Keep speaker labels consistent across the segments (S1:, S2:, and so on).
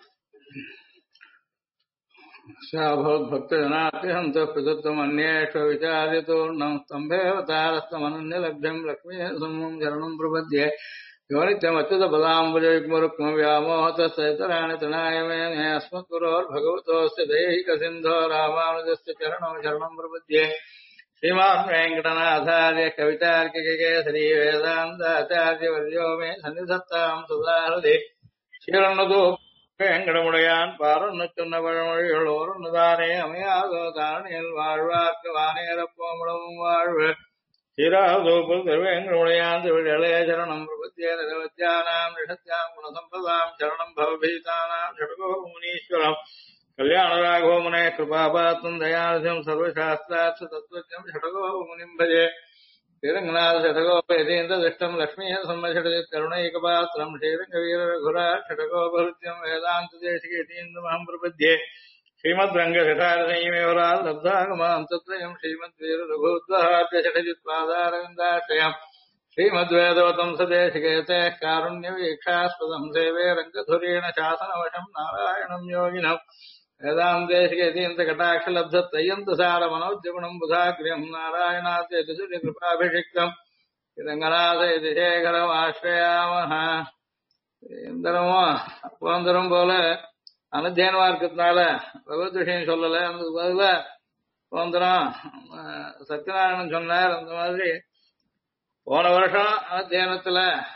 S1: भक्तजनात्यहन्तः प्रदत्तमन्येष्व विचार्यतोर्णम् स्तम्भेऽवतारस्तमनन्यलभ्यम् लक्ष्मीः सम्मम् शरणम् प्रपद्ये यो नित्यमच्युतपदाम्बुजयुग्मरुक्मव्यामोहतस्तराणि तृणाय मेने अस्मद्गुरोर्भगवतोऽस्य दैहिकसिन्धो रामानुजस्य चरणौ शरणम् प्रपद्ये श्रीमान् वेङ्कटनाथार्य कवितार्किककेसरी वेदान्ताचार्यवर्यो मे सन्निधत्ताम् सदा हृदि श्रीरन्नदो வேங்கடமுடையான் பாரொன்னு சொன்ன பழமொழிகள் ஓரொன்னுதானே அமையாதோ தாரணியில் வாழ்வார்க்கு வானேரப்போமுடவும் வாழ்வு சீராதோப்புல் திருவேங்கடமுடையான் திருவிழலைய சரணம் பிரபத்திய நிரவத்தியானாம் நிஷத்தியாம் குணசம்பதாம் சரணம் பவபீதானாம் ஷடகோ முனீஸ்வரம் கல்யாணராகோ முனே கிருபாபாத்தம் தயாநிதம் சர்வசாஸ்திரார்த்த தத்துவஜம் ஷடகோ முனிம் பஜே श्रीरंगनाथ षटकोपयतीन्द्र दृष्टम् लक्ष्मीः सम्मषटजित् करुणैकपात्रम् श्रीरङ्गवीर रघुरा षटकोपहृत्यम् वेदान्तदेशिकेतीन्द्रमहम् प्रपद्ये श्रीमद्रङ्गषटारसंयमेवराल् लब्धागमाम् तत्रयम् श्रीमद्वीर रघुद्वहाप्य षटजित् पादारविन्दाश्रयम् श्रीमद्वेदवतम् सदेशिकेतेः कारुण्यवीक्षास्पदम् सेवे रङ्गधुरेण शासनवशम् नारायणम् योगिनम् वेदान्तेशिकेतीन्द्रकटाक्षलब्धत्रयन्तसारमनोद्यगुणम् बुधाग्र्यम् नारायणाद्यतिकृपाभिषिक्तम् रङ्गनाथयति शेखरम् ஆශ්ரயாமஹ. போந்தரும் போல அனுத்தியனமா இருக்கிறதுனால பகவத் விஷயம் சொல்லல. அந்த பதில போந்தரம் சத்யநாராயணன் சொன்னார். அந்த மாதிரி போன வருஷம் அனுத்தியனத்துல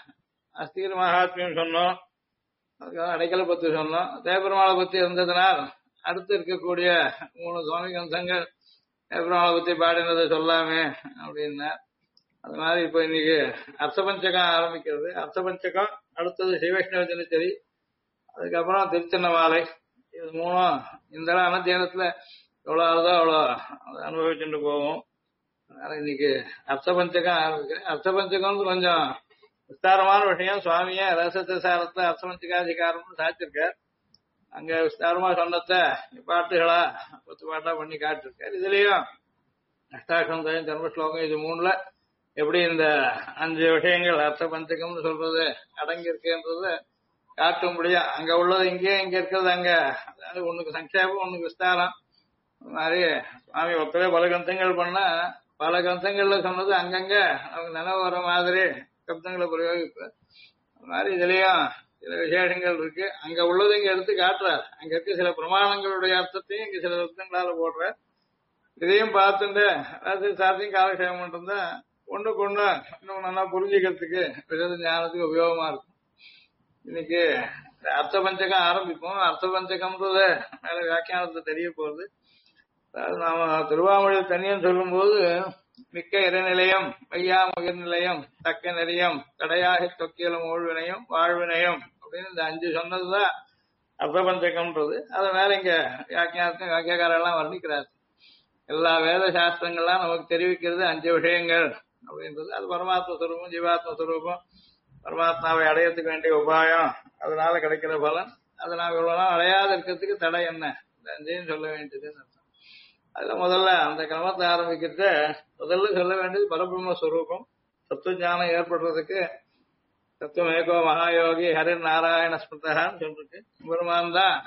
S1: அஸ்தீர மகாத்மியம் சொன்னோம், அதுக்காக அடைக்கல பத்தி சொன்னோம். தேவபெருமாளை பத்தி இருந்ததுனால் அடுத்து இருக்கக்கூடிய 3 சுவாமி கம்சங்கள் தேவபெருமாளை பத்தி பாடினதை சொல்லாமே அப்படின்னா, அது மாதிரி இப்ப இன்னைக்கு அர்த்தபஞ்சகம் ஆரம்பிக்கிறது. அர்த்தபஞ்சகம் அடுத்தது ஸ்ரீவைஷ்ணவ தினச்சரி, அதுக்கப்புறம் திருச்சின்னமாலை. இது 3 இந்த அனத்தியானத்துல எவ்வளவு ஆகுதோ அவ்வளோ அனுபவிச்சுட்டு போவோம். அதனால இன்னைக்கு அர்த்தபஞ்சகம் ஆரம்பிக்கிறேன். அர்த்தபஞ்சகம் கொஞ்சம் விஸ்தாரமான விஷயம். சுவாமிய ரசசாரத்தை அர்த்தபஞ்சகாதிகாரம்னு சாச்சிருக்கார். அங்க விஸ்தாரமா சொன்னத பாட்டுகளா 10 பாட்டா பண்ணி காட்டிருக்காரு. இதுலயும் அஷ்டாட்சம் ஜன்ம ஸ்லோகம் இது 3ல எப்படி இந்த 5 விஷயங்கள் அர்த்த பஞ்சகம்னு சொல்றது அடங்கி இருக்குன்றது காட்டும்படியா அங்க உள்ளது இங்கே, இங்க இருக்கிறது அங்க. அதாவது ஒண்ணுக்கு சங்கேபம், ஒண்ணுக்கு விஸ்தாரம். அது மாதிரி சுவாமி ஒருத்தரே பல கந்தங்கள் பண்ணா பல கந்தங்கள்ல சொன்னது அங்கங்க அவங்க நினைவு வர மாதிரி சப்தங்களை பிரயோகிப்பார். அது மாதிரி இதுலயும் சில விசேஷங்கள் இருக்கு. அங்க உள்ளது இங்க எடுத்து காட்டுறார். அங்க இருக்க சில பிரமாணங்களுடைய அர்த்தத்தையும் இங்க சில அர்த்தங்களால போடுறார். இதையும் பார்த்துட்டு சாத்தியம் காலக்ஷேபம் பண்றதா ஒண்ணுக்கு ஒண்ணு இன்னும் நல்லா புரிஞ்சுக்கிறதுக்கு விசேஷ ஞானத்துக்கு உபயோகமா இருக்கும். இன்னைக்கு அர்த்த பஞ்சகம் ஆரம்பிப்போம். அர்த்த பஞ்சகம்ன்றது மேல வியாக்கியானத்தை தெரிய போகுது. அதாவது நாம திருவாமொழி தனியன்னு சொல்லும் போது மிக்க இறைநிலையம், மையா உயர்நிலையம், தக்க நெறியம், தடையாகி தொக்கியலும் ஊழ்வினையும் வாழ்வினையும் அப்படின்னு இந்த 5 சொன்னதுதான் அர்த்தபஞ்சகம்ன்றது. அதை மேல இங்க வியாக்கியானத்தையும் வியாக்கியக்காரெல்லாம் வர்ணிக்கிறார். எல்லா வேத சாஸ்திரங்கள்லாம் நமக்கு தெரிவிக்கிறது 5 விஷயங்கள் அப்படின்றது. அது பரமாத்ம சுரூபம், ஜீவாத்ம சுரூபம், பரமாத்மாவை அடையத்துக்கு வேண்டிய உபாயம், அதனால கிடைக்கிற பலன், அதை நாம் இவ்வளவு நாள் அடையாத இருக்கிறதுக்கு தடை என்ன, இந்த 5ஐயும் சொல்ல வேண்டியதுன்னு அர்த்தம். அதுல முதல்ல அந்த கிரமத்தை ஆரம்பிக்கிறது. முதல்ல சொல்ல வேண்டியது பரபிரம்ம ஸ்வரூபம். தத்துவ ஞானம் ஏற்படுறதுக்கு தத்துவமேகோ மகாயோகி ஹரிர் நாராயண ஸ்மிருதான்னு சொல்லிருக்கு. பெருமான் தான்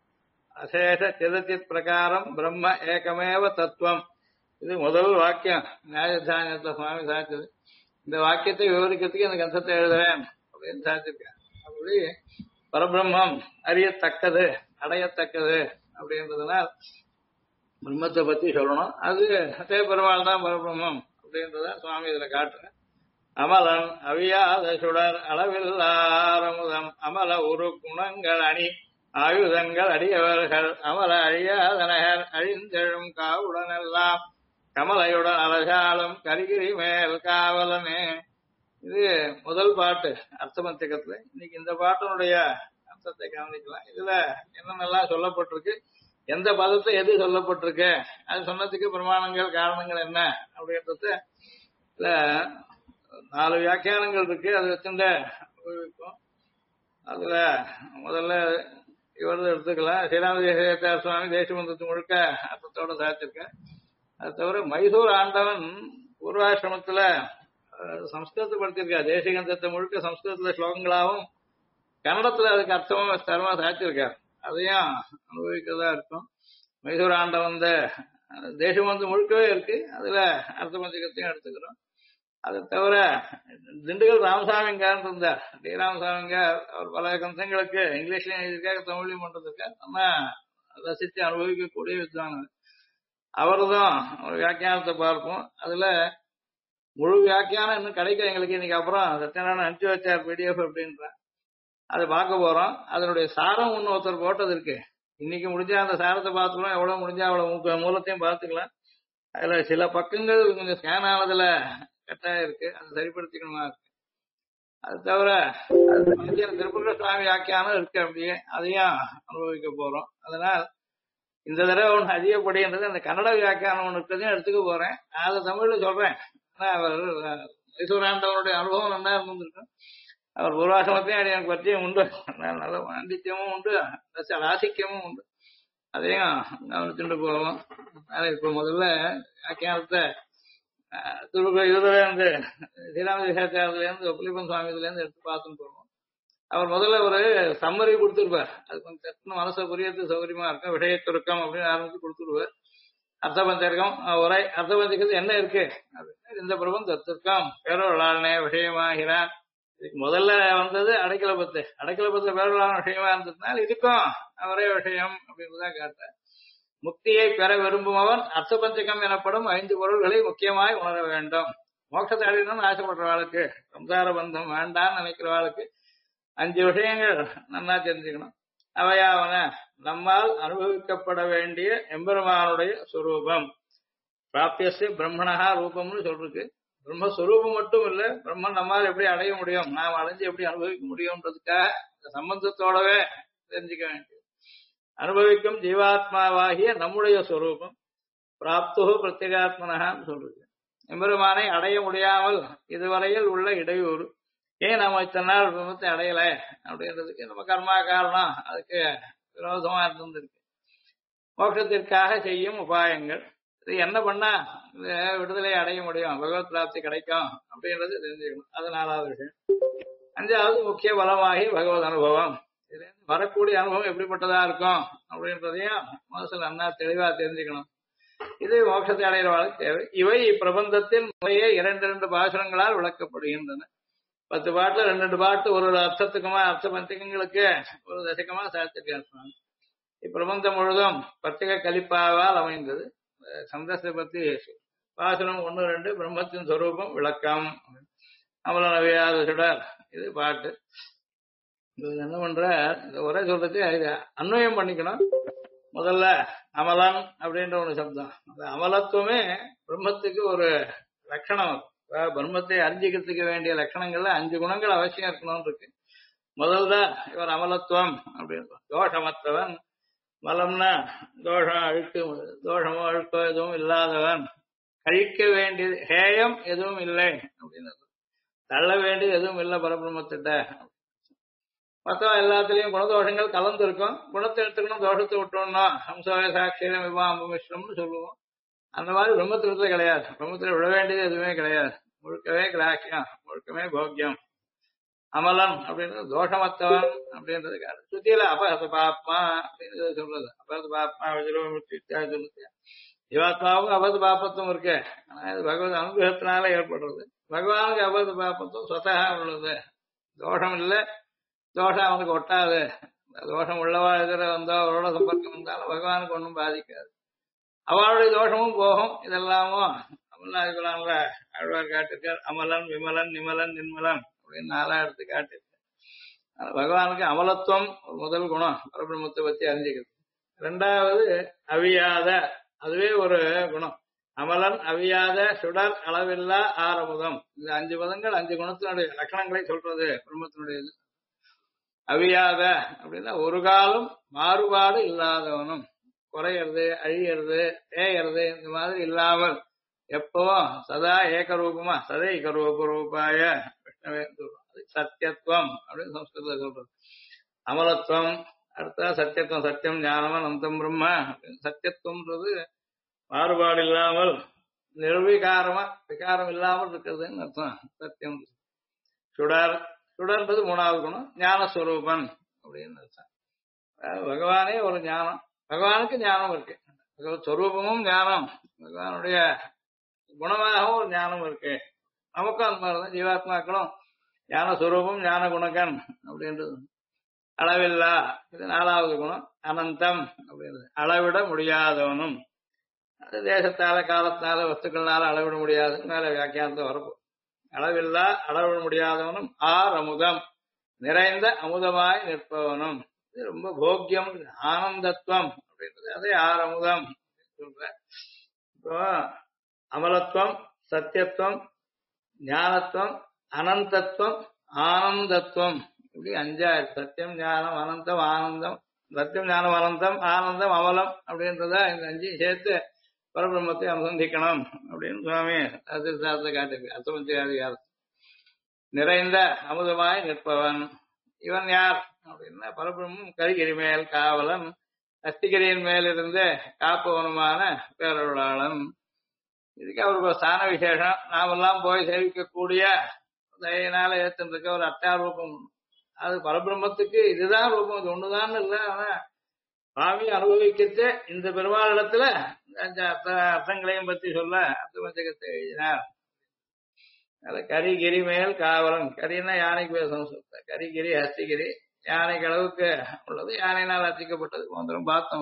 S1: அசேஷ சிதச்சித் பிரகாரம் பிரம்ம ஏகமேவ தத்துவம். இது முதல் வாக்கியம் நியாயதானத்துல சுவாமி சாச்சது. இந்த வாக்கியத்தை விவரிக்கிறதுக்கு இந்த கந்தத்தை எழுதுறேன் அப்படின்னு சாச்சிருக்கேன். அப்படி பரபிரம்மம் அறியத்தக்கது, அடையத்தக்கது அப்படின்றதுனால் பிரம்மத்தை பத்தி சொல்லணும். அது அதே பெருமாள் தான் பரபிரம்மம் அப்படின்றத சுவாமி இதுல காட்டுறேன். அமலன் அவியாத சுடர் அளவில்லாரமுதம் அமல உரு குணங்கள் அணி ஆயுதங்கள் அடியவர்கள் அமல அழியாதனகர் அழிந்தெழும் காவுடனெல்லாம் கமலையுடன் அலசாலும் கரிகிரி மேல் காவலனே. இது முதல் பாட்டு அர்த்தபஞ்சகத்துல. இன்னைக்கு இந்த பாட்டினுடைய அர்த்தத்தை கவனிக்கலாம். இதுல என்னென்னலாம் சொல்லப்பட்டிருக்கு, எந்த பதத்தை எது சொல்லப்பட்டிருக்கு, அது சொன்னதுக்கு பிரமாணங்கள் காரணங்கள் என்ன அப்படின்றத இல்ல 4 வியாக்கியானங்கள் இருக்கு. அது வச்சுட்டு உபயோகிப்போம். அதுல முதல்ல இவரது எடுத்துக்கலாம். ஸ்ரீராமதேச சுவாமி தேசபந்தத்து முழுக்க அர்த்தத்தோட சாதிச்சிருக்கேன். அது தவிர மைசூர் ஆண்டவன் பூர்வாசிரமத்துல சம்ஸ்கிருதப்படுத்திருக்கார். தேசிகந்தத்தை முழுக்க சம்ஸ்கிருதத்துல ஸ்லோகங்களாகவும் கன்னடத்துல அதுக்கு அர்த்தமும் விஸ்தாரமா சாதிச்சிருக்கார். அதையும் அனுபவிக்கிறதா இருக்கும். மைசூர் ஆண்ட வந்த தேசம் வந்து முழுக்கவே இருக்கு. அதுல அர்த்த பஞ்சகத்தையும் எடுத்துக்கிறோம். அதை தவிர திண்டுக்கல் ராமசாமிங்கார் இருந்தார். டி ராமசாமிங்கார் அவர் பல கந்தங்களுக்கு இங்கிலீஷ்லயும் எழுதியிருக்காரு, தமிழ்லையும் பண்றதுக்கார். நம்ம ரசித்து அனுபவிக்கக்கூடிய வித்வான். அவர்தான் ஒரு வியாக்கியானத்தை பார்ப்போம். அதுல முழு வியாக்கியானம் இன்னும் கிடைக்கும் எங்களுக்கு. இன்னைக்கு அப்புறம் சத்யநாராயணன் அனுப்பிச்சு வச்சார் பிடிஎஃப் அப்படின்ற அதை பார்க்க போறோம். அதனுடைய சாரம் ஒண்ணு ஒருத்தர் போட்டது இருக்கு. இன்னைக்கு முடிஞ்சா அந்த சாரத்தை பார்த்துக்கலாம், எவ்வளவு முடிஞ்சா அவ்வளவு மூலத்தையும் பார்த்துக்கலாம். அதுல சில பக்கங்கள் கொஞ்சம் ஸ்கேன் ஆனதுல கட்டாயம் இருக்கு, அதை சரிப்படுத்திக்கணுமா இருக்கு. அது தவிர திருப்பூர் சுவாமி வியாக்கியானம் இருக்கு, அப்படியே அதையும் அனுபவிக்க போறோம். அதனால் இந்த தடவை ஒன்று அதிகப்படின்றது அந்த கன்னட வியாக்கியானம் ஒன்று இருக்கிறதையும் எடுத்துக்க போறேன். அதை தமிழ்ல சொல்றேன். ஆனா அவர் மைசூராண்டவருடைய அனுபவம் நல்லா இருந்திருக்கும். அவர் பூர்வாசிரமத்தையும் எனக்கு பற்றியும் உண்டு, நல்ல பாண்டித்யமும் உண்டு, ராசிக்கியமும் உண்டு. அதையும் கவனிச்சுட்டு போவோம். இப்ப முதல்ல வியாக்கியானத்தை இதுல இருந்து ஸ்ரீராம விசாச்சாரத்துல இருந்து புலிப்பன் சுவாமி இதுல இருந்து எடுத்து பார்த்துன்னு போவோம். அவர் முதல்ல ஒரு சம்மரி கொடுத்துருப்பார். அது கொஞ்சம் சட்டுன்னு மனசை புரியறது சௌகரியமா இருக்கும். விஷய சுருக்கம் அப்படின்னு ஆரம்பிச்சு கொடுத்துருவார். அர்த்த பஞ்சகம் உரை. அர்த்த பஞ்சகத்து என்ன இருக்கு அப்படின்னு இந்த பிரபந்தத்திற்கும் பேரொருளாளனே விஷயமாகிறான். இதுக்கு முதல்ல வந்தது அடைக்கலபத்து. அடைக்கலபத்துல பேரொருளான விஷயமா இருந்ததுனால இதுக்கும் அவரே விஷயம் அப்படின்றதான் காட்டார். முக்தியை பெற விரும்புபவன் அர்த்த பஞ்சகம் எனப்படும் 5 பொருள்களை முக்கியமாய் உணர வேண்டும். மோட்சத்தை அடையணும்னு ஆசைப்படுறவாளுக்கு, சம்சார பந்தம் வேண்டான்னு நினைக்கிறவாளுக்கு 5 விஷயங்கள் நல்லா தெரிஞ்சுக்கணும். அவையாவன நம்மால் அனுபவிக்கப்பட வேண்டிய எம்பெருமானுடைய சுரூபம். பிராபியஸ்ய பிரம்மணஹா ரூபம்னு சொல்றது. பிரம்மஸ்வரூபம் மட்டும் இல்ல, பிரம்மன் நம்மால் எப்படி அடைய முடியும், நாம் அடைஞ்சு எப்படி அனுபவிக்க முடியும்ன்றதுக்காக இந்த சம்பந்தத்தோடவே தெரிஞ்சுக்க வேண்டியது. அனுபவிக்கும் ஜீவாத்மாவாகிய நம்முடைய ஸ்வரூபம். பிராப்து பிரத்யேகாத்மனஹான்னு சொல்றது. எம்பெருமானை அடைய முடியாமல் இதுவரையில் உள்ள இடையூறு, ஏன் நம்ம இத்தனை நாள் பிரம்மத்தை அடையல அப்படின்றதுக்கு நம்ம கர்மா காரணம், அதுக்கு விரோதமா இருந்திருக்கு. மோட்சத்திற்காக செய்யும் உபாயங்கள், இது என்ன பண்ணா இந்த விடுதலை அடைய முடியும், பகவத் பிராப்தி கிடைக்கும் அப்படின்றது தெரிஞ்சுக்கணும். அது 4வது விஷயம். 5வது முக்கிய பலமாகி பகவத் அனுபவம். இதுல வரக்கூடிய அனுபவம் எப்படிப்பட்டதா இருக்கும் அப்படின்றதையும் மனசுல நல்லா தெளிவா தெரிஞ்சுக்கணும். இது மோட்சத்தை அடைகிறவாளுக்கு தேவை. இவை இப்பிரபந்தத்தின் முறையே 2 பாசுரங்களால் விளக்கப்படுகின்றன. 10 பாட்டுல 2 பாட்டு ஒரு அர்த்தத்துக்குமா அர்த்த பஞ்சகங்களுக்கு ஒரு தசகமா சாதிச்சிருக்காங்க. இப்பிரபந்தம் முழுதும் பத்திக கலிப்பாவால் அமைந்தது. சந்தஸை பத்தி பாசுரம் 1, 2 பிரம்மத்தின் சொரூபம் விளக்கம். அமல நவியாத சுடர் இது பாட்டு. என்ன பண்ற இந்த உரை சொல்றது இது அன்வயம் பண்ணிக்கணும். முதல்ல அமலன் அப்படின்ற ஒரு சப்தம். அந்த அமலத்துவமே பிரம்மத்துக்கு ஒரு லட்சணம். பிரம்மத்தை அறிஞ்சிக்கிறதுக்கு வேண்டிய லட்சணங்கள்ல 5 குணங்கள் அவசியம் இருக்கணும்னு இருக்கு. முதல்தான் இவர் அமலத்துவம் அப்படின்னு. தோஷமற்றவன். மலம்னா தோஷம், அழுக்கு, தோஷமோ அழுக்கோ எதுவும் இல்லாதவன். கழிக்க வேண்டியது ஹேயம் எதுவும் இல்லை அப்படின்னு, தள்ள வேண்டியது எதுவும் இல்லை பரபிரம்மத்திட்ட. மொத்தம் எல்லாத்துலயும் குணதோஷங்கள் கலந்து இருக்கும். குணத்தை எடுத்துக்கணும், தோஷத்தை விட்டோம்னா ஹம்சோய சாட்சியம் விவாம்பு மிஸ்ரம்னு சொல்லுவோம். அந்த மாதிரி பிரம்மத்திரத்துல கிடையாது. பிரம்மத்துல விட வேண்டியது எதுவுமே கிடையாது. முழுக்கவே கிராக்கியம், முழுக்கமே போக்கியம். அமலன் அப்படின்றது தோஷமத்தவன் அப்படின்றது சுத்தியில அபகத பாப்மா அப்படின்னு சொல்றது. அபகத பாப்மா சொல்லுது. ஜீவாத்மாவுக்கும் அபகத பாப்பத்துவம் இருக்கு. ஆனா இது பகவத் அனுகிரகத்தினால ஏற்படுறது. பகவானுக்கு அபகத பாப்பத்துவம் சொத்தகா உள்ளது. தோஷம் இல்லை, தோஷம் அவனுக்கு ஒட்டாது. தோஷம் உள்ளவா எதிர வந்தோ அவரோட சம்பர்க்கம் வந்தாலும் பகவானுக்கு ஒன்றும் பாதிக்காது. அவளுடைய தோஷமும் போகும். இதெல்லாமும் அமலாதிகளான ஆழ்வார் காட்டிருக்கார். அமலன், விமலன், நிமலன், நிர்மலன் அப்படின்னு 4 எடுத்து காட்டிருக்கார். பகவானுக்கு அமலத்துவம் முதல் குணம், பரபிரம்மத்தை பத்தி அறிஞ்சிக்கிறது. 2வது அவியாத, அதுவே ஒரு குணம். அமலன், அவியாத, சுடர், அளவில்லா, ஆரமுதம். இந்த 5 பதங்கள் 5 குணத்தினுடைய லட்சணங்களை சொல்றது பிரம்மத்தினுடையது. அவியாத அப்படின்னா ஒரு காலம் மாறுபாடு இல்லாதவனும், குறையிறது, அழியறது, தேயறது இந்த மாதிரி இல்லாமல் எப்பவும் சதா ஏகரூபமா சதைகரூப ரூபாய விஷ்ணவே சத்தியத்துவம் அப்படின்னு சம்ஸ்கிருதத்துல சொல்றது. அமலத்துவம் அடுத்த சத்தியத்துவம். சத்தியம் ஞானம் அனந்தம் பிரம்ம. சத்தியத்துவம்ன்றது மாறுபாடு இல்லாமல் நிர்விகாரமா, விகாரம் இல்லாமல் இருக்கிறதுன்னு அர்த்தம் சத்தியம். சுடர், சுடர்ன்றது 3வது குணம். ஞானஸ்வரூபன் அப்படின்னு அர்த்தம். பகவானே ஒரு ஞானம், பகவானுக்கு ஞானம் இருக்கு, பகவத் ஸ்வரூபமும் ஞானம், பகவானுடைய குணமாகவும் ஒரு ஞானம் இருக்கு. நமக்கும் அந்த மாதிரிதான் ஜீவாத்மாக்களும் ஞான ஸ்வரூபம் ஞான குணகன் அப்படின்றது. அளவில்லா, இது 4வது குணம். அனந்தம் அப்படின்றது அளவிட முடியாதவனும், அது தேசத்தால காலத்தால வஸ்துக்கள்னால அளவிட முடியாது, மேல வியாக்கியானத்தை வரப்போ. அளவில்லா அளவிட முடியாதவனும் ஆர் அமுதம் நிறைந்த அமுதமாய் நிற்பவனும், இது ரொம்ப போக்கியம், ஆனந்தத்துவம் அப்படின்றது. அதே ஆர் அமுதம் சொல்ற. இப்போ அமலத்துவம், சத்தியத்துவம், ஞானத்துவம், அனந்தத்துவம், ஆனந்தத்துவம், இப்படி 5 சத்தியம் ஞானம் அனந்தம் ஆனந்தம், சத்தியம் ஞானம் அனந்தம் ஆனந்தம் அமலம் அப்படின்றதா இந்த 5 சேர்த்து பரபிரம்மத்தை அனுசந்திக்கணும் அப்படின்னு சுவாமி சாஸ்திரத்தை காட்டிருக்கு. அர்த்தமத்தியாதிகாரம். நிறைந்த அமுதமாய் நிற்பவன் இவன் யார் அப்படின்னா பரபிரம்மம் கரிகிரி மேல் காவலன், அஸ்திகிரியின் மேலிருந்து காப்பவனுமான பேரருளாளன். இதுக்கு அவருக்கு ஒரு ஸ்தான விசேஷம். நாமெல்லாம் போய் சேவிக்கக்கூடிய தயினால ஏத்துருக்க ஒரு அர்த்தாரூபம், அது பரபிரம்மத்துக்கு இதுதான் ரூபம், இது ஒண்ணுதான் இல்லை. ஆனா சுவாமி அனுபவிக்கத்து இந்த பெருமாள் இடத்துல 5 அர்த்தங்களையும் பத்தி சொல்ல அர்த்தபஞ்சகத்தை எழுதினார். கரிகிரி மேல் காவலன், கரின்னா யானைக்கு பேசணும் சொல்ற. கரிகிரி ஹஸ்திகிரி யானைக்கு அளவுக்கு உள்ளது, யானையினால் அர்த்திக்கப்பட்டது போன்றோம் பார்த்தோம்.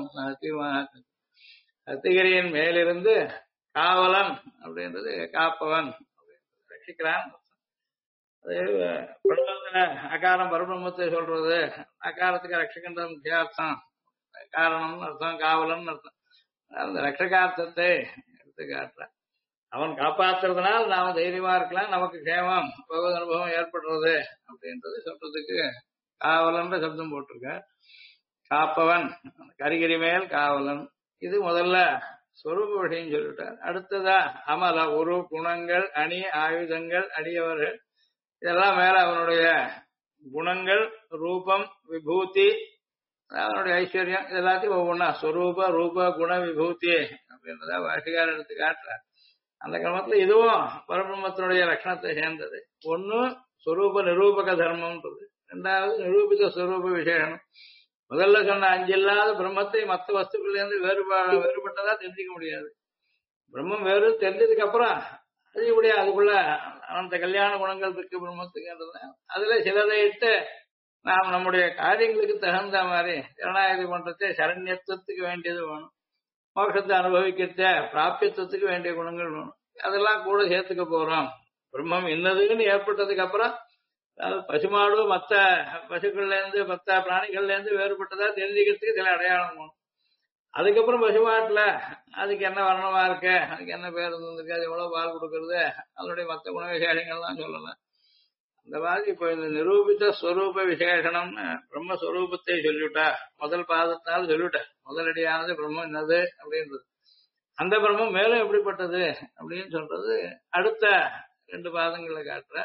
S1: ஹஸ்திகிரியின் மேலிருந்து காவலன் அப்படின்றது காப்பவன், ரட்சிக்கிறான். அது பிரபந்தன அகாரம் பரபிரம்மத்தை சொல்றது, அகாரத்துக்கு ரட்சகன்ற முக்கியார்த்தம், காரணம் அர்த்தம், காவலன் அர்த்தம். அந்த ரட்சகார்த்தத்தை எடுத்து காட்டுற. அவன் காப்பாத்துறதுனால நாம தைரியமா இருக்கலாம், நமக்கு கேமம் பகவத் அனுபவம் ஏற்படுறது அப்படின்றது சொல்றதுக்கு காவலன்ற சப்தம் போட்டிருக்க. காப்பவன், கரிகிரி மேல் காவலன், இது முதல்ல சொரூப விஷயம் சொல்லிட்டார். அடுத்ததா அமல உரு குணங்கள் அணி ஆயுதங்கள் அடியவர்கள், இதெல்லாம் மேல அவனுடைய குணங்கள் ரூபம் விபூதி அவனுடைய ஐஸ்வர்யம், இது எல்லாத்தையும் ஒவ்வொன்னா ஸ்வரூப ரூப குண விபூதி அப்படின்றத வாசிகார எடுத்து காட்டுறார். அந்த கிரமத்துல இதுவும் பரபிரம்மத்தினுடைய லட்சணத்தை சேர்ந்தது. ஒண்ணு ஸ்வரூப நிரூபக தர்மம்ன்றது, 2வது நிரூபித ஸ்வரூப விசேஷனம். முதல்ல சொன்ன 5 இல்லாத பிரம்மத்தை மற்ற வஸ்துக்கள்ல இருந்து வேறுபட்டதா தெரிஞ்சுக்க முடியாது. பிரம்மம் வேறு தெரிஞ்சதுக்கு அப்புறம் அது முடியாது, அதுக்குள்ள அந்த கல்யாண குணங்கள் இருக்கு பிரம்மத்துக்குன்றது. அதுல சிலதை இட்டு நாம் நம்முடைய காரியங்களுக்கு தகுந்த மாதிரி ஜனநாயக பண்றதே சரண்யத்துவத்துக்கு வேண்டியது வேணும், மோட்சத்தை அனுபவிக்கிறத பிராபியத்துவத்துக்கு வேண்டிய குணங்கள் வேணும், அதெல்லாம் கூட சேர்த்துக்க போறோம். பிரம்மம் இன்னதுன்னு ஏற்பட்டதுக்கு அப்புறம் பசுமாடு மற்ற பசுக்கள்ல இருந்து மற்ற பிராணிகள்ல இருந்து வேறுபட்டதா தெரிஞ்சுக்கிறதுக்கு சில அடையாளம் வேணும். அதுக்கப்புறம் பசுமாட்டுல அதுக்கு என்ன வர்ணமா இருக்கு, அதுக்கு என்ன பேர் இருந்திருக்கு, அது எவ்வளவு பால் கொடுக்கறது, அதனுடைய மற்ற குண விசேஷங்கள்லாம் சொல்லலாம். அந்த மாதிரி இப்ப இந்த நிரூபித்த ஸ்வரூப விசேஷனம்னு பிரம்மஸ்வரூபத்தை சொல்லிவிட்டா, முதல் பாதத்தால் சொல்லிவிட்ட, முதலடியானது பிரம்மம் என்னது அப்படின்றது. அந்த பிரம்மம் மேலும் எப்படிப்பட்டது அப்படின்னு சொல்றது அடுத்த 2 பாதங்களை காட்டுற.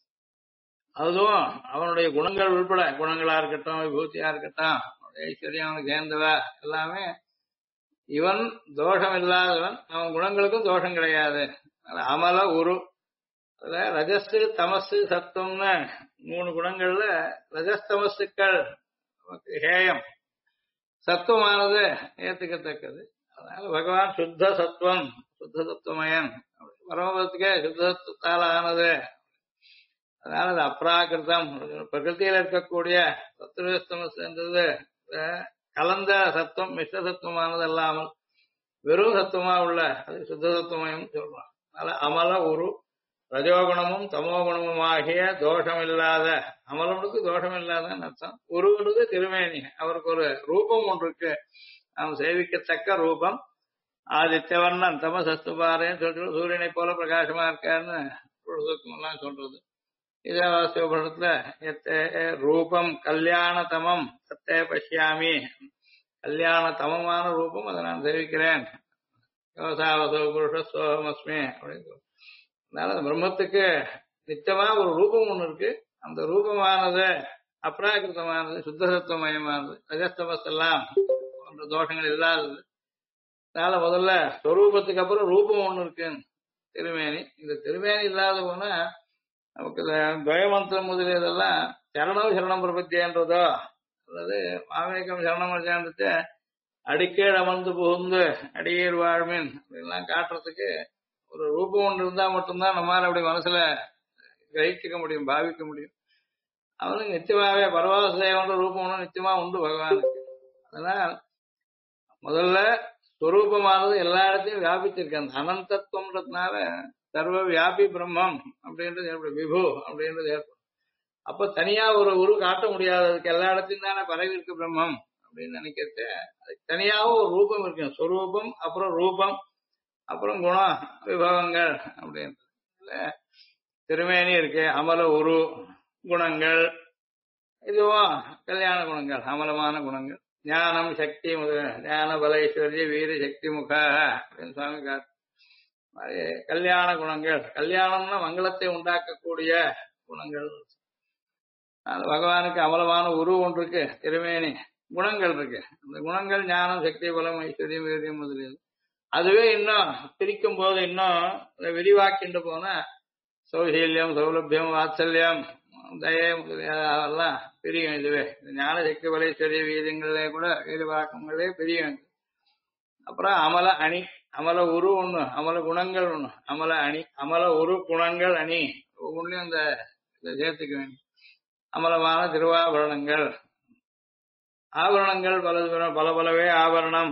S1: அதுவும் அவனுடைய குணங்கள் உள்பட, குணங்களா இருக்கட்டும் விபூதியா இருக்கட்டும் ஐஸ்வர்யம் அவனுக்கு சேர்ந்தவா எல்லாமே, இவன் தோஷம் இல்லாதவன், அவன் குணங்களுக்கும் தோஷம் கிடையாது. அமல உரு, அதுல ரஜஸ் தமசு சத்துவம்னு 3 குணங்கள்ல ரஜஸ்தமசுக்கள் ஹேயம், சத்துவமானது ஏத்துக்கத்தக்கது. அதனால பகவான் சுத்த சத்துவம், சுத்த சத்துவமயன், பரமபதத்துக்கே சுத்த சத்துவத்தால் ஆனது. அதனால அது அப்ராகிருதம், பிரகிருத்தியில இருக்கக்கூடிய சத்துவஸ்தமஸ்ன்றது கலந்த சத்துவம் மிஸ்ர சத்துவமானது அல்லாமல் வெறும் சத்துவமா உள்ள அது சுத்த சத்துவமயம் சொல்றான். அதனால அமல உரு, ரஜோகுணமும் தமோகுணமும் ஆகிய தோஷம் இல்லாத, அமலனுக்கு தோஷம் இல்லாதன்னு அர்த்தம். உருவனுக்கு திருமேனி, அவருக்கு ஒரு ரூபம் ஒன்று இருக்கு, நாம் சேவிக்கத்தக்க ரூபம். ஆதித்யவர்ணன் தமசஸ்துபாரேன்னு சொல்லிட்டு சூரியனை போல பிரகாசமா இருக்காருன்னு எல்லாம் சொல்றது. இதே வாஸ்தவபுரத்துல எத்தே ரூபம் கல்யாணதமம் சத்தே பஷ்யாமி, கல்யாணதமமான ரூபம் அதை நான் சேவிக்கிறேன். யோசாவசோ புருஷஸ்வமஸ்மி அப்படின்னு. அதனால அந்த பிரம்மத்துக்கு நிச்சயமா ஒரு ரூபம் ஒண்ணு இருக்கு. அந்த ரூபமானது அப்ராகிருதமானது, சுத்தசத்துவமயமானது, ரஜஸ்தமஸ் எல்லாம் போன்ற தோஷங்கள் இல்லாதது. அதனால முதல்ல ஸ்வரூபத்துக்கு அப்புறம் ரூபம் ஒண்ணு இருக்கு, திருமேனி. இந்த திருமேனி இல்லாத போனா நமக்கு துவயமந்திரம் முதலியதெல்லாம் சரணம் சரணம் பிரபத்தியன்றதோ அதாவது மாமேக்கம் சரணம் சேர்ந்துட்டு அடிக்கீழ் அமர்ந்து புகுந்து அடியேர் வாழ்மின் அப்படின்லாம் காட்டுறதுக்கு ஒரு ரூபம் ஒன்று இருந்தா மட்டும்தான் நம்மளால அப்படி மனசுல கிரகிக்க முடியும், பாவிக்க முடியும். அவனுக்கு நிச்சயமாவே பரவாசதேவன்ற ரூபம் ஒன்று நிச்சயமா உண்டு பகவானுக்கு. அதனால் முதல்ல ஸ்வரூபமானது எல்லா இடத்தையும் வியாபிச்சிருக்கு. அந்த அனந்தத்துவம்ன்றதுனால சர்வ வியாபி பிரம்மம் அப்படின்றது ஏற்படும், விபு அப்படின்றது ஏற்படும். அப்ப தனியா ஒரு உரு காட்ட முடியாததுக்கு எல்லா இடத்தையும் தானே பரவி இருக்கு பிரம்மம் அப்படின்னு நினைக்கிறது. அதுக்கு தனியாகவும் ஒரு ரூபம் இருக்கு, ஸ்வரூபம் அப்புறம் ரூபம் அப்புறம் குணம் விபவங்கள் அப்படின்றது. திருமேனி இருக்கு, அமல உரு குணங்கள், இதுவும் கல்யாண குணங்கள், அமலமான குணங்கள், ஞானம் சக்தி முதல் ஞான பல ஐஸ்வர்ய வீர சக்தி முக அப்படின்னு சுவாமி காட்டு. கல்யாண குணங்கள், கல்யாணம்னா மங்களத்தை உண்டாக்கக்கூடிய குணங்கள். அது பகவானுக்கு அமலமான உருவம் ஒன்று இருக்கு, திருமேனி குணங்கள் இருக்கு. அந்த குணங்கள் ஞானம் சக்தி பலம் ஐஸ்வர்யம் வீரியம் முதலியது. அதுவே இன்னும் பிரிக்கும் போது இன்னும் விரிவாக்கின்ற போனா சௌசீல்யம் சௌலபியம் வாத்சல்யம் தய முதலியெல்லாம் பிரியும். இதுவே ஞான சக்தி பல ஐஸ்வர்ய வீரியங்களே கூட விரிவாக்கங்களே பிரியும். அப்புறம் அமல அணி, அமல உரு ஒண்ணு, அமல குணங்கள் ஒண்ணு, அமல அணி, அமல உரு குணங்கள் அணி ஒவ்வொன்றையும் அந்த சேர்த்துக்க வேண்டும். அமலமான திருவாபரணங்கள், ஆபரணங்கள் பல பலவே ஆபரணம்,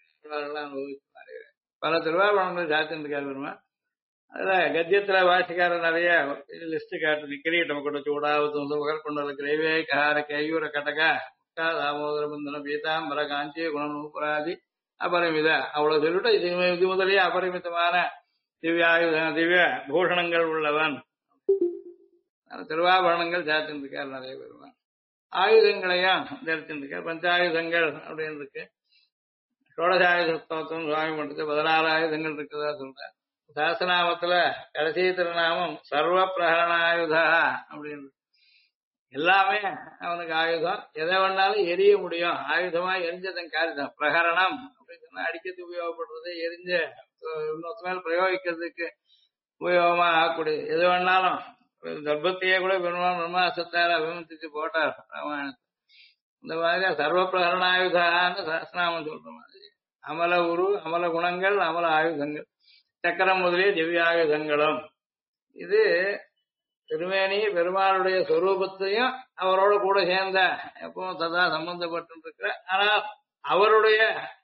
S1: பல திருவாபரணங்கள் சாத்திருக்காரு பெருமா. அதுல கத்தியத்துல வாசிக்காரர் நிறைய லிஸ்ட் காட்டு. கிரீட்டம் கொண்டு சூடாவது புகழ்கொண்டல கிரைவே கார கையூர கட்டக தாமோதர பந்தன பீதாம்பர காஞ்சி குணநூபராதி அபரிமித அவ்வளவு சொல்லிட்டு இது முதலிய அபரிமிதமான திவ்ய பூஷணங்கள் உள்ளவன். திருவாபரணங்கள் சாத்திருக்காரு நிறைய பெருமான். ஆயுதங்களையும் தரித்திருக்கார். பஞ்சாயுதங்கள் அப்படின்னு இருக்கு. ஷோடசாயுத ஸ்தோத்திரம் சுவாமி பண்றது 16 ஆயுதங்கள் இருக்குதா சொல்றார். சாஸ்திரநாமத்துல கடைசி திருநாமம் சர்வ பிரகரணாயுதா அப்படின்னு. எல்லாமே அவனுக்கு ஆயுதம், எதை வேணாலும் எரிய முடியும், ஆயுதமா எரிஞ்சதன் காரியம். பிரகரணம் அப்படின்னு சொன்னா அடிக்கிறதுக்கு உபயோகப்படுறது, எரிஞ்ச இன்னொரு மேல் பிரயோகிக்கிறதுக்கு உபயோகமா ஆகக்கூடிய எது வேணாலும். கர்ப்பத்தையே கூட பெருமாள் பிரம்மாசத்தார அபிமந்திச்சு போட்டார் ராமாயணத்தை. இந்த மாதிரி சர்வ பிரகரணாயுதான்னு சாஸ்திரநாமம் சொல்ற மாதிரி அமல உரு, அமல குணங்கள், அமல ஆயுதங்கள், சக்கரம் முதலிய திவ்யாயுதங்களும். இது திருமேனி பெருமாளுடைய சொரூபத்தையும் அவரோட கூட சேர்ந்த எப்பவும் சதா சம்பந்தப்பட்டு ஆனால் அவருடைய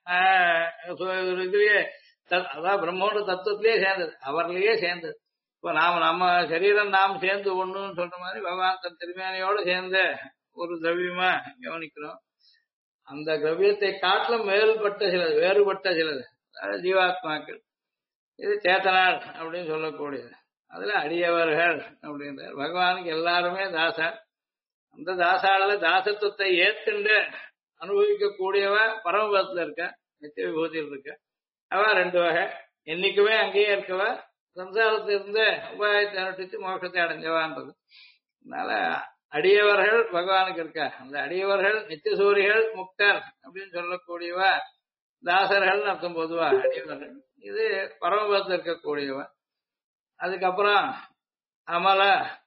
S1: இதுலயே அதான் பிரம்மோட தத்துவத்திலேயே சேர்ந்தது, அவர்லயே சேர்ந்தது. இப்ப நம்ம சரீரம் நாம் சேர்ந்து ஒண்ணுன்னு சொல்ற மாதிரி பகவான் தன் திருமேனியோட சேர்ந்த ஒரு திரவியமா கவனிக்கிறோம். அந்த திரவியத்தை காட்டிலும் மேல்பட்ட சிலது, வேறுபட்ட சிலது ஜீவாத்மாக்கள். இது சேத்தனார் அப்படின்னு சொல்லக்கூடியது. அதுல அடியவர்கள் அப்படின்றார். பகவானுக்கு எல்லாருமே தாசார். அந்த தாசால தாசத்துவத்தை ஏத்துண்டு அனுபவிக்கக்கூடியவ பரமபதத்துல இருக்க, நித்திய விபூதியில் இருக்க. அவ 2 வகை. என்னைக்குமே அங்கேயே இருக்கவ, சம்சாரத்துல இருந்து உபாயத்தை அனுஷ்டிச்சு மோட்சத்தை அடைஞ்சவான்றது. அதனால அடியவர்கள் பகவானுக்கு இருக்கா. அந்த அடியவர்கள் நித்தியசூரிகள் முக்தர் அப்படின்னு சொல்லக்கூடியவ தாசர்கள் அர்த்தம். பொதுவா அடியவர்கள் இது பரமபதத்தில் இருக்கக்கூடியவ. அதுக்கப்புறம் அமல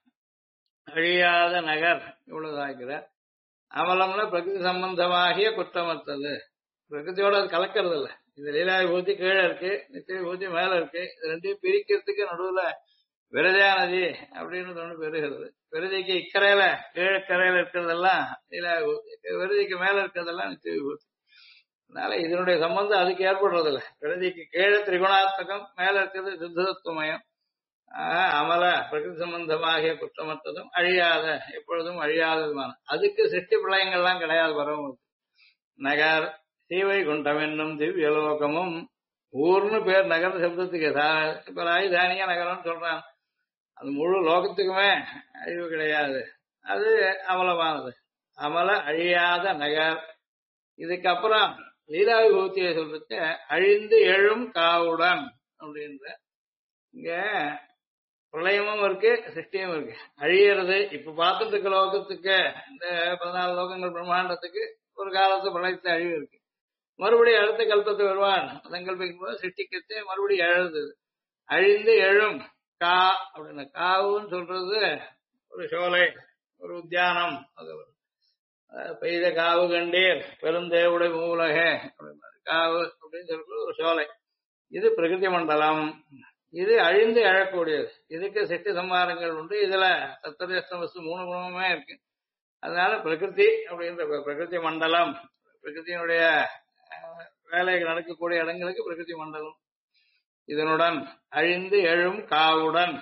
S1: அழியாத நகர் இவ்வளவுதாகிற. அமலம்னா பிரகிருதி சம்பந்தமாகிய குற்றமற்றது, பிரகிருதியோட அது கலக்கிறது இல்லை. இது லீலா விபூதி கீழே இருக்கு, நித்திய விபூதி மேல இருக்கு. இது ரெண்டையும் பிரிக்கிறதுக்கு நடுவுல விரஜா நதி அப்படின்னு ஒண்ணு பெறுகிறது. விரதிக்கு இக்கரையில கீழக்கரையில இருக்கிறதெல்லாம் லீலா விபூதி, விரதிக்கு மேல இருக்கிறதெல்லாம் நித்திய விபூதி. அதனால இதனுடைய சம்பந்தம் அதுக்கு ஏற்படுறது இல்லை. விரதிக்கு கீழே திரிகுணாத்மகம், மேல இருக்கிறது சித்தத்துவமயம். அமல பிரகிருதி சம்பந்தமாகிய குற்றமற்றதும் அழியாத, எப்பொழுதும் அழியாததுமான. அதுக்கு சிருஷ்டி பிரளயங்கள்லாம் கிடையாது. பரவ நகர் சீவை குண்டம் என்னும் திவ்யலோகமும் ஊர்னு பேர் நகர் சப்தத்துக்கு. இப்ப ராஜதானியா நகரம்னு சொல்றான். அது முழு லோகத்துக்குமே அழிவு கிடையாது. அது அமலமானது, அமல அழியாத நகர். இதுக்கப்புறம் லீலா விபூதியை சொல்றது அழிந்து எழும் காவுடன் அப்படின்ற. இங்க பிரளயமும் இருக்கு, சிருஷ்டியும் இருக்கு. அழியறது இப்ப பார்த்துட்டு இருக்க லோகத்துக்கு, இந்த 14 லோகங்கள் பிரம்மாண்டத்துக்கு ஒரு காலத்து பிரளயத்தை அழிவு இருக்கு. மறுபடியும் அடுத்த கல்பத்து வருவான் சங்கல்பிக்கும் போது சிருஷ்டிக்கத்தை மறுபடியும் எழுது. அழிந்து எழும் கா அப்படின்னு. காவுன்னு சொல்றது ஒரு சோலை, ஒரு உத்தியானம். அது பெய்த காவு கண்டீர் பெருந்தேவுடை மூலக காவு அப்படின்னு சொல்றது ஒரு சோலை. இது பிரகிருதி மண்டலம். இது அழிந்து எழக்கூடியது. இதுக்கு சிட்டி சம்ஹாரங்கள் உண்டு. இதுல சத்தரஸ்தம் வஸ்து 3 குணமுமே இருக்கு. அதனால பிரகிருதி அப்படின்ற பிரகிருதி மண்டலம், பிரகிருதியினுடைய வேலைகள் நடக்கக்கூடிய இடங்களுக்கு பிரகிருதி மண்டலம். இதனுடன் அழிந்து எழும் காவுடன்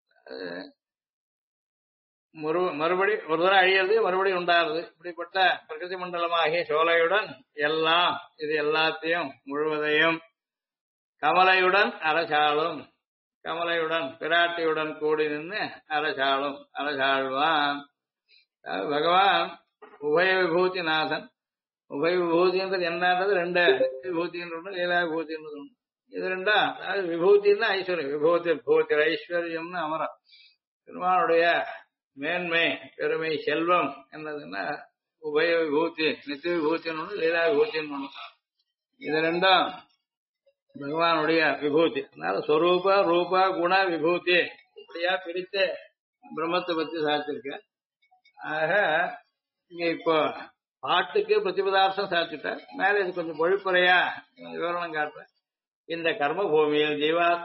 S1: மறுபடி ஒரு தடவை அழியிறது மறுபடியும் உண்டாருது. இப்படிப்பட்ட பிரகிருதி மண்டலமாகிய சோலையுடன் எல்லாம் இது எல்லாத்தையும் முழுவதையும் கமலையுடன் அரசாளும், கமலையுடன் பிராட்டியுடன் கூடி நின்று அரசாளும் அரசாழ்வான். பகவான் உபய விபூதி நாதன். உபய விபூதின்றது என்னன்றது 2 விபூதின்னு லீலா விபூதின்றது ஒண்ணு. இது 2 அதாவது விபூதின்னா ஐஸ்வர்யம், விபூதி பூதி ஐஸ்வர்யம்னு அமரம். பெருமானுடைய மேன்மை பெருமை செல்வம் என்னதுன்னா உபய விபூதி, நித்திய விபூத்தின்னு ஒண்ணு, லீலா விபூத்தின்னு ஒண்ணு. இது 2 பகவானுடைய விபூதி. அதனால ஸ்வரூப ரூப குண விபூதி இப்படியா பிரித்து பிரம்மத்தை பத்தி சாதிச்சிருக்க. ஆக இங்க இப்போ பாட்டுக்கு பிரதிபதார்த்தம் சாதிச்சுட்ட. மேல இது கொஞ்சம் பொழிப்புறையா விவரணம் காட்டுறேன். இந்த கர்ம பூமியில்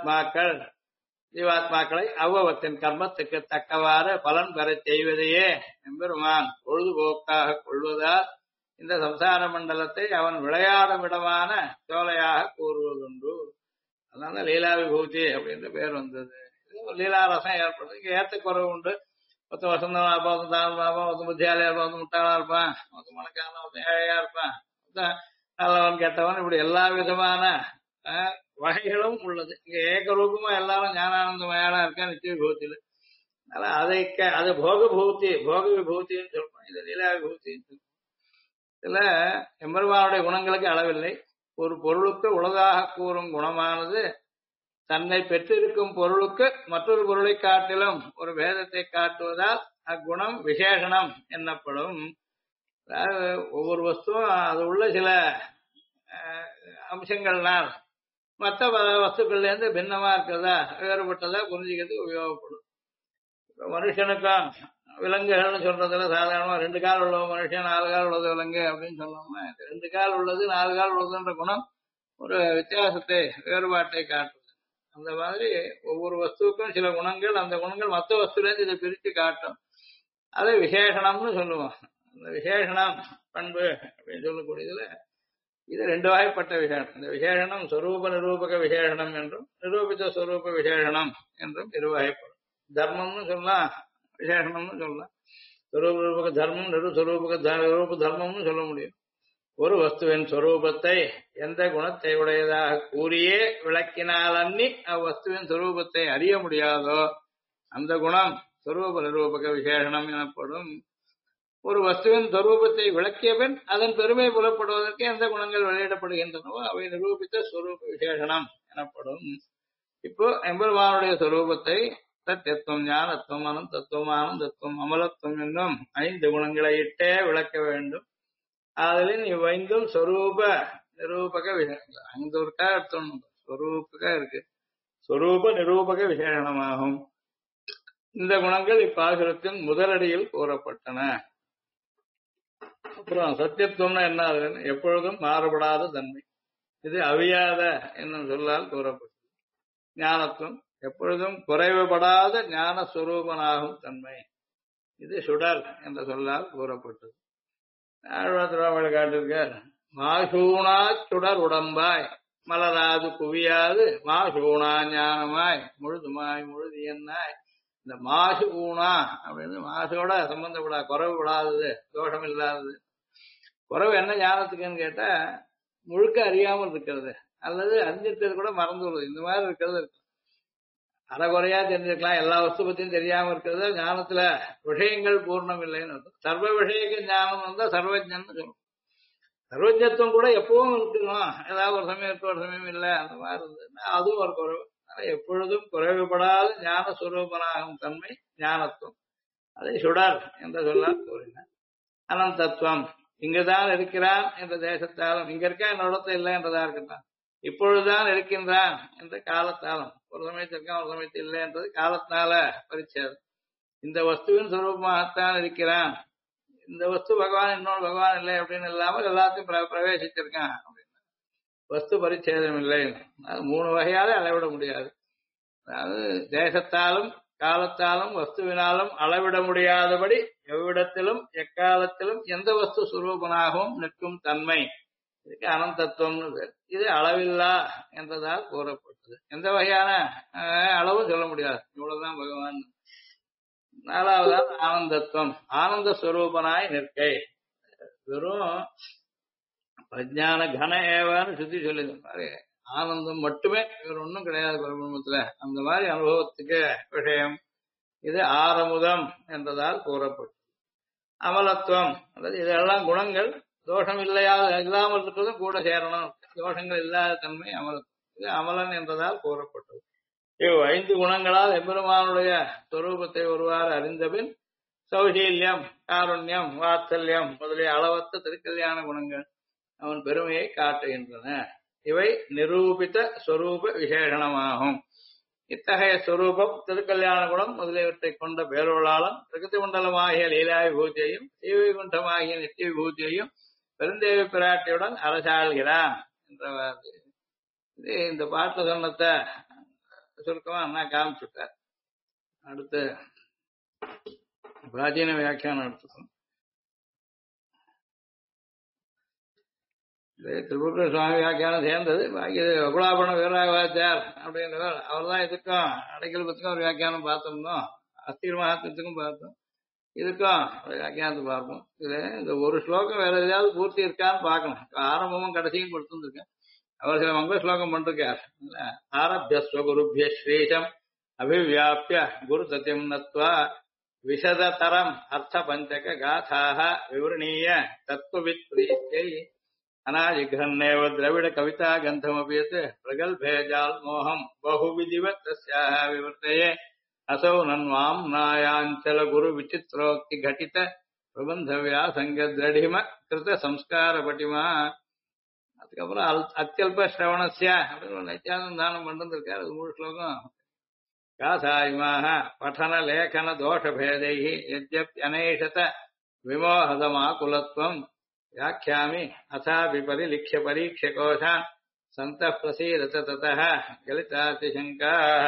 S1: ஜீவாத்மாக்களை அவ்வவத்தின் கர்மத்துக்கு தக்கவாறு பலன் பெற செய்வதையே எம்பெருமான் பொழுதுபோக்காக கொள்வதால் இந்த சம்சார மண்டலத்தை அவன் விளையாடும் இடமான சோலையாக கூறுவதுண்டு. அதனால லீலா விபூதி அப்படின்ற பேர் வந்தது. லீலாரசம் ஏற்படுது. இங்க ஏத்துக்குறவு உண்டு. 10 வசந்தமா இருப்பான், 10 தாழ்வா இருப்பான், 10 புத்தியாலியா இருப்பான், 10 முட்டாளா இருப்பான், 10 மணக்கான, 10 ஏழையா இருப்பான், நல்லவன் கெட்டவன், இப்படி எல்லா விதமான வகைகளும் உள்ளது. இங்க ஏகரூபமா எல்லாரும் ஞானானந்தமயான இருக்கா நித்திய விபூதியில. அதனால அது போக விபூதின்னு சொல்றோம். இது லீலா விபூதின்னு சொல்றோம். இதுல எம்பெருமானுடைய குணங்களுக்கு அளவில்லை. ஒரு பொருளுக்கு உலகாக கூறும் குணமானது தன்னை பெற்றிருக்கும் பொருளுக்கு மற்றொரு பொருளை காட்டிலும் ஒரு பேதத்தை காட்டுவதால் அக்குணம் விசேஷனம் என்னப்படும். அதாவது ஒவ்வொரு வஸ்துவும் அது உள்ள சில அம்சங்கள்னால் மற்ற வஸ்துக்கள்ல இருந்து பின்னமா இருக்கிறதா வேறுபட்டதா புரிஞ்சுக்கிறதுக்கு உபயோகப்படும். மனுஷனுக்கும் விலங்குகள்னு சொல்றதுல சாதாரணமா 2 கால் உள்ள மனுஷன், 4 கால் உள்ளது விலங்கு அப்படின்னு சொல்லணும்னா 2 கால் உள்ளது 4 கால் உள்ளதுன்ற குணம் ஒரு வித்தியாசத்தை வேறுபாட்டை காட்டுது. அந்த மாதிரி ஒவ்வொரு வஸ்துவுக்கும் சில குணங்கள், அந்த குணங்கள் மற்ற வஸ்துலேருந்து இதை பிரித்து காட்டும். அதை விசேஷணம்னு சொல்லுவோம். அந்த விசேஷணம் பண்பு அப்படின்னு சொல்லக்கூடியதுல இது 2 வகைப்பட்ட விசேஷம். இந்த விசேஷனம் ஸ்வரூப நிரூபக விசேஷனம் என்றும் நிரூபித்த ஸ்வரூப விசேஷனம் என்றும் 2 வகைப்படும். தர்மம்னு சொல்லலாம், விசேஷனம்னு சொல்லலாம். ஸ்வரூப ரூபக தர்மம், நிருஸ்வரூபக ரூப தர்மம்னு சொல்ல முடியும். ஒரு வஸ்துவின் ஸ்வரூபத்தை எந்த குணத்தை உடையதாக கூறியே விளக்கினால் அன்னி அவ்வஸ்துவின் ஸ்வரூபத்தை அறிய முடியாதோ அந்த குணம் ஸ்வரூப நிரூபக விசேஷனம் எனப்படும். ஒரு வஸ்துவின் ஸ்வரூபத்தை விளக்கிய பின் அதன் பெருமை புலப்படுவதற்கு எந்த குணங்கள் வெளியிடப்படுகின்றனவோ அவை நிரூபித்த ஸ்வரூப விசேஷனம் எனப்படும். இப்போ எம்பெருமானுடைய ஸ்வரூபத்தை சத்தியத்துவம், ஞானத்துவம், அனந்தத்துவம், ஆனந்தத்துவம், அமலத்துவம் என்னும் 5 குணங்களை இட்டே விளக்க வேண்டும். அதில் இவ்வைந்தும் ஸ்வரூப நிரூபக விசேஷம். 5 இருக்கா எடுத்தோம், ஸ்வரூபக இருக்கு. ஸ்வரூப நிரூபக விசேஷனமாகும். இந்த குணங்கள் இப்பாசுரத்தின் முதலடியில் கூறப்பட்டன. அப்புறம் சத்தியத்துவம்னா என்ன? எப்பொழுதும் மாறுபடாத தன்மை, இது அவியாத என்னும் சொல்லால் கூறப்பட்டது. ஞானத்துவம் எப்பொழுதும் குறைவுபடாத ஞான சுரூபனாகும் தன்மை, இது சுடர் என்ற சொல்லால் கூறப்பட்டது. ஆழ்வார் காட்டிருக்கார். மாசூணா சுடர் உடம்பாய் மலராது குவியாது மாசூணா ஞானமாய் முழுதுமாய் முழுதியன்னாய். இந்த மாசு ஊனா அப்படின்னு மாசோட சம்பந்தப்படாது, குறைவு விடாதது, தோஷம் இல்லாதது. குறைவு என்ன ஞானத்துக்குன்னு கேட்டா முழுக்க அறியாமல் இருக்கிறது அல்லது அறிஞ்சிருக்கிறது கூட மறந்துள்ளது, இந்த மாதிரி இருக்கிறது இருக்கு. அறகுறையா தெரிஞ்சிருக்கலாம், எல்லா வஸ்து பத்தியும் தெரியாம இருக்கிறது ஞானத்துல விஷயங்கள் பூர்ணம் இல்லைன்னு அர்த்தம். சர்வ விஷயக்க ஞானம் வந்தா சர்வஜன்னு சொல்லும். சர்வஜத்துவம் கூட எப்பவும் இருக்கணும், ஏதாவது ஒரு சமயம் இருக்க ஒரு சமயம் இல்லை, அந்த மாதிரி இருந்ததுன்னா அதுவும் ஒரு குறைவு. எப்பொழுதும் குறைவுபடாத ஞான சுரூபனாகும் தன்மை ஞானத்துவம், அதை சுடர் என்ற சொல்லால் கூறினார். அனந்தத்துவம் இங்குதான் இருக்கிறான் என்ற தேசத்தாலும், இங்க இருக்கா என்னோடத்த இல்லை என்றதா இருக்கட்டும், இப்பொழுதுதான் இருக்கின்றான் என்ற காலத்தாலும், ஒரு சமயத்தில் இருக்கான் ஒரு சமயத்தில் இல்லை என்றது காலத்தினால பரிச்சேதம். இந்த வஸ்துவின் சுரூபமாகத்தான் இருக்கிறான், இந்த வஸ்து பகவான் இன்னொரு பகவான் இல்லை அப்படின்னு இல்லாமல் எல்லாத்தையும் பிரவேசிச்சிருக்கான் அப்படின்னு வஸ்து பரிச்சேதம் இல்லை. அது 3 வகையால அளவிட முடியாது. அதாவது தேசத்தாலும் காலத்தாலும் வஸ்துவினாலும் அளவிட முடியாதபடி எவ்விடத்திலும் எக்காலத்திலும் எந்த வஸ்து சுரூபனாகவும் நிற்கும் தன்மை இதுக்கு அனந்தத்துவம்னு பேர். இது அளவில்லா என்றதால் கூறப்பட்டது. எந்த வகையான அளவும் சொல்ல முடியாது, இவ்வளவுதான் பகவான். 4வது ஆனந்தத்துவம், ஆனந்த ஸ்வரூபனாய் நிற்கை. வெறும் பிரஜான கன ஏவான்னு சுத்தி சொல்லுது பாரு, ஆனந்தம் மட்டுமே, வேற ஒன்றும் கிடையாது பரபிரம்மத்துல. அந்த மாதிரி அனுபவத்துக்கு விஷயம் இது ஆரமுதம் என்றதால் கூறப்படும். அமலத்துவம், அல்லது இதெல்லாம் குணங்கள் தோஷம் இல்லாமல் இருக்கிறதும் கூட சேரணும். தோஷங்கள் இல்லாத தன்மை அமலத்துவம். இது அமலன் என்றதால் கூறப்பட்டது. இவ் 5 குணங்களால் எம்பெருமானுடைய சொரூபத்தை ஒருவாறு அறிந்தபின் சௌசீல்யம், காருண்யம், வாத்சல்யம் முதலிய அளவற்ற திருக்கல்யாண குணங்கள் அவன் பெருமையை காட்டுகின்றன. இவை நிரூபித்த ஸ்வரூப விசேஷணமாகும். இத்தகைய ஸ்வரூபம் திருக்கல்யாண குணம் முதலியவற்றை கொண்ட பேரொருளாளன் பிரகிருதி மண்டலமாகிய லீலா விபூதியையும் ஸ்ரீவைகுண்டமாகிய நித்திய விபூதியையும் பெருந்தேவி பிராட்டியுடன் அரசாள்கிறான் என்றவாறு இது இந்த பாட்டுல சொன்னத்தை சுருக்கமா அண்ணா காமிச்சுட்டார். அடுத்து பிராச்சீன வியாக்கியானம் எடுத்துக்கணும். திருப்பூர் சுவாமி வியாக்கியானம் சேர்ந்தது. பாக்கி குலாபண வீரராகவாச்சார் அப்படின்றவர், அவர் தான் இதுக்கும் அடைக்கல்பத்துக்கும் ஒரு வியாக்கியானம் பார்த்திருந்தோம். அஸ்திர் மகாத்மத்துக்கும் பார்த்தோம். இதுக்கும் வியாக்கியானத்தை பார்ப்போம். இது இந்த ஒரு ஸ்லோகம் வேற எதாவது பூர்த்தி இருக்கான்னு பார்க்கணும். ஆரம்பமும் கடைசியும் கொடுத்துருக்கேன். அவர் சில மங்கள ஸ்லோகம் பண்ணிருக்கார். ஆரபியஸ்வ குருபிய ஸ்ரீசம் அபிவியாபிய குரு சத்தியம் நத்வா விஷததரம் அர்த்த பஞ்சக காதாக விவரணீய தத்துவவித் பிரீத்தை அநாஜிகன்னேவ திரவிட கவிதா கந்தமபியத் பிரகல்பேஜால் மோகம் பகுவிதிவத் தஸ்யாஹ விவர்த்தயே அசௌ நன்வாம் நாயாஞ்சல குரு விசித்ரோக்தி கட்டித பிரபந்த வியாசங்க திரடிம கிருத சம்ஸ்கார பட்டிமா. அதுக்கப்புறம் அத்தியல்ப ஸ்ரவணஸ்ய அப்படின்னு ஒரு நித்தியானந்தானம் பண்ணிருக்காரு. அது 3 ஸ்லோகம். காசாயிமாக பठन லேகன தோஷபேதைஹி யத்யப்யநேஷத விமோஹதமாகுலத்வம் வியாக்கியாமி அசாபி பரிலிக்ஷ்ய பரீட்சகோஷான் சந்தः பிரசீரத ததः கலிதாதிசங்காः.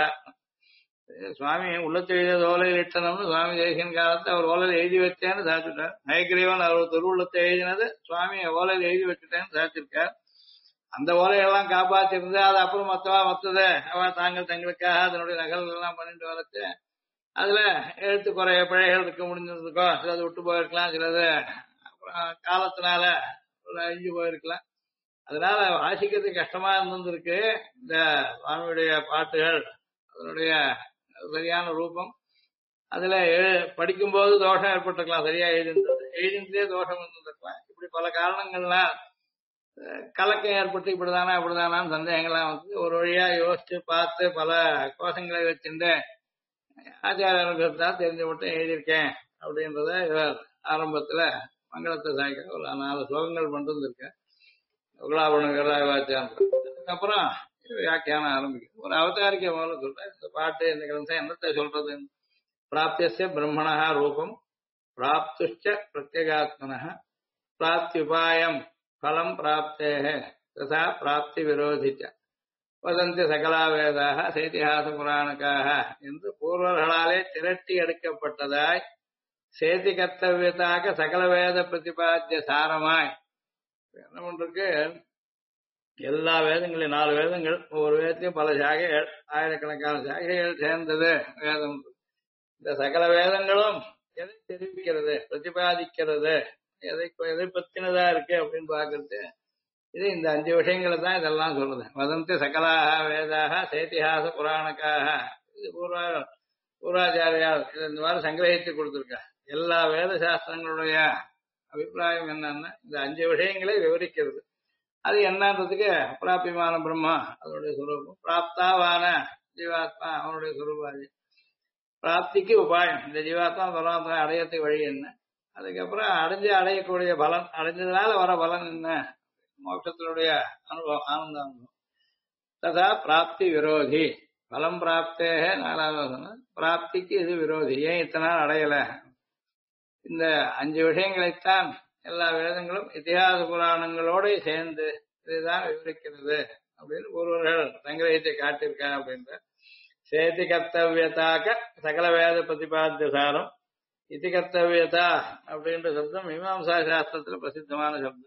S1: சுவாமி உள்ளத்தை எழுதியது ஓலையில் இட்டனம்னு சுவாமி தேசிகன் காலத்தை அவர் ஓலையில் எழுதி வச்சேன்னு சாதிச்சுட்டார். நயக்கிரீவன் அவர் திருவுள்ளத்தை எழுதினது சுவாமி ஓலையில் எழுதி வச்சுட்டேன்னு சாதிச்சிருக்கார். அந்த ஓலையெல்லாம் காப்பாத்திருந்து அது அப்புறம் மத்தது அவ தாங்கள் தங்களுக்காக அதனுடைய நகல் எல்லாம் பண்ணிட்டு வரச்சு அதுல எழுத்து குறைய பிழைகள் இருக்க முடிஞ்சிருக்கோ, சிலது விட்டு போயிருக்கலாம், சிலது காலத்தினால அழிஞ்சு போயிருக்கலாம். அதனால வாசிக்கிறதுக்கு கஷ்டமா இருந்திருக்கு. இந்த சுவாமியுடைய பாட்டுகள் அதனுடைய சரியான ரூபம் அதுல படிக்கும்போது தோஷம் ஏற்பட்டிருக்கலாம். சரியா எழுதினதே தோஷம் இருந்திருக்கலாம். இப்படி பல காரணங்கள்லாம் கலக்கம் ஏற்பட்டு இப்படிதானா அப்படிதானான்னு சந்தேகங்கள்லாம் வந்து ஒரு வழியா யோசிச்சு பார்த்து பல கோஷங்களை வச்சுட்டு ஆச்சாரியர்களுக்கு தான் தெரிஞ்சு மட்டும் எழுதியிருக்கேன் அப்படின்றத இவர் ஆரம்பத்துல மங்களத்தை சாய்க்க ஒரு 4 ஸ்லோகங்கள் பண்ணிட்டு இருக்கேன். உகலாபண வீரராகவாச்சான். அதுக்கப்புறம் வியாக்கியானம் ஆரம்பிக்கும். ஒரு அவதாரிக்க முதல்ல சொல்றேன். இந்த பாட்டு இந்த கிரந்தம் என்னத்தை சொல்றது? பிராப்திய பிரம்மணா ரூபம் பிராப்துஷ்ச பிரத்யேகாத்மன பிராப்தி உபாயம் பலம் பிராப்தே ததா பிராப்தி விரோதிச்ச வதந்தி சகலா வேதாக சேதிஹாச புராணக்காக என்று பூர்வர்களாலே திரட்டி எடுக்கப்பட்டதாய் சேதி கர்த்தவியதாக சகல வேத பிரதிபாத்திய சாரமாய் என்ன பண்றதுக்கு எல்லா வேதங்களையும் 4 வேதங்கள், ஒவ்வொரு வேதத்தையும் பல சாகைகள், ஆயிரக்கணக்கான சாகைகள் சேர்ந்தது வேதம். இந்த சகல வேதங்களும் எதை தெரிவிக்கிறது, பிரதிபாதிக்கிறது, எதை பத்தினதா இருக்கு அப்படின்னு பாக்குறது. இது இந்த 5 விஷயங்களை தான் இதெல்லாம் சொல்லுது. வதந்தி சகலாக வேதாக சேதிஹாச புராணக்காக. இது பூர்வாச்சாரியால் இந்த மாதிரி சங்கிரகித்து கொடுத்துருக்கா. எல்லா வேத சாஸ்திரங்களுடைய அபிப்பிராயம் என்னன்னா இந்த 5 விஷயங்களை விவரிக்கிறது. அது என்னன்றதுக்கு பிராபியமான பிரம்மா அதனுடைய சுரூபம், பிராப்தாவான ஜீவாத்மா அவனுடைய சுரூபாதி, பிராப்திக்கு உபாயம் இந்த ஜீவாத்மா பரமாத்மா அடையத்துக்கு வழி என்ன, அதுக்கப்புறம் அடையக்கூடிய பலன், அடைஞ்சதுனால வர பலன் என்ன, மோட்சத்தினுடைய அனுபவம் ஆனந்த அனுபவம். ததா பிராப்தி விரோதி பலம் பிராப்தே 4வது பிராப்திக்கு இது விரோதி. ஏன் இத்தனை நாள் அடையல? இந்த 5 விஷயங்களைத்தான் எல்லா வேதங்களும் இதிகாச புராணங்களோடு சேர்ந்து இதுதான் விவரிக்கிறது அப்படின்னு ஒருவர்கள் சங்கிரகத்தை காட்டியிருக்கா அப்படின்ற சேதி கர்த்தவியதாக சகல வேத பிரதிபாத்திய சாரம் இதி கர்த்தவியதா அப்படின்ற சப்தம் மீமாம்சா சாஸ்திரத்துல பிரசித்தமான சப்தம்.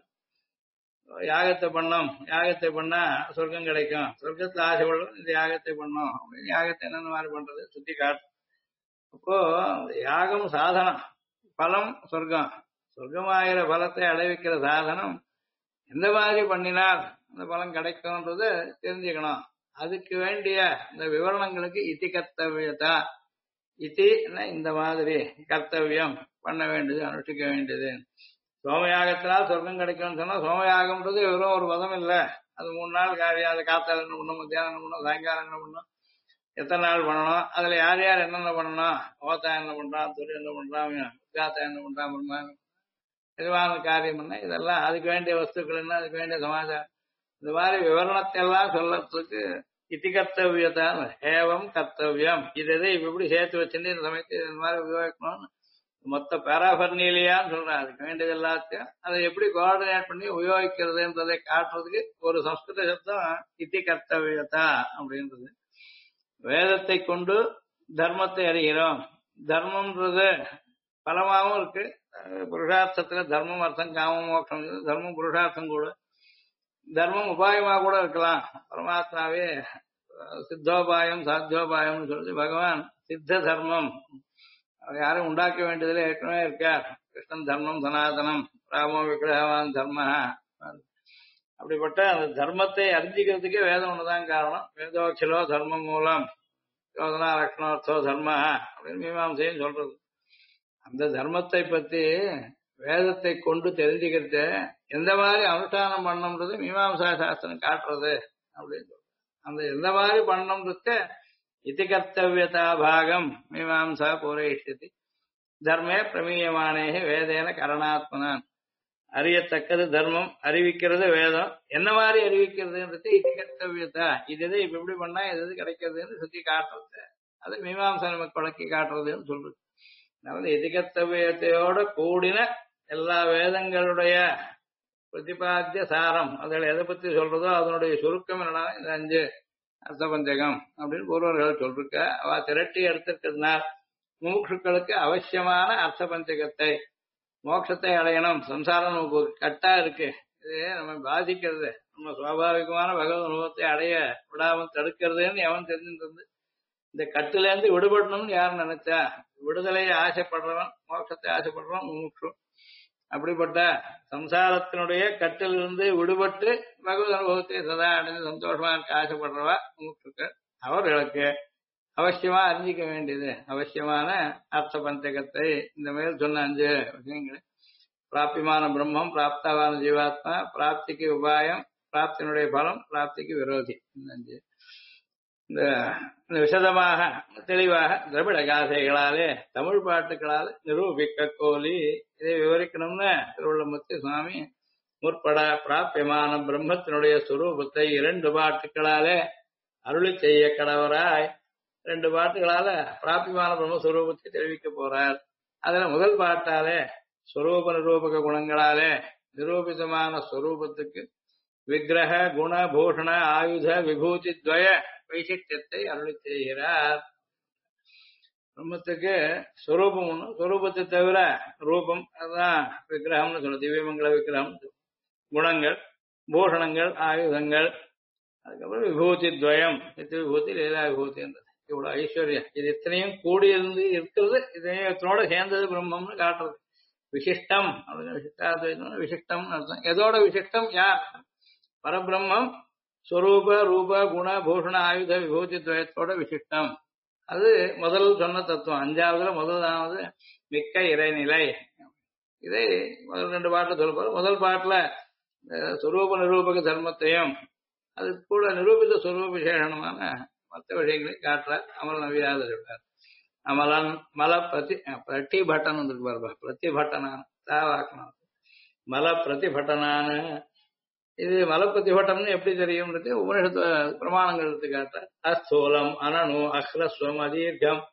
S1: யாகத்தை பண்ணோம், யாகத்தை பண்ணா சொர்க்கம் கிடைக்கும், சொர்க்கத்துல ஆசைப்படும் இந்த யாகத்தை பண்ணோம் அப்படின்னு யாகத்தை என்னென்ன மாதிரி பண்றது சுத்தி காட்டும். அப்போ யாகம் சாதனம், பலம் சொர்க்கம், சொர்க்கமாகிற பலத்தை அடைவிக்கிற சாதனம் எந்த மாதிரி பண்ணினால் அந்த பலம் கிடைக்கும்ன்றது தெரிஞ்சுக்கணும். அதுக்கு வேண்டிய இந்த விவரணங்களுக்கு இதி கர்த்தவியதா, இதி இந்த மாதிரி கர்த்தவியம் பண்ண வேண்டியது அனுஷ்டிக்க வேண்டியது. சோமயாகத்தினால் சொர்க்கம் கிடைக்கும்னு சொன்னா சோமயாகம்ன்றது வெறும் ஒரு பதம் இல்லை, அது 3 நாள் காரியம். அது காத்தால என்ன பண்ணணும், மத்தியானம் என்ன பண்ணணும், சாயங்காலம் என்ன பண்ணணும், எத்தனை நாள் பண்ணணும், அதுல யார் யார் என்னென்ன பண்ணணும், ஓத்தா என்ன பண்றான், துரி என்ன பண்றான், காத்தா என்ன பண்றான், பிரம்மா எதுவான காரியம் என்ன, இதெல்லாம் அதுக்கு வேண்டிய வஸ்துக்கள் என்ன, அதுக்கு வேண்டிய சமாச்சாரம், இந்த மாதிரி விவரணத்தை எல்லாம் சொல்றதுக்கு இதி கர்த்தவியதான் ஏவம் கர்த்தவியம். இது இப்படி சேர்த்து வச்சுட்டு இந்த சமயத்தை இந்த மாதிரி உபயோகிக்கணும்னு மொத்த பேராபர்னியிலையான்னு சொல்றேன். அதுக்கு வேண்டியது எல்லாத்தையும் அதை எப்படி கோஆர்டினேட் பண்ணி உபயோகிக்கிறதுன்றதை காட்டுறதுக்கு ஒரு சம்ஸ்கிருத சப்தம் இதி கர்த்தவியதா அப்படின்றது. வேதத்தை கொண்டு தர்மத்தை அறிகிறோம். தர்மம்ன்றது பலமாகவும் இருக்கு. புருஷார்த்தத்துல தர்மம் அர்த்தம் காமம் மோட்சம், தர்மம் புருஷார்த்தம் கூட, தர்மம் உபாயமா கூட இருக்கலாம். பரமாத்மாவே சித்தோபாயம் சாத்தியோபாயம்னு சொல்லி பகவான் சித்த தர்மம் யாரும் உண்டாக்க வேண்டியதுல ஏற்கனவே இருக்கார். கிருஷ்ணன் தர்மம் சனாதனம், ராமோ விக்கிரகவான் தர்ம. அப்படிப்பட்ட அந்த தர்மத்தை அறிஞ்சிக்கிறதுக்கே வேதம் ஒண்ணுதான் காரணம். வேதோக்கிலோ தர்மம் மூலம் யோதனா லக்ஷ்மணோர்த்தோ தர்ம அப்படின்னு மீமாம்சையும் சொல்றது. அந்த தர்மத்தை பத்தி வேதத்தை கொண்டு தெரிஞ்சுக்கிறது எந்த மாதிரி அனுஷ்டானம் பண்ணணும்ன்றது மீமாம்சா சாஸ்திரம் காட்டுறது அப்படின்னு சொல்றது. அந்த எந்த மாதிரி பண்ணணும்ன்றது இதி கர்த்தவியதா பாகம் மீமாம்சா பூரயிஷ்யதி தர்மே பிரமீயமானே வேதேன கரணாத்மனான். அறியத்தக்கது தர்மம், அறிவிக்கிறது வேதம். என்ன மாதிரி அறிவிக்கிறதுன்றது இதி கர்த்தவியதா, இது இப்ப எப்படி பண்ணா எது கிடைக்கிறதுன்னு சுத்தி காட்டுறது. அது மீமாம்சா நமக்கு வழக்கி காட்டுறதுன்னு சொல்றது. அதாவது இதி கர்த்தவியத்தையோட கூடின எல்லா வேதங்களுடைய பிரதிபாத்திய சாரம், அதில் எதை பத்தி சொல்றதோ அதனுடைய சுருக்கம் என்னன்னா இந்த 5 அர்த்த பஞ்சகம் அப்படின்னு பூர்வர்கள் சொல்லிருக்க. அவ திரட்டி எடுத்திருக்கிறதுனால் மூக்ஷுக்களுக்கு அவசியமான அர்த்த பஞ்சகத்தை, மோட்சத்தை அடையணும். சம்சாரம் நமக்கு கட்டா இருக்கு, இது நம்ம பாதிக்கிறது, நம்ம சுவாபாவிகமான பகவத் அனுபவத்தை அடைய விடாமல் தடுக்கிறதுன்னு எவன் தெரிஞ்சிருந்து இந்த கட்டுல இருந்து விடுபடணும்னு யார் நினைச்சா, விடுதலையை ஆசைப்படுறவன், மோட்சத்தை ஆசைப்படுறவன் மூக்ஷு. அப்படிப்பட்ட சம்சாரத்தினுடைய கட்டிலிருந்து விடுபட்டு பகவத் அனுபவத்தை சதா அடைந்து சந்தோஷமா இருக்க ஆசைப்படுறவா மூக்ஷுக்கள். அவர்களுக்கு அவசியமா அறிஞ்சிக்க வேண்டியது அவசியமான அர்த்த பஞ்சகத்தை இந்த மேல் சொன்ன 5 விஷயங்கள். பிராப்தியமான பிரம்மம், பிராப்தவான ஜீவாத்மா, பிராப்திக்கு உபாயம், பிராப்தியினுடைய பலம், பிராப்திக்கு விரோதி. இந்த விசதமாக தெளிவாக திராவிட காசைகளாலே தமிழ் பாட்டுகளால் நிரூபிக்க கோலி இதை விவரிக்கணும்னு திருவள்ளமுத்து சுவாமி முற்பட பிராபியமான பிரம்மத்தினுடைய சுரூபத்தை 2 பாட்டுகளாலே அருளி செய்ய கடவராய் 2 பாட்டுகளால பிராபியமான பிரம்மஸ்வரூபத்தை தெரிவிக்க போறார். அதுல முதல் பாட்டாலே ஸ்வரூப நிரூபக குணங்களாலே நிரூபிதமான ஸ்வரூபத்துக்கு விக்கிரக குண பூஷண ஆயுத விபூதி துவய வைசிஷ்டியத்தை அருளி செய்கிறார். பிரம்மத்துக்கு ஸ்வரூபம் ஒண்ணு, ஸ்வரூபத்தை தவிர ரூபம், அதுதான் விக்கிரகம்னு சொல்லுது, திவ்யமங்கல விக்கிரகம். குணங்கள், பூஷணங்கள், ஆயுதங்கள், அதுக்கப்புறம் விபூதி துவயம், நித்திய விபூதி லீலா விபூதி என்றது. இவ்வளவு ஐஸ்வர்யம், இது இத்தனையும் கூடியிருந்து இருக்கிறது, இதனோட சேர்ந்தது பிரம்மம்னு காட்டுறது. விசிஷ்டம் அப்படின்னு விசிஷ்டாத்வைதம், விசிஷ்டம் அர்த்தம். எதோட விசிஷ்டம்? யார்? பரபிரம்மம் ஸ்வரூப ரூப குண பூஷண ஆயுத விபூதி துவயத்தோட விசிஷ்டம். அது முதல் சொன்ன தத்துவம். 5வதுல முதலாவது மிக்க இறைநிலை. இதை முதல் 2 பாட்டுல சொல்ல போற. முதல் பாட்டுல ஸ்வரூப நிரூபக தர்மத்தையும் அது கூட நிரூபித்த ஸ்வரூப விசேஷமான மற்ற விஷயங்களையும் காட்டுறார். அமல நவியாத சொல்றார். அமலன் மல பிரதிபட்டன் வந்துருக்கு பாருப்பா, பிரதிபட்டனான தாவாக்கணும், மல பிரதிபட்டனான. இது மல பிரதிபட்டம்னு எப்படி தெரியும்ன்றது உபனிஷத்து பிரமாணங்கள் எடுத்து காட்டுற. அஸ்தூலம் அனனு அஹ்ரஸ்வம் அதீர்க்கம்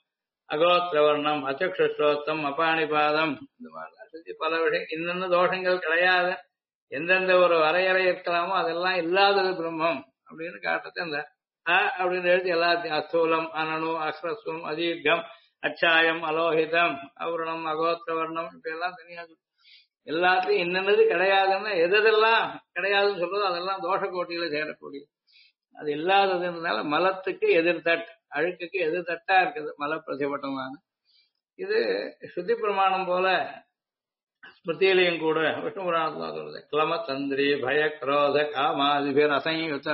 S1: அகோத்திரவர்ணம், அச்சக்ஷுஸ்ரோத்தம், அபாணிபாதம், இந்த மாதிரிலாம் சொல்லி பல விஷயம் இன்னொன்னு தோஷங்கள் கிடையாது. எந்தெந்த ஒரு வரையறை இருக்கலாமோ அதெல்லாம் இல்லாதது பிரம்மம் அப்படின்னு காட்டுறது. அந்த அப்படின்னு எழுதி எல்லாத்தையும் அஸ்தூலம், அனனு, அஸ்ரஸ்வம், அதீர்க்கம், அச்சாயம், அலோகிதம், அவுரணம், அகோத்திரவர்ணம் இப்படி எல்லாம் தனியாக எல்லாத்தையும் என்னென்னது கிடையாதுன்னா எதெல்லாம் கிடையாதுன்னு சொல்றது அதெல்லாம் தோஷ கோட்டியில சேரக்கூடிய அது இல்லாததுனால மலத்துக்கு எதிர்த்தட், அழுக்குக்கு எதிர்த்தட்டா இருக்குது மல பிரதிபட்டமான. இது ஸ்ருதி பிரமாணம் போல ஸ்மிருதியிலையும் கூட விஷ்ணு புராணத்துல சொல்றது கிளம தந்திரி பய குரோத காமாதிபிர் அசயுத.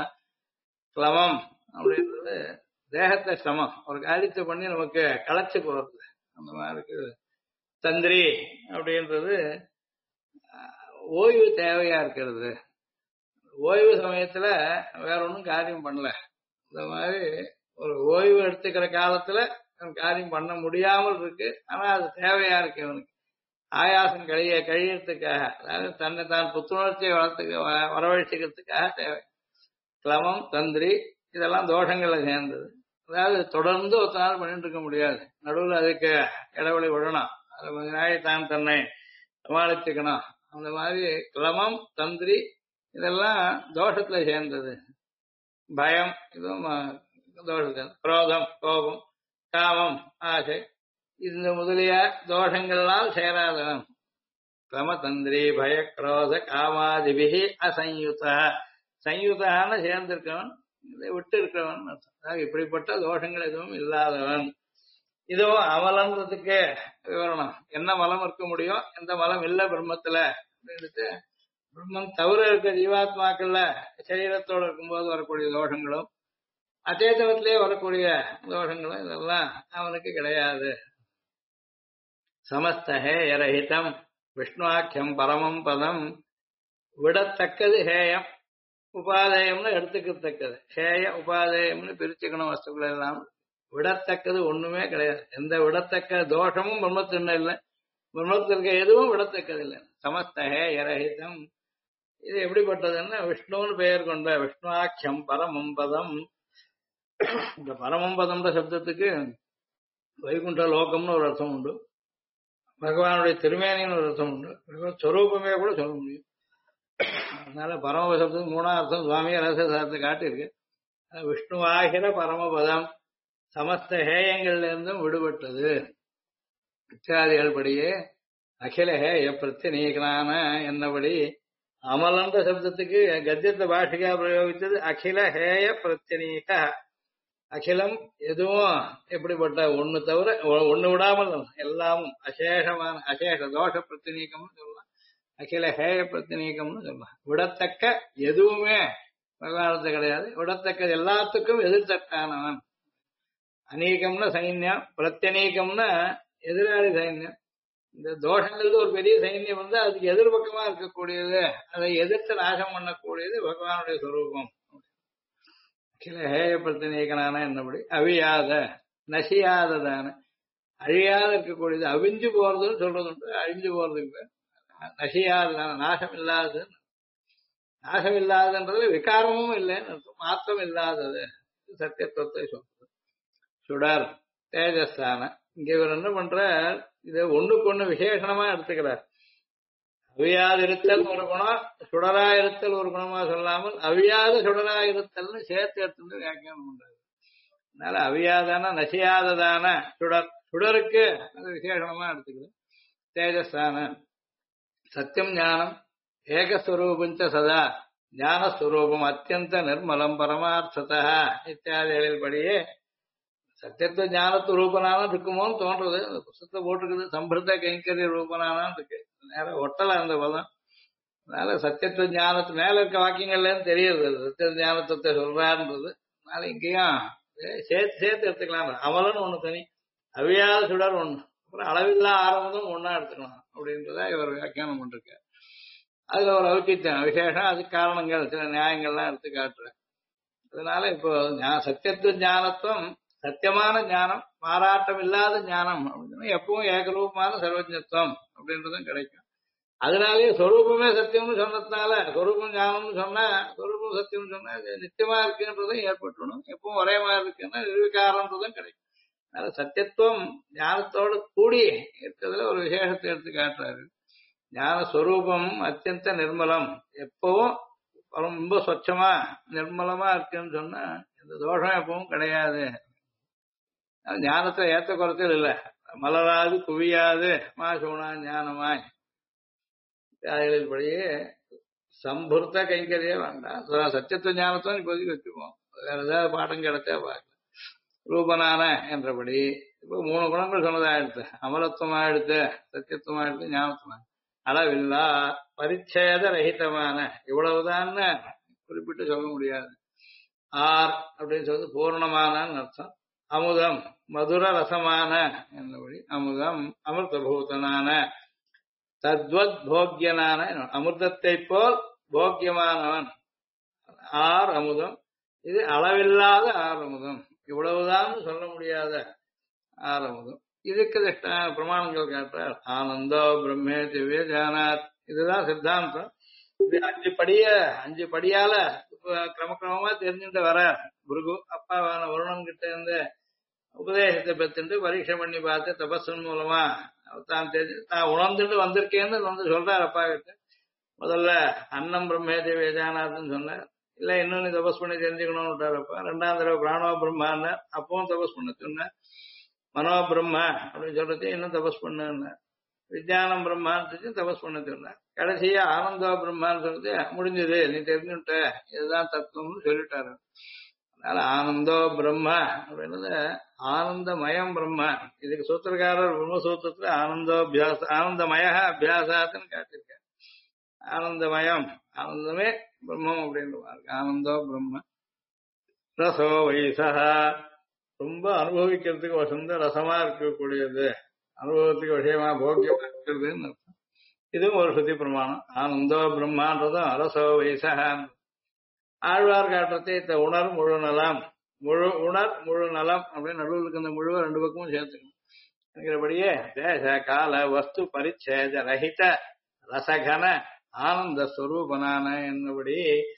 S1: கிளமம் அப்படின்றது தேகத்தை சிரமம் ஒரு காரியத்தை பண்ணி நமக்கு களைச்சு போறது அந்த மாதிரி இருக்குது. தந்திரி அப்படின்றது ஓய்வு தேவையா இருக்கிறது. ஓய்வு சமயத்துல வேற ஒன்றும் காரியம் பண்ணல. இந்த மாதிரி ஒரு ஓய்வு எடுத்துக்கிற காலத்துல காரியம் பண்ண முடியாமல் இருக்கு. ஆனா அது தேவையா இருக்கு இவனுக்கு ஆயாசம் கழியறதுக்காக, அதாவது தன்னை தான் புத்துணர்ச்சியை வரவழைச்சிக்கிறதுக்காக தேவை. கிளமம் தந்திரி இதெல்லாம் தோஷங்களை சேர்ந்தது. அதாவது தொடர்ந்து ஒரு நாள் பண்ணிட்டு இருக்க முடியாது. நடுவில் அதுக்கு இடைவெளி விடணும். அது கொஞ்ச நாள் தான் தன்னை சமாளிச்சுக்கணும். அந்த மாதிரி கிளமம் தந்திரி இதெல்லாம் தோஷத்துல சேர்ந்தது. பயம் இதுவும் தோஷத்துல. குரோதம் கோபம், காமம் ஆசை இந்த முதலிய தோஷங்களால் சேராதவன். கிளமதந்திரி பய குரோத காமாதிபிகி அசயுத. சயுதான சேர்ந்திருக்கவன், இதை விட்டு இருக்கிறவன் அர்த்தம். இப்படிப்பட்ட தோஷங்கள் எதுவும் இல்லாதவன். இதுவும் அமலன்றதுக்கு விவரணம். என்ன மலம் இருக்க முடியும், எந்த மலம் இல்ல பிரம்மத்துல அப்படின்ட்டு. பிரம்மம் தவிர இருக்க ஜீவாத்மாக்கள்ல சரீரத்தோடு இருக்கும்போது வரக்கூடிய தோஷங்களும் அச்சேதனத்திலே வரக்கூடிய தோஷங்களும் இதெல்லாம் அவனுக்கு கிடையாது. சமஸ்தஹே யரஹிதம் விஷ்ணுவாக்கியம் பரமம் பதம். விடத்தக்கது ஹேயம், உபாதேயம்னு எடுத்துக்கத்தக்கது. ஹேய உபாதேயம்னு பிரிச்சுக்கணும் வஸ்துக்கள் எல்லாம். விடத்தக்கது ஒண்ணுமே கிடையாது. எந்த விடத்தக்க தோஷமும் பிரம்மத்தின் இல்லை. பிரம்மத்தில் இருக்க எதுவும் விடத்தக்கது இல்லை. சமஸ்தஹே யரஹிதம் இது எப்படிப்பட்டதுன்னா விஷ்ணுன்னு பெயர் கொண்ட விஷ்ணுவாக்கியம் பரமம் பதம். இந்த பரமம் பதம்ன்ற சப்தத்துக்கு வைகுண்ட லோகம்னு ஒரு அர்த்தம் உண்டு, பகவானுடைய திருமேனின்னு ஒரு அர்த்தம் உண்டு, ஸ்வரூபமே கூட சொல்ல முடியும். அதனால பரமபதத்துக்கு மூணாம் அர்த்தம் சுவாமியை ரசசாரத்தை காட்டியிருக்கு. விஷ்ணுவாகிற பரமபதம் சமஸ்த ஹேயங்கள்ல இருந்தும் விடுபட்டது. இத்தியாதிகள் படியே அகில ஹேய பிரத்தினீகனான என்னபடி அமலன்ற சப்தத்துக்கு கத்தியத்தை பாஷிகா பிரயோகித்தது அகில ஹேய பிரத்தினீக. அகிலம் எதுவும் எப்படிப்பட்ட ஒண்ணு தவிர ஒண்ணு விடாமல் எல்லாமும் அசேஷமான அசேஷ தோஷ பிரத்தினீகம்னு சொல்லலாம். அகில ஹேய பிரத்தினீகம்னு சொல்லலாம். விடத்தக்க எதுவுமே பகவானத்து கிடையாது. விடத்தக்க எல்லாத்துக்கும் எதிர்த்தக்கானவன். அநீகம்னா சைன்யம், பிரத்யநீகம்னா எதிராளி சைன்யம். இந்த தோஷங்களுக்கு ஒரு பெரிய சைன்யம் வந்து அதுக்கு எதிர்பக்கமா இருக்கக்கூடியது, அதை எதிர்த்து நாசம் பண்ணக்கூடியது பகவானுடைய சொரூபம். அகில ஹேய பிரத்தினீகனான என்னபடி அழியாத நசியாததான அழியாத இருக்கக்கூடியது. அவிஞ்சு போறதுன்னு சொல்றது உண்டு, அழிஞ்சு போறதுக்கு நசியாததான நாசம் இல்லாதது. நாசம் இல்லாதன்றது விகாரமும் இல்லைன்னு அர்த்தம், மாற்றம் இல்லாதது சத்தியத்துவத்தை சொல்றது. சுடர் தேஜஸ்தான இங்க இவர் என்ன பண்ற, இதை ஒண்ணுக்கு ஒண்ணு விசேஷமா எடுத்துக்கிறார். அவியாது இருத்தல் ஒரு குணம், சுடரா இருத்தல் ஒரு குணமா சொல்லாமல் அவியாத சுடரா இருத்தல்னு சேர்த்து எடுத்து வியாக்கியானம் பண்றாரு. அதனால அவியாதான நசியாததான சுடர், சுடருக்கு அது விசேஷமா எடுத்துக்கிறது. தேஜஸ்தான சத்தியம் ஞானம் ஏகஸ்வரூபஞ்ச சதா ஞானஸ்வரூபம் அத்தியந்த நிர்மலம் பரமார்த்ததா இத்தியாதிகளில் படியே சத்தியத்துவ ஞானத்து ரூபனாலும் இருக்குமோன்னு தோன்றது. அந்த புத்தகத்தை போட்டிருக்குது சம்பிரத கைங்கரிய ரூபனானான் இருக்கு. நேரம் ஒட்டல அந்த பதம். அதனால சத்தியத்துவ ஞானத்து மேல இருக்க வாக்கியங்கள்ல தெரியுது சத்திய ஞானத்துவத்தை சொல்றாருன்றது. அதனால இங்கேயும் சேர்த்து சேர்த்து எடுத்துக்கலாம். அமலன்னு ஒண்ணு தனி, அவியாத சுடர் ஒண்ணு, அப்புறம் அளவில்லா ஆரம்பமும் ஒன்னா எடுத்துக்கலாம் அப்படின்றத இவர் வியாக்கியானம் பண்ணிருக்காரு. அதுல ஒரு அவுக்கியம் விசேஷம், அதுக்கு காரணங்கள் சில நியாயங்கள்லாம் எடுத்து காட்டுறேன். அதனால இப்போ சத்தியத்துவ ஞானத்துவம் சத்தியமான ஞானம், மாறாட்டம் இல்லாத ஞானம் அப்படின்னா எப்பவும் ஏகரூபமான சர்வஜத்துவம் அப்படின்றதும் கிடைக்கும். அதனாலேயே சொரூபமே சத்தியம்னு சொன்னதுனால சொரூபம் ஞானம்னு சொன்னா சொரூபம் சத்தியம்னு சொன்னா நித்தியமா இருக்குன்றதும் ஏற்பட்டுணும். எப்பவும் ஒரே மாதிரி இருக்குன்னா நிர்விகாரன்றதும் கிடைக்கும். அதனால சத்தியத்துவம் ஞானத்தோடு கூடி இருக்கிறதுல ஒரு விசேஷத்தை எடுத்து காட்டுறாரு. ஞான ஸ்வரூபம் அத்தியந்த நிர்மலம், எப்பவும் ரொம்ப சொச்சமா நிர்மலமா இருக்குன்னு சொன்னா இந்த தோஷம் எப்பவும் கிடையாது. ஞானத்தை ஏத்த குறைச்சல் இல்லை. மலராது குவியாது மாசூனா ஞானமாய் படியே சம்புர்த்த கைங்கரியே வேண்டாம். சத்தியத்துவ ஞானத்துவம் இப்போதைக்கு வச்சுக்குவோம். வேற ஏதாவது பாடம் கிடைச்சா பார்க்கலாம். ரூபனான என்றபடி இப்போ 3 குணங்கள் சொன்னதாயிடுத்து. அமலத்துவமாயிடுத்து, சத்தியத்துவமாயிடுத்து, ஞானத்துவம். அளவில்லா பரிச்சேத ரஹிதமான, இவ்வளவுதான்னு குறிப்பிட்டு சொல்ல முடியாது. ஆர் அப்படின்னு சொல்றது பூர்ணமானன்னு அர்த்தம். அமுதம் மதுர ரசமான என்றபடி அமுதம் அமிர்தபூதனான, தத்வத் போக்கியனான, அமிர்தத்தை போல் போக்கியமானவன். ஆர் அமுதம், இது அளவில்லாத ஆர் அமுதம், இவ்வளவுதான் சொல்ல முடியாத ஆர் அமுதம். இதுக்கு பிரமாணங்கள் காட்டுறார். ஆனந்தோ பிரம்மே திவ்ய ஜானாத், இதுதான் சித்தாந்தம். இது 5 படியால கிரமக்கிரமமா தெரிஞ்சுட்டு வர குரு அப்பாவான வருணன் கிட்ட இருந்து உபதேசத்தை பெற்றுட்டு பரீட்சை பண்ணி பார்த்து தபஸின் மூலமா தான் தான் உணர்ந்துட்டு வந்திருக்கேன்னு வந்து சொல்றார் அப்பா கிட்ட. முதல்ல அன்னம் பிரம்மே தேவி ஜானாத்னு சொன்னார். இல்ல இன்னும் நீ தபஸ் பண்ணி தெரிஞ்சுக்கணும்னு விட்டாரப்பா. 2ஆம் தடவை பிராணோ பிரம்மான்னு அப்பவும் தபஸ் பண்ண சொன்ன. மனோ பிரம்ம அப்படின்னு சொல்றது இன்னும் தபஸ் பண்ண. விஜயானம் பிரம்மான்னு தபஸ் பண்ண சொன்ன. கடைசியா ஆனந்தோ பிரம்மான்னு சொல்றது முடிஞ்சது, நீ தெரிஞ்சுட்ட, இதுதான் தத்துவம்னு சொல்லிட்டாரு. அதனால ஆனந்தோ பிரம்ம அப்படின்றது ஆனந்தமயம் பிரம்ம. இதுக்கு சூத்திரக்காரர் பிரம்மசூத்திரத்துல ஆனந்தோபியாச ஆனந்தமய அபியாசாத்துன்னு காட்டியிருக்க. ஆனந்தமயம், ஆனந்தமே பிரம்மம் அப்படின்னு ஆனந்தோ பிரம்ம. ரசோ வைசா, ரொம்ப அனுபவிக்கிறதுக்கு வசந்த ரசமா இருக்கக்கூடியது, அனுபவத்துக்கு விஷயமா போக்கியமா இருக்கிறதுன்னு அர்த்தம். இதுவும் ஒரு சுத்தி பிரமாணம். ஆனந்தோ பிரம்மான்றதும் அரசோ வைசா. ஆழ்வார் காட்டுறதே இந்த உணர் முழு நலம், முழு உணர் முழு நலம் அப்படின்னு நடுவில் இருக்க இந்த முழுவ 2 பக்கமும் சேர்த்துக்கணும். என்கிறபடியே தேச கால வஸ்து பரிச்சேத ரஹித ரசகன ஆனந்த ஸ்வரூபனான என்னபடி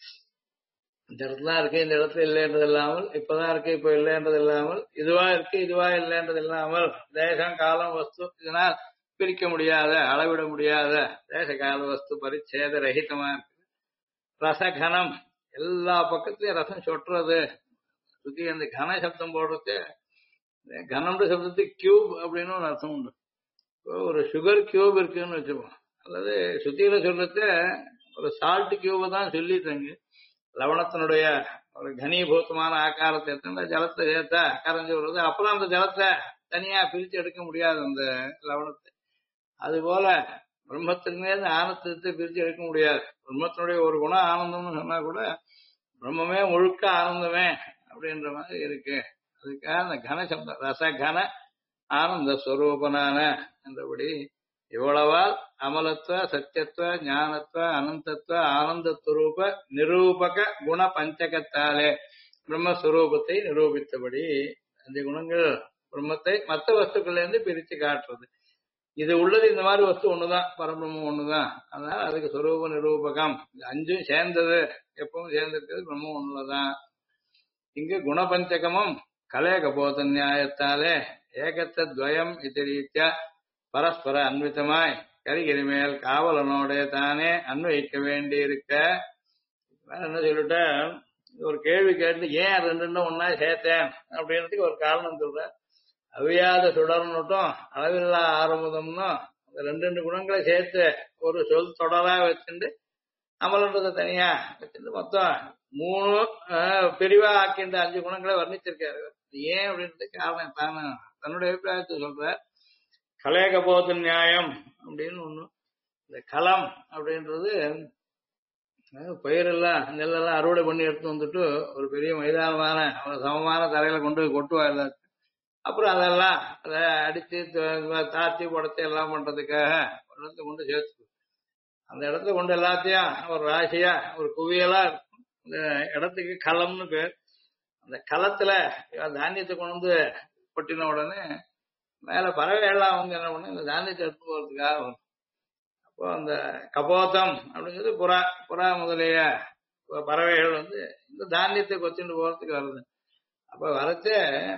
S1: இந்த இடத்துல இருக்கு, இந்த இடத்துல இல்லைன்றது இல்லாமல், இப்பதான் இருக்கு இப்ப இல்லைன்றது இல்லாமல், இதுவா இருக்கு இதுவா இல்லைன்றது இல்லாமல், தேசம் காலம் வஸ்து இதனால் பிரிக்க முடியாத அளவிட முடியாத தேச கால வஸ்து பரிச்சேத ரஹிதமா இருக்கு. ரசகனம், எல்லா பக்கத்திலயும் ரசம் சொட்டுறது. சுத்தி அந்த கன சப்தம் போடுறது, கனம்ன்ற சப்தத்துக்கு கியூப் அப்படின்னு ஒரு அர்த்தம் உண்டு. ஒரு சுகர் கியூப் இருக்குன்னு வச்சுப்போம். அல்லது சுத்தியில சொல்றது ஒரு சால்ட் கியூபை தான் சொல்லி தங்க. லவணத்தினுடைய ஒரு கனீபூத்தமான ஆக்காரத்தை எடுத்து ஜலத்தை சேர்த்தா கரைஞ்சி வருது. அப்புறம் அந்த ஜலத்தை தனியா பிரிச்சு எடுக்க முடியாது அந்த லவணத்தை. அதுபோல பிரம்மத்திலிருந்து ஆனந்தத்தை பிரிச்சு எடுக்க முடியாது. பிரம்மத்தினுடைய ஒரு குணம் ஆனந்தம்னு சொன்னா கூட பிரம்மமே முழுக்க ஆனந்தமே அப்படின்ற மாதிரி இருக்கு. அதுக்காக அந்த கன சப்தம் ரசகன ஆனந்த ஸ்வரூபனான என்றபடி இவ்வளவால் அமலத்துவ சத்தியத்துவ ஞானத்துவ அனந்தத்துவ ஆனந்தஸ்வரூப நிரூபக குண பஞ்சகத்தாலே பிரம்மஸ்வரூபத்தை நிரூபித்தபடி 5 குணங்கள் பிரம்மத்தை மற்ற வஸ்துக்கள்ல இருந்து பிரிச்சு காட்டுறது. இது உள்ளது இந்த மாதிரி வஸ்து ஒண்ணுதான், பரபிரம்மம் ஒண்ணுதான். அதனால அதுக்கு ஸ்வரூப நிரூபகம் 5ம் சேர்ந்தது, எப்பவும் சேர்ந்திருக்கிறது பிரம்மம் ஒண்ணுலதான். இங்கு குணபஞ்சகமும் கலேக போத நியாயத்தாலே ஏகத்வயம் இது ரீத்தியா பரஸ்பர அன்விதமாய் கரிகிரி மேல் காவலனோட தானே அன்வயிக்க வேண்டி இருக்க. என்ன சொல்லிட்ட, ஒரு கேள்வி கேட்டு ஏன் 2 ஒன்னா சேர்த்தேன் அப்படின்றதுக்கு ஒரு காரணம் சொல்ற. அவியாத சுடர்னுட்டும் அளவில்லா ஆரம்பதம்னும் அந்த 2 குணங்களை சேர்த்து ஒரு சொல் தொடரா வச்சுட்டு அமலன்றதை தனியா வச்சுட்டு மொத்தம் 3 பிரிவா ஆக்கின்ற 5 குணங்களை வர்ணிச்சிருக்காரு. ஏன் அப்படின்றதுக்கு காரணம் தானே தன்னுடைய அபிப்பிராயத்தை சொல்ற. கலேக போத நியாயம் அப்படின்னு ஒண்ணு. இந்த களம் அப்படின்றது பயிரெல்லாம் நெல்லெல்லாம் அறுவடை பண்ணி எடுத்து வந்துட்டு ஒரு பெரிய மைதானமான ஒரு சமமான தரையில கொண்டு கொட்டுவா எல்லாத்தையும். அப்புறம் அதெல்லாம் அதை அடிச்சு தாத்தி புடச்சி எல்லாம் பண்றதுக்காக ஒரு இடத்துல கொண்டு சேர்த்து அந்த இடத்துல கொண்டு எல்லாத்தையும் ஒரு ராசியா ஒரு குவியலா இருக்கும். இந்த இடத்துக்கு களம்னு பேர். அந்த களத்துல தானியத்தை கொண்டு வந்து கொட்டின உடனே மேல பறவைகள்லாம் வந்து என்ன பண்ணு இந்த தானியத்தை எடுத்து போறதுக்காக வரும். அப்போ அந்த கபோதம் அப்படிங்கிறது புறா முதலிய பறவைகள் வந்து இந்த தானியத்தை கொத்திட்டு போறதுக்கு வருது. அப்ப வரச்சே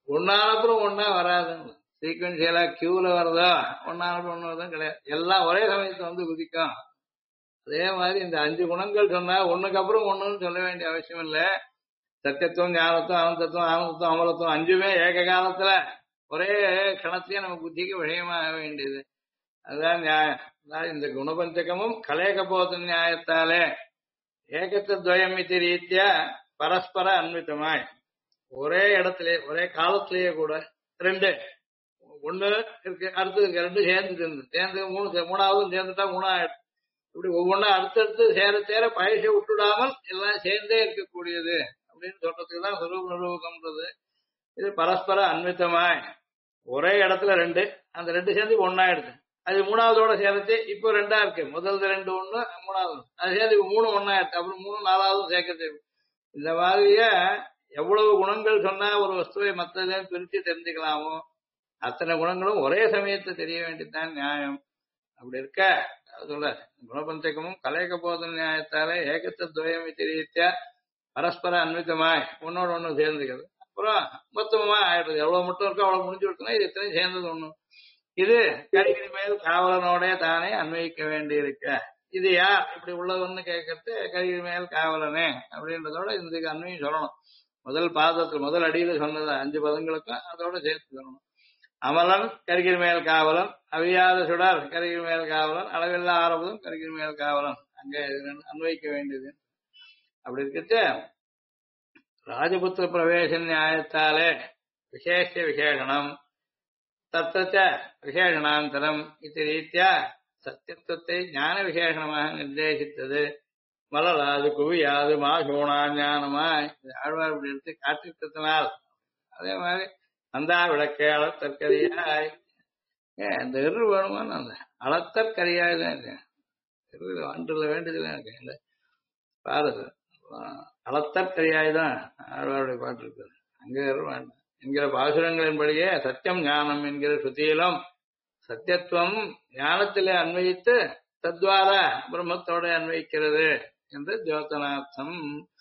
S1: ஒன்னானப்புறம் ஒன்னா வராதுன்னு சீக்வன்சியலா கியூல வருதோ ஒன்னானப்புறம் ஒண்ணு வருதும் கிடையாது. எல்லாம் ஒரே சமயத்துல வந்து குதிக்கும். அதே மாதிரி இந்த 5 குணங்கள் சொன்னா ஒண்ணுக்கு அப்புறம் ஒண்ணுன்னு சொல்ல வேண்டிய அவசியம் இல்ல. சத்தியத்துவம், ஞானத்துவம், அனந்தத்துவம், ஆனந்தத்துவம், அமலத்துவம் 5மே ஏக காலத்துல ஒரே கணத்திலேயே நம்ம புத்திக்கு விஷயமாக வேண்டியது. அதுதான் நியாயம். அதாவது இந்த குணபஞ்சகமும் கலேக போத நியாயத்தாலே ஏகத்துவயம் இது ரீத்தியா பரஸ்பர அன்விதமாய் ஒரே இடத்திலே ஒரே காலத்திலேயே கூட ரெண்டு ஒண்ணு இருக்கு, அடுத்தது இருக்கு, ரெண்டு சேர்ந்து மூணாவதும் சேர்ந்துட்டா மூணாயிரம். இப்படி ஒவ்வொன்றா அடுத்தடுத்து சேர சேர பழச விட்டுடாமல் எல்லாம் சேர்ந்தே இருக்கக்கூடியது அப்படின்னு சொல்றதுக்கு தான் சுரூப நிரூபகம்ன்றது. இது பரஸ்பர அன்விதமாய் ஒரே இடத்துல ரெண்டு, அந்த ரெண்டு சேர்ந்து ஒன்னாயிடுது. அது மூணாவதோட சேர்த்து இப்போ ரெண்டா இருக்கு. முதல் ரெண்டு ஒண்ணு, மூணாவது அது சேர்ந்து இப்ப மூணு ஒன்னாயிடுச்சு. அப்புறம் மூணு நாலாவது சேர்க்கறது. இந்த மாதிரியே எவ்வளவு குணங்கள் சொன்னா ஒரு வஸ்துவை மற்றதை பிரித்து தெரிஞ்சுக்கலாமோ அத்தனை குணங்களும் ஒரே சமயத்தை தெரிய வேண்டியதுதான் நியாயம். அப்படி இருக்க சொல்ல குணபஞ்சகமும் கலேக போத நியாயத்தாலே ஏகத்துவயம் ரீத்தியா பரஸ்பர அன்விதமாய் ஒன்னோட ஒண்ணு சேர்ந்துக்கிறது. அப்புறம் மொத்தமா ஆயிடுறது. எவ்வளவு மட்டும் இருக்கோ அவ்வளவு முடிஞ்சு கொடுத்தனா இது எத்தனையும் சேர்ந்தது ஒண்ணு. இது கரிகிரி மேல் காவலனோட தானே அன்வயிக்க வேண்டி இருக்க. இது யார் இப்படி உள்ளவன்னு கேட்கறது கரிகிரி மேல் காவலனே அப்படின்றதோட இதுக்கு அன்வயம் சொல்லணும். முதல் பாதத்துல முதல் அடியில சொன்னது 5 பதங்களுக்கும் அதோட சேர்த்து சொல்லணும். அமலன் கரிகிரி மேல் காவலன், அவியாத சுடர் கரிகிரி மேல் காவலன், அளவில்லா ஆரம்பதும் கரிகிரி மேல் காவலன். அங்க அன்வயிக்க வேண்டியது. அப்படி இருக்கிறது ராஜபுத்திர பிரவேச நியாயத்தாலே விசேஷ விசேஷனம் தத்தச்ச விசேஷணாந்தரம் இது ரீத்தியா சத்தியத்துவத்தை ஞான விசேஷணமாக நிர்தேசித்தது. மலராது குவியாது மாசோனா ஞானமாய் ஆழ்வார் இப்படி எடுத்து காட்டிட்டத்தினால் அதே மாதிரி நந்தா விளக்கே அளத்தற்கரியாய் இந்த எரு வேணுமான்னு அந்த அளத்தற்கரியாய் தான் அன்றுல வேண்டியதுல எனக்கு இல்லை பாருது அளத்தற்கரியாய் தான் ஆழ்வாருடைய பாட்டு இருக்குது. அங்கே எரு வேண்டாம் என்கிற பாசுரங்களின்படியே சத்தியம் ஞானம் என்கிற சுத்தியிலும் சத்தியத்துவம் ஞானத்திலே அன்வயித்து தத்வார பிரம்மத்தோட அன்வயிக்கிறது என்று ஜோதனார்த்தம்.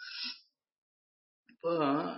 S1: இப்போ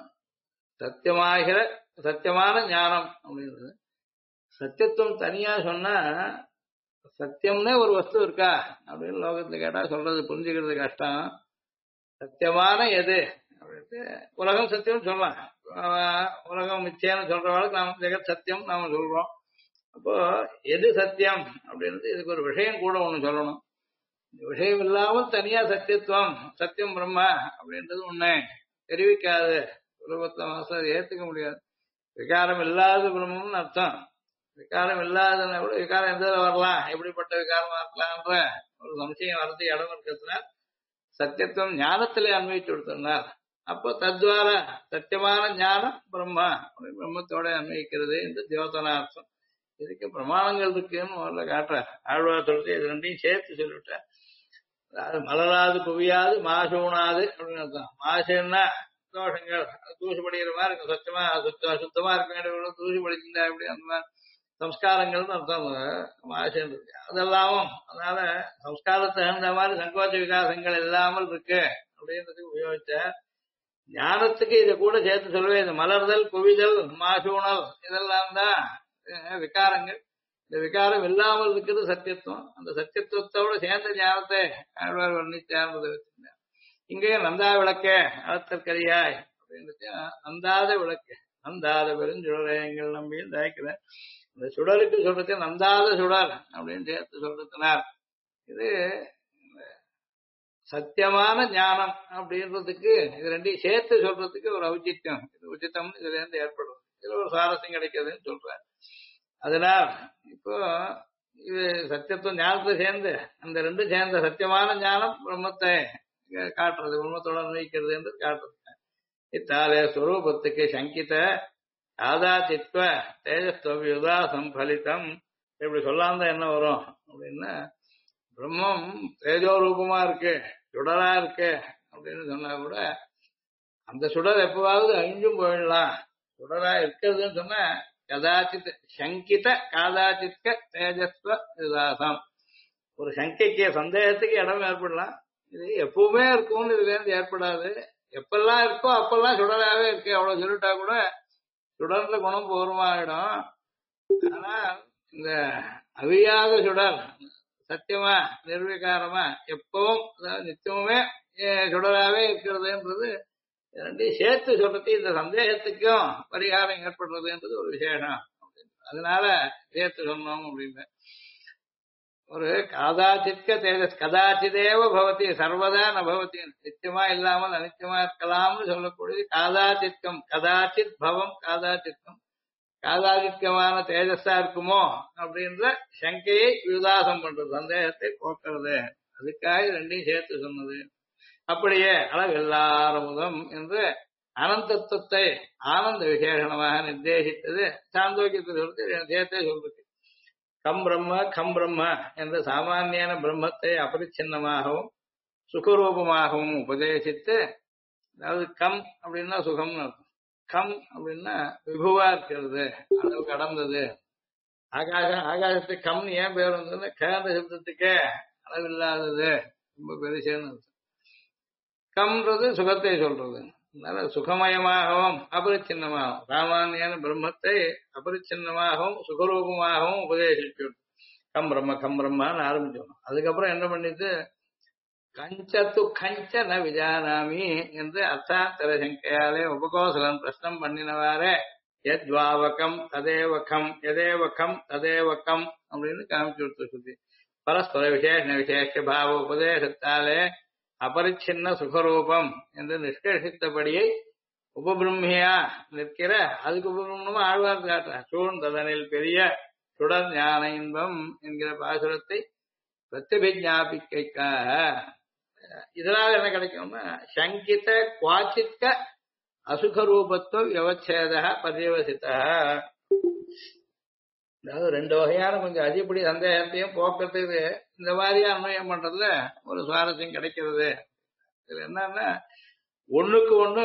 S1: சத்தியமான ஞானம் அப்படின்றது சத்தியத்துவம் தனியா சொன்னா சத்தியம்னே ஒரு வஸ்து இருக்கா அப்படின்னு லோகத்துல கேட்டா சொல்றது புரிஞ்சுக்கிறது கஷ்டம். சத்தியமான எது அப்படின்ட்டு உலகம் சத்தியம் சொல்லலாம். உலகம் மிச்சேன்னு சொல்றவளுக்கு நாம ஜெகத் சத்தியம் நாம சொல்றோம். அப்போ எது சத்தியம் அப்படின்றது இதுக்கு ஒரு விஷயம் கூட ஒண்ணு சொல்லணும். விஷயம் இல்லாமல் தனியா சத்தியத்துவம் சத்தியம் பிரம்மா அப்படின்றது ஒண்ணு தெரிவிக்காது. உலகத்துல மாசம் ஏத்துக்க முடியாது. விகாரம் இல்லாத பிரம்மம்னு அர்த்தம். விகாரம் இல்லாததுன்னா கூட விகாரம் எந்த வரலாம், எப்படிப்பட்ட விகாரமா இருக்கலாம்ன்ற ஒரு சம்சயம் வரது இடம் இருக்கிறதுனால சத்தியத்துவம் ஞானத்திலே அன்வயித்து கொடுத்திருந்தார். அப்போ தத்வார சத்தியமான ஞானம் பிரம்மா பிரம்மத்தோட அன்வயிக்கிறது என்று தியோதனார்த்தம். இதுக்கு பிரமாணங்கள் இருக்குன்னு முதல்ல காட்டுற ஆழ்வார் சொல்றது. இது ரெண்டையும் சேர்த்து சொல்லிவிட்டேன். அதாவது மலராது குவியாது மாசூனாது அப்படின்னு அர்த்தம். மாசுன்னா தோஷங்கள் தூசி படிக்கிற மாதிரி இருக்கும். சுத்தமா இருக்க வேண்டிய தூசி படிச்சுட்டா எப்படி அந்த மாதிரி சம்ஸ்காரங்கள்னு அர்த்தம். மாசுன்னு இருக்கு அதெல்லாமும். அதனால சம்ஸ்காரத்தை தகுந்த மாதிரி சங்கோச்ச விகாசங்கள் இல்லாமல் இருக்கு அப்படின்றதுக்கு உபயோகிச்ச ஞானத்துக்கு இதை கூட சேர்த்து சொல்லுவேன். இந்த மலர்தல் குவிதல் மாசூனல் இதெல்லாம் தான் விகாரங்கள். இந்த விகாரம் இல்லாமல் இருக்கிறது சத்தியத்துவம். அந்த சத்தியத்துவத்தோட சேர்ந்த ஞானத்தை ஆழ்வார் வர்ணிச்சார்ந்தது வச்சிருந்தேன். இங்கேயும் நந்தா விளக்கே அளத்தற்கரியாய் அப்படின்னு நந்தாத விளக்கு நந்தாத பெருஞ்சுடரங்கள் நம்பியும் தாய்க்கிறேன். இந்த சுடருக்கு சொல்றது நந்தாத சுடர் அப்படின்னு சேர்த்து சொல்றதுனார் இது சத்தியமான ஞானம் அப்படின்றதுக்கு இது ரெண்டையும் சேர்த்து சொல்றதுக்கு ஒரு ஔச்சித்யம். இது உச்சித்தம்னு இதுல இருந்து ஏற்படும். இதுல ஒரு சுவாரஸ்யம் கிடைக்கிறதுன்னு சொல்றேன். அதனால் இப்போ இது சத்தியத்துவம் ஞானத்தை சேர்ந்து அந்த ரெண்டும் சேர்ந்த சத்தியமான ஞானம் பிரம்மத்தை காட்டுறது, பிரம்மத்தோட அன்வயிக்கிறது என்று காட்டுறது. இத்தாலே ஸ்வரூபத்துக்கு சங்கித ஆதாச்சித்வ தேஜஸ்வயுதா சம்பலிதம் இப்படி சொல்லாம என்ன வரும் அப்படின்னா பிரம்மம் தேஜோ ரூபமா இருக்கு சுடரா இருக்கு அப்படின்னு சொன்னா கூட அந்த சுடர் எப்பவாவது அழிஞ்சும் போயிடலாம். சுடரா இருக்கிறதுன்னு சொன்னா கதாச்சித் சங்கித காதாச்சித்க தேஜஸ்வ விதாசம் ஒரு சங்கைக்கு சந்தேகத்துக்கு இடம் ஏற்படலாம். இது எப்பவுமே இருக்கும்னு இதுல இருந்து ஏற்படாது. எப்பெல்லாம் இருக்கோ அப்பெல்லாம் சுடராகவே இருக்கு அவ்வளவு சொல்லிட்டா கூட சுடர்ந்த குணம் பூர்வமாயிடும். ஆனா இந்த அவியாத சுடர் சத்தியமா நிர்விகாரமா எப்பவும் நித்தியமுமே சுடராகவே இருக்கிறதுன்றது ரெண்டையும் சேர்த்து சொல்றது இந்த சந்தேகத்துக்கும் பரிகாரம் ஏற்படுறதுன்றது ஒரு விசேஷம். அதனால சேர்த்து சொன்னோம் அப்படின்னு. ஒரு கதாச்சித்க தேஜஸ் கதாச்சிதேவ பவதி சர்வதா நபவதி நித்தியமா இல்லாமல் அனித்தியமா இருக்கலாம்னு சொல்லக்கூடியது காதாச்சித்கம் கதாச்சித் பவம் காதாச்சித்கம் காதாதித்யமான தேஜஸா இருக்குமோ அப்படின்ற சங்கையை விதாசம் பண்றது சந்தேகத்தை போக்குறது. அதுக்காக ரெண்டையும் சேர்த்து சொன்னது. அப்படியே அளவில்லாரமுதம் என்று அனந்தத்துவத்தை ஆனந்த விசேஷணமாக நிர்தேசித்தது சாந்தோக்கியத்தை சொல்றது சேர்த்தே சொல்றது. கம் பிரம்ம என்ற சாமானியான பிரம்மத்தை அபரிச்சின்னமாகவும் சுகரூபமாகவும் உபதேசித்து, அதாவது கம் அப்படின்னா சுகம்னு அர்த்தம். கம் அப்படின்னா விபுவா இருக்கிறது, அளவு கடந்தது. ஆகாசத்துக்கு கம் ஏன் பேர் வந்ததுன்னா கேந்த சப்தத்துக்கே அளவில்லாதது, ரொம்ப பெருசுன்னு அர்த்தம். கம்ன்றது சுகத்தை சொல்றது. அதனால சுகமயமாகவும் அபரிச்சின்னமாகவும் சாமானியான பிரம்மத்தை அபரிச்சின்னமாகவும் சுகரூபமாகவும் உபதேசிச்சு கம் பிரம்மான்னு ஆரம்பிச்சோம். அதுக்கப்புறம் என்ன பண்ணிட்டு கஞ்சத்து கஞ்ச ந விஜானாமி என்று அர்த்தாந்தர சங்கையாலே உபகோசலன் பிரஷ்னம் பண்ணினவாறே எத்வாவகம் ததேவகம் எதேவகம் ததேவகம் அப்படின்னு காமிச்சு கொடுத்து சுத்தி பரஸ்பர விசேஷ பாவ உபதேசத்தாலே அபரிச்சின்ன சுகரூபம் என்று நிஷ்கர்ஷித்தபடியை உபபிரம்மியா நிற்கிற அதுக்கு உபபிரம்மமா ஆழ்வார் காட்டுற சூழ்ந்ததனில் பெரிய சுடர் ஞான இன்பம் என்கிற பாசுரத்தை பிரத்யபிஜாபிக்கைக்காக. இதனால என்ன கிடைக்கும்னா சங்கித குவாச்சித்த அசுகரூபத்துவ வியவச்சேத பர்யவசித்த. அதாவது ரெண்டு வகையான கொஞ்சம் அதிகப்படி சந்தேகத்தையும் போக்குறதுக்கு இந்த மாதிரியா அன்வயம் பண்றதுல ஒரு சுவாரஸ்யம் கிடைக்கிறது. இதுல என்னன்னா ஒண்ணுக்கு ஒண்ணு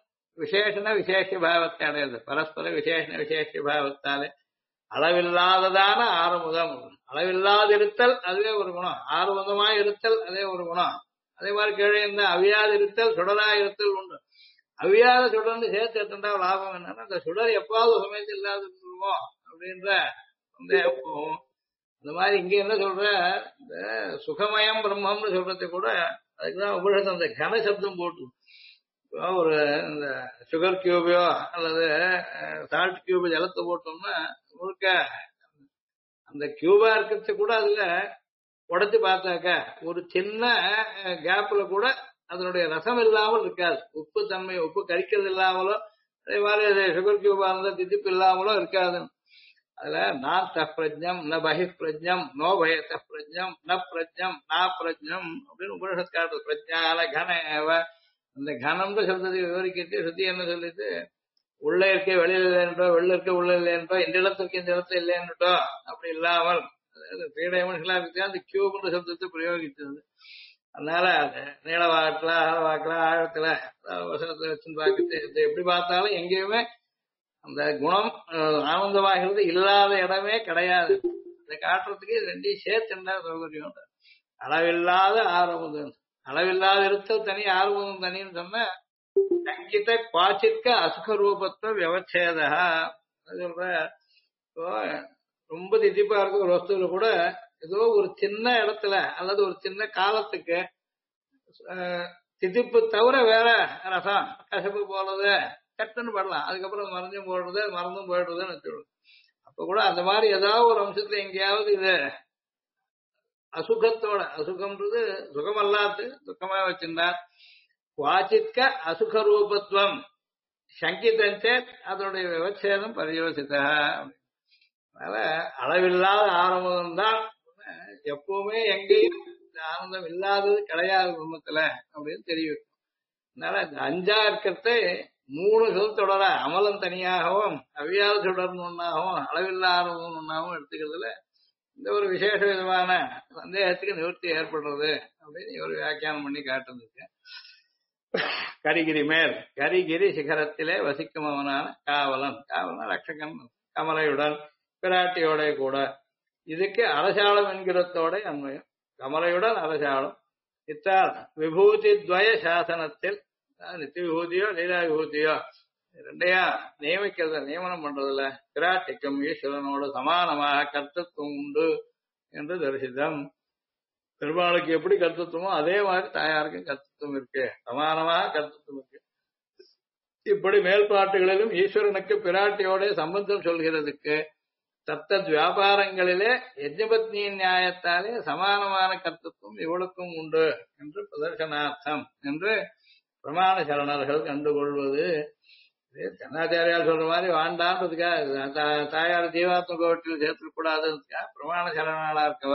S1: விசேஷ பாவத்தை அடையிறது. பரஸ்பர விசேஷ பாவத்தாலே அளவில்லாததான ஆறுமுதம். அளவில்லாத இருத்தல் அதுவே ஒரு குணம், ஆறுமுதமாய் இருத்தல் அதே ஒரு குணம். அதே மாதிரி கீழே இருந்த அவியாது இருத்தல் சுடராய் இருத்தல் உண்டு. அவியாத சுடர்ந்து சேர்த்து எடுத்துட்டா லாபம் என்னன்னா அந்த சுடர் எப்பாவது சமயத்தில் இல்லாத இருக்குமோ அப்படின்ற சந்தேகம் போகும். அந்த மாதிரி இங்க என்ன சொல்ற இந்த சுகமயம் பிரம்மம்னு சொல்றது கூட அதுக்குதான் உபனிஷத்து அந்த கன சப்தம் போட்டு ஒரு இந்த சுகர் கியூபையோ அல்லது சால்ட் கியூபு ஜலத்தை போட்டோம்னா முழுக்க அந்த கியூபா இருக்கிறது கூட அதுல உடைச்சு பார்த்தாக்க ஒரு சின்ன கேப்ல கூட அதனுடைய ரசம் இல்லாமல் இருக்காது. உப்பு தன்மை உப்பு கரிக்கிறது இல்லாமலோ அதே மாதிரி அது சுகர் கியூபா இருந்தா திதிப்பு இல்லாமலோ இருக்காது. அதுல நான் தப்பிரஜம் ந பகிப்பிரஜம் நோ பயத்த பிரஜம் ந பிரஜம் நா பிரஜம் அப்படின்னு உபனிஷத் காட்டுறது. பிரஜால கன அந்த கனம்னு சொல்றது விவரிக்கிட்டு சுத்தி என்ன சொல்லிட்டு உள்ள இருக்க வெளியில இல்லைன்றோ வெளில இருக்க உள்ள இல்லைன்றோ இந்த இடத்துக்கு இந்த இடத்துல இல்லைன்னுட்டோ அப்படி இல்லாமல் த்ரீ டைமென்ஷனலா இருக்கு அந்த கியூப்ன்ற சப்தத்தை பிரயோகித்தது. அதனால நீளவாக்கல அகலவாக்கல ஆழத்துல வசனத்துல வச்சுன்னு பார்க்குறது எப்படி பார்த்தாலும் எங்கேயுமே அந்த குணம் ஆனந்தமாகிறது இல்லாத இடமே கிடையாது. இதை காட்டுறதுக்கு ரெண்டையும் சேர்த்துண்டா சௌகரியம். அளவில்லாத ஆறுமுதம், அளவில்லாத இருத்தல் தனி ஆறுமுதம் தனின்னு சொன்ன சங்கித குவாச்சிக்க அசுக ரூபத்துவ வியவச்சேதா சொல்ற. ரொம்ப திதிப்பா இருக்க ஒரு வஸ்துல கூட ஏதோ ஒரு சின்ன இடத்துல அல்லது ஒரு சின்ன காலத்துக்கு திதிப்பு தவிர வேற ரசம் கசப்பு போறது கட்டுன்னு படலாம். அதுக்கப்புறம் மறைஞ்சும் போடுறது மறந்தும் போயிடுறதுன்னு வச்சுடுது. அப்ப கூட அந்த மாதிரி ஏதாவது ஒரு அம்சத்துல எங்கேயாவது இது அசுகத்தோட அசுகம்ன்றது சுகமல்லாது துக்கமா வச்சிருந்தார். வாச்சித்க அசுக ரூபத்துவம் சங்கிதஞ்சே அதனுடைய விவச்சேதம் பரியோசித்த. அதனால அளவில்லாத ஆரம்பம் தான் எப்பவுமே எங்கேயும் இந்த ஆனந்தம் இல்லாதது கிடையாது பிரம்மத்துல அப்படின்னு தெரியும். அதனால இந்த அஞ்சா இருக்கிறது மூணு சொல் தொடர அமலம் தனியாகவும் அவியாத தொடர்னு ஒன்னாகவும் அளவில்லாத ஒன்னாகவும் எடுத்துக்கிறதுல இந்த ஒரு விசேஷ விதமான சந்தேகத்துக்கு நிவர்த்தி ஏற்படுறது அப்படின்னு ஒரு வியாக்கியானம் பண்ணி காட்டுறதுக்கு. கரிகிரி மேல் கரிகிரி சிகரத்திலே வசிக்கும் அவனான காவலன், காவலன் ரட்சகன், கமலையுடன் பிராட்டியோட கூட. இதுக்கு அரசாளம் என்கிறதோட அன்வயம். கமலையுடன் அரசாளம் இத்தால் விபூதி துவய சாசனத்தில் நித்திய விபூதியோ லீலா விபூதியோ ரெண்டையா நியமிக்கிறத நியமனம் பண்றதுல பிராட்டிக்கும் ஈஸ்வரனோடு சமானமாக கர்த்தத்துவம் உண்டு என்று தரிசித்தம். பெருமாளுக்கு எப்படி கர்த்தத்துவமோ அதே மாதிரி தாயாருக்கும் கர்த்தத்துவம் இருக்கு, சமானமாக கர்த்தத்துவம் இருக்கு. இப்படி மேல்பாட்டுகளிலும் ஈஸ்வரனுக்கு பிராட்டியோட சம்பந்தம் சொல்கிறதுக்கு தத்தத் வியாபாரங்களிலே யஜ்ஞபத்னியின் நியாயத்தாலே சமானமான கர்த்தத்துவம் இவளுக்கும் உண்டு என்று பிரதர்சனார்த்தம் என்று பிரமாண சரணர்கள் கண்டுகொள்வது. ஜனாச்சாரியால் சொல்ற மாதிரி வாண்டான்றதுக்காக தாயார் ஜீவாத்ம கோட்டில் சேர்த்துக்கூடாதுக்காக பிரமாண சரணாளா இருக்கவ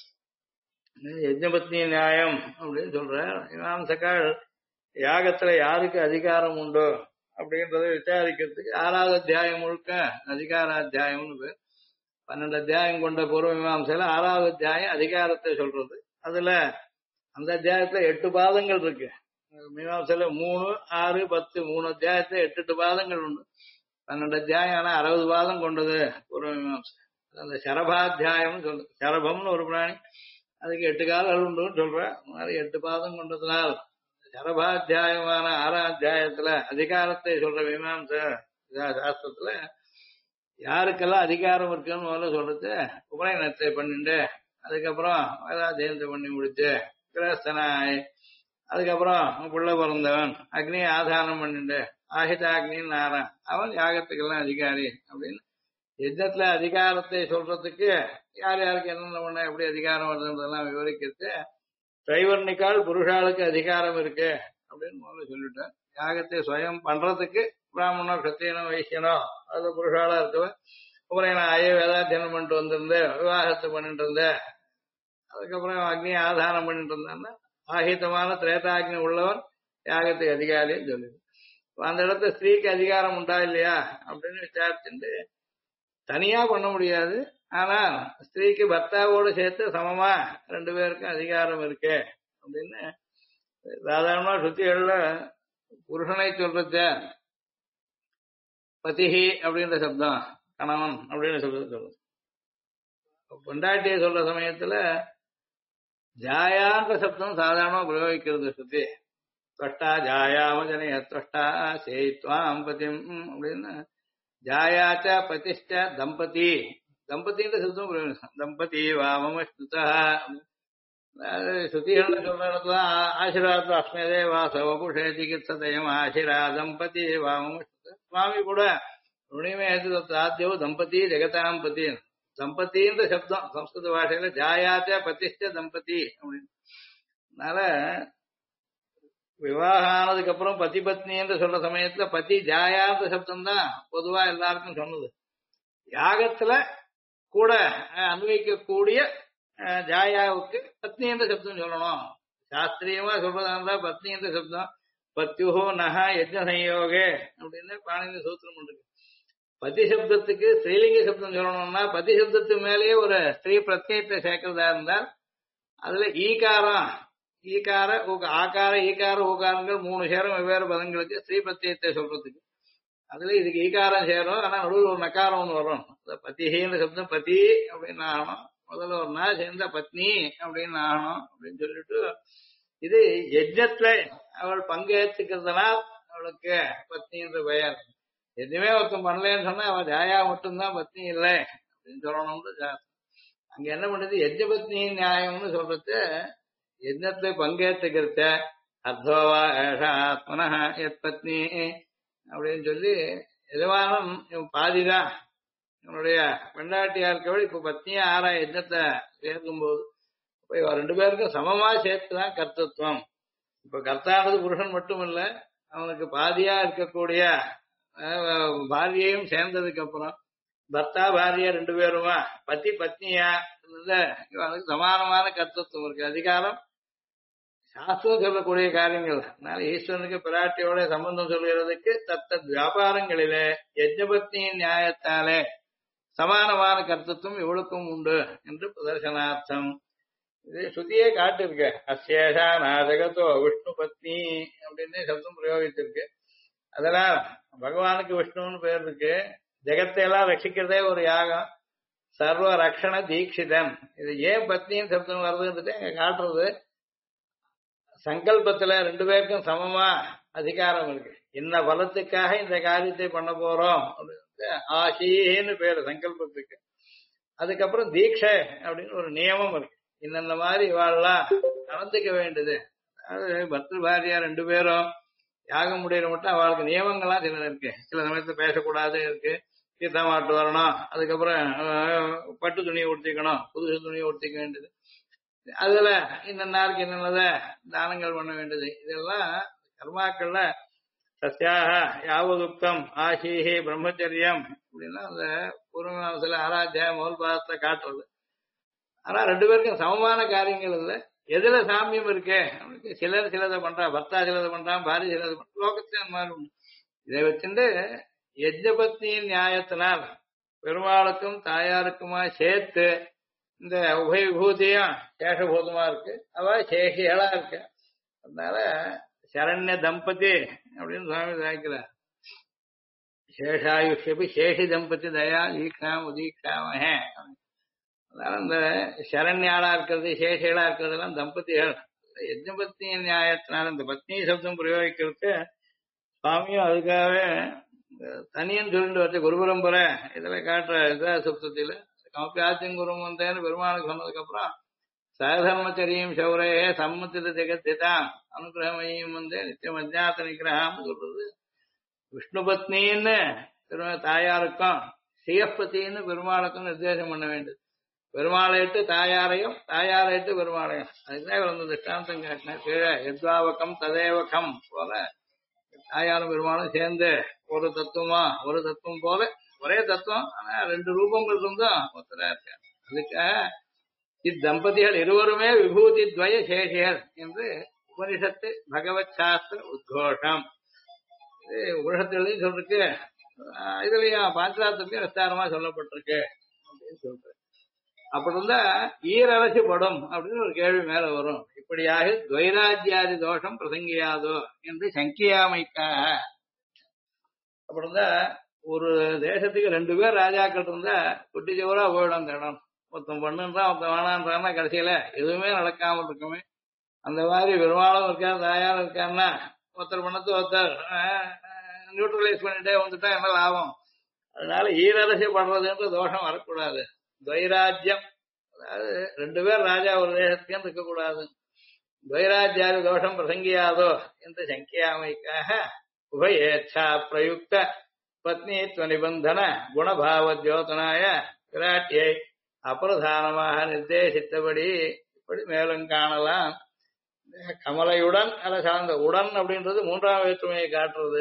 S1: யஜ்ஞபத்னி நியாயம் அப்படின்னு சொல்ற. மீமாம்சகால் யாகத்துல யாருக்கு அதிகாரம் உண்டோ அப்படின்றத விசாரிக்கிறதுக்கு 6வது அத்தியாயம் முழுக்க அதிகார அத்தியாயம்னு 12 அத்தியாயம் கொண்ட பூர்வ மீமாம்சையில 6வது அத்தியாயம் அதிகாரத்தை சொல்றது. அதுல அந்த அத்தியாயத்துல 8 பாதங்கள் இருக்கு. மீமாம்சையில 3, 6, 10 3 அத்தியாயத்துல 8 பாதங்கள் உண்டு. 12 அத்தியாயம் ஆனா 60 பாதம் கொண்டது பூர்வ மீமாம்சை. அந்த சரபாத்தியாயம் சொல்றது. சரபம்னு ஒரு பிராணி, அதுக்கு 8 கால்கள் உண்டுன்னு சொல்றேன். மாதிரி 8 பாதம் கொண்டதுனால் சரபாத்தியாயமான 6ஆம் அத்தியாயத்துல அதிகாரத்தை சொல்ற மீமாம்சை சாஸ்திரத்துல யாருக்கெல்லாம் அதிகாரம் இருக்குன்னு முதல்ல சொல்றது. உபநயனத்தை பண்ணிட்டு அதுக்கப்புறம் வேதாத்தியனத்தை பண்ணி முடிச்சு கிரகஸ்தனாய் அதுக்கப்புறம் புள்ள பிறந்தவன் அக்னி ஆதானம் பண்ணிட்டு ஆஹிதாக்னின்னு நாரான் அவன் யாகத்துக்கெல்லாம் அதிகாரி அப்படின்னு யஜ்ஞத்துல அதிகாரத்தை சொல்றதுக்கு யார் யாருக்கு என்னென்ன பண்ண எப்படி அதிகாரம் வருதுன்றதெல்லாம் விவரிக்கிறது. திரைவர்ணிக்கால் புருஷாளுக்கு அதிகாரம் இருக்கு அப்படின்னு முதல்ல சொல்லிட்டேன். யாகத்தை சுயம் பண்றதுக்கு பிராமணோ கத்தியனோ வைசியனோ அது புருஷாலா இருக்கவன் உபநயனம் ஆய வேதாத்தியனம் பண்ணிட்டு வந்திருந்த விவாகத்தை பண்ணிட்டு இருந்த அதுக்கப்புறம் அக்னி ஆதானம் பண்ணிட்டு இருந்தான்னா ஆகிதமான திரேதாக்னி உள்ளவன் யாகத்துக்கு அதிகாரின்னு சொல்லுது. அந்த இடத்துல ஸ்திரீக்கு அதிகாரம் உண்டா இல்லையா அப்படின்னு விசாரிச்சுட்டு தனியா பண்ண முடியாது, ஆனா ஸ்திரீக்கு பர்த்தாவோடு சேர்த்து சமமா 2 பேருக்கும் அதிகாரம் இருக்கு அப்படின்னு சாதாரணமா சுத்திகள்ல புருஷனை சொல்றத பதிஹி அப்படின்ற சப்தம் கணவன் அப்படின்னு சொல்றது. பொண்டாட்டியை சொல்ற சமயத்துல ஜாயான்ற சப்தம் சாதாரணமா பிரயோகிக்கிறது சுத்தி. தொஷ்டா ஜாயாமஜனே தொஷ்டா சேத்வாம் பதிம் அப்படின்னு ஜாயாச்ச பதிஷ்ட தம்பதி தம்பதின்ற சப்தம் பிரயோகம். தம்பதி வாமமஸ்துதா சுத்திகள்ல சொல்ற இடத்துல ஆசீர்வாதம் அஸ்மதே வாசவபுஷே சிகித்சதயம் ஆசிரா தம்பதி வாமமஸ்துதா. சுவாமி கூட ருணிமே சாத்தியோ தம்பதி ஜெகதாம் பதி தம்பதின்ற சப்தம் சம்ஸ்கிருத பாஷையில ஜாயாச்ச பதிஷ்ட தம்பதி அப்படின்னு. அதனால விவாகம் ஆனதுக்கு அப்புறம் பதி பத்னி என்று சொல்ற சமயத்துல பதி ஜாயான்ற சப்தம் தான் பொதுவா எல்லாருக்கும் சொன்னது. யாகத்துல கூட அன்வைக்கக்கூடிய ஜாயாவுக்கு பத்னி என்ற சப்தம் சொல்லணும். சாஸ்திரியமா சொல்றதா பத்னி என்ற சப்தம் பத்யுஹோ நக யஜ்ஞ சம்யோகே அப்படின்னு பாணினி சூத்திரம் இருக்கு. பதி சப்தத்துக்கு ஸ்ரீலிங்க சப்தம் சொல்லணும்னா பதி சப்தத்துக்கு மேலேயே ஒரு ஸ்ரீ பிரத்யத்தை சேர்க்கிறதா இருந்தால் அதுல ஈகாரம் ஈகார ஆகார ஈகார ஊகாரங்கள் 3 சேரும் வெவ்வேறு பதங்களுக்கு ஸ்ரீ பிரத்யத்தை சொல்றதுக்கு. அதுல இதுக்கு ஈகாரம் சேரும், ஆனா நடுவில் ஒரு நக்காரம் ஒன்று வரும். பத்திஹின்ற சப்தம் பதி அப்படின்னு ஆகணும், முதல்ல ஒரு நாள் சேர்ந்த பத்னி அப்படின்னு ஆகணும் அப்படின்னு சொல்லிட்டு இது யஜ்ஞத்துல அவள் பங்கேற்றுக்கிறதுனால் அவளுக்கு பத்னின்ற பெயர். எதுவுமே ஒருத்தன் பண்ணலன்னு சொன்னா அவன் ஜாயா மட்டும்தான் பத்னி இல்லை அப்படின்னு சொல்லணும்னு அங்க என்ன பண்ணுது யஜ்ஞபத்னியின் நியாயம்னு சொல்றது. யஜ்ஞத்தை பங்கேற்றுக்கிறத அர்த்தோவா ஏஷா ஆத்மனா எத் பத்னி அப்படின்னு சொல்லி எதுவானும் இவன் பாதிதான் இவனுடைய பெண்டாட்டியா இருக்கவள் இப்ப பத்னியா ஆறா யஜ்ஞத்தை சேர்க்கும் போது இப்ப இவ 2 பேருக்கும் சமமா சேர்த்துதான் கர்த்தத்துவம். இப்ப கர்த்தானது புருஷன் மட்டும் இல்ல, அவனுக்கு பாதியா இருக்கக்கூடிய பாரியையும் சேர்ந்ததுக்கு அப்புறம் பர்த்தா பாரியா 2 பேருமா பத்தி பத்னியா இவனுக்கு சமானமான கர்த்தத்துவம் இருக்கு, அதிகாரம். சாஸ்திரம் சொல்லக்கூடிய காரியங்கள். அதனால ஈஸ்வரனுக்கு பிராட்டியோட சம்பந்தம் சொல்கிறதுக்கு தத்தத் வியாபாரங்களிலே யஜ்ஞபத்னியின் நியாயத்தாலே சமானமான கர்த்தத்துவம் இவளுக்கும் உண்டு என்று பிரதர்சனார்த்தம். இது சுத்தியே காட்டிருக்க. அசேஷா நாடகத்தோ விஷ்ணு பத்னி அப்படின்னு சப்தம் பிரயோகித்திருக்கு. அதெல்லாம் பகவானுக்கு விஷ்ணுன்னு பேர் இருக்கு. ஜெகத்தை எல்லாம் ரட்சிக்கிறதே ஒரு யாகம். சர்வ ரக்ஷண தீட்சிதன். இது ஏன் பத்னின்னு சப்தம் வருதுன்றது எங்க காட்டுறது. சங்கல்பத்துல ரெண்டு பேருக்கும் சமமா அதிகாரம் இருக்கு. இந்த பலத்துக்காக இந்த காரியத்தை பண்ண போறோம் அப்படின்னு ஆசீன்னு பேரு சங்கல்பத்துக்கு. அதுக்கப்புறம் தீட்சை அப்படின்னு ஒரு நியமம் இருக்கு. இந்த மாதிரி இவாள்லாம் நடந்துக்க வேண்டியது. அதாவது பர்தர் பாரியா ரெண்டு பேரும் யாகம் முடிகிற மட்டும் அவளுக்கு நியமங்கள்லாம் சில இருக்கு. சில சமயத்துல பேசக்கூடாது இருக்கு, கீதா மாட்டு வரணும், அதுக்கப்புறம் பட்டு துணியை உடுத்திக்கணும், புதுசு துணியை உடுத்திக்க வேண்டியது, அதுல இந்த நாளுக்கு என்னென்னத தானங்கள் பண்ண வேண்டியது, இதெல்லாம் கர்மாக்கள்ல சத்யாக யாவதுக்தம் ஆசீஹி பிரம்மச்சரியம் அப்படின்னா அந்த பூர்வமாசத்துல ஆராத்தியாய முதல் பாதத்தை காட்டுறது. ஆனா ரெண்டு பேருக்கும் சமமான காரியங்கள் இல்லை. எதுல சாமியம் இருக்கு அவனுக்கு? சிலர் சிலதை பண்றா, பர்த்தா சிலதை பண்றான், பாரி சிலதை பண்றான், லோகத்துல அந்த மாதிரி உண்டு. இதை வச்சுட்டு யஜ்ஞபத்னியின் நியாயத்தினால் பெருமாளுக்கும் தாயாருக்குமா சேர்த்து இந்த உபய விபூதியும் சேஷபூதமா இருக்கு, அவ சேஷிகளா இருக்கு. அதனால சரண்ய தம்பதி அப்படின்னு சுவாமி சாய்க்கிறார். சேஷாயுஷபி சேஷி தம்பதி தயா ஈக்ஷாம் உதீக்ஷாமஹே. அதனால இந்த சரண்யாளா இருக்கிறது சேஷிகளா இருக்கிறதெல்லாம் தம்பதிகள். யஜ்ஞபத்னியின் நியாயத்தினால இந்த பத்னி சப்தம் பிரயோகிக்கிறது சுவாமியும் அதுக்காகவே தனியன் சொல்லிட்டு வச்சு குரு பரம்பரை இதுல காட்டுற இதா சப்தத்தில கமப்பியாச்சும் குரு வந்தேன்னு பெருமாளுக்கு சொன்னதுக்கு அப்புறம் சகதர்மச்சரியம் சௌரையே சம்மத்தில ஜெகத்திதான் அனுகிரகமையும் வந்து நித்தியம் அஜாத்த நிகிரகம் சொல்றது. விஷ்ணு பத்னின்னு தாயாருக்கும் சியப்பத்தின்னு பெருமாளுக்கும் நிர்தேசம் பண்ண வேண்டியது. பெருமாளை இட்டு தாயாரையும், தாயாரை இட்டு பெருமாளையும். அதுதான் வந்து திஷ்டாந்தம் காட்டினேன். கீழே எத்வாவகம் ததேவகம் போல தாயாரும் பெருமாளும் சேர்ந்து ஒரு தத்துவமா, ஒரு தத்துவம் போல ஒரே தத்துவம், ஆனா ரெண்டு ரூபங்கள் இருந்தும் ஒத்தரா இருக்காரு. அதுக்காக இத்தம்பதிகள் இருவருமே விபூதி துவய சேஷியர் என்று உபனிஷத்து பகவத் சாஸ்திர உத்கோஷம். இது உபனிஷத்துலையும் சொல்லிருக்கு, இதுலயும் பாஞ்சராத்திரத்தையும் விஸ்தாரமா சொல்லப்பட்டிருக்கு அப்படின்னு சொல்றேன். அப்படி இருந்தா ஈரரசு படும் அப்படின்னு ஒரு கேள்வி மேல வரும். இப்படியாக துவைராஜ்யாதி தோஷம் பிரசங்கியாதோ என்று சங்கியாமைக்காக. அப்படி இருந்தா ஒரு தேசத்துக்கு ரெண்டு பேர் ராஜாக்கள் இருந்தா குட்டி சவரா போயிடும் அந்த இடம். ஒருத்தன் பண்ணுன்றான், ஒருத்தன் வேணான்றான்னா கடைசியில எதுவுமே நடக்காமல் இருக்குமே. அந்த மாதிரி பெருமாளும் இருக்காரு, தாயாரும் இருக்காருன்னா ஒருத்தர் பண்ணத்து ஒருத்தர் நியூட்ரலைஸ் பண்ணிட்டே வந்துட்டா என்ன லாபம்? அதனால ஈரரசு படுறதுன்ற தோஷம் வரக்கூடாது. துவைராஜ்யம், அதாவது ரெண்டு பேர் ராஜா ஒரு தேசத்துக்கு இருக்கக்கூடாது. துவைராஜ்யாதி தோஷம் பிரசங்கியாதோ என்று சங்கியாமைக்காக உபயேச்சா பிரயுக்த பத்னித்வ நிபந்தன குணபாவ ஜோதனாய விராட்டியை அப்பிரதானமாக நிர்தேசித்தபடி இப்படி மேலும் காணலாம். கமலையுடன் அல்ல சார்ந்த உடன் அப்படின்றது மூன்றாம் வேற்றுமையை காட்டுறது.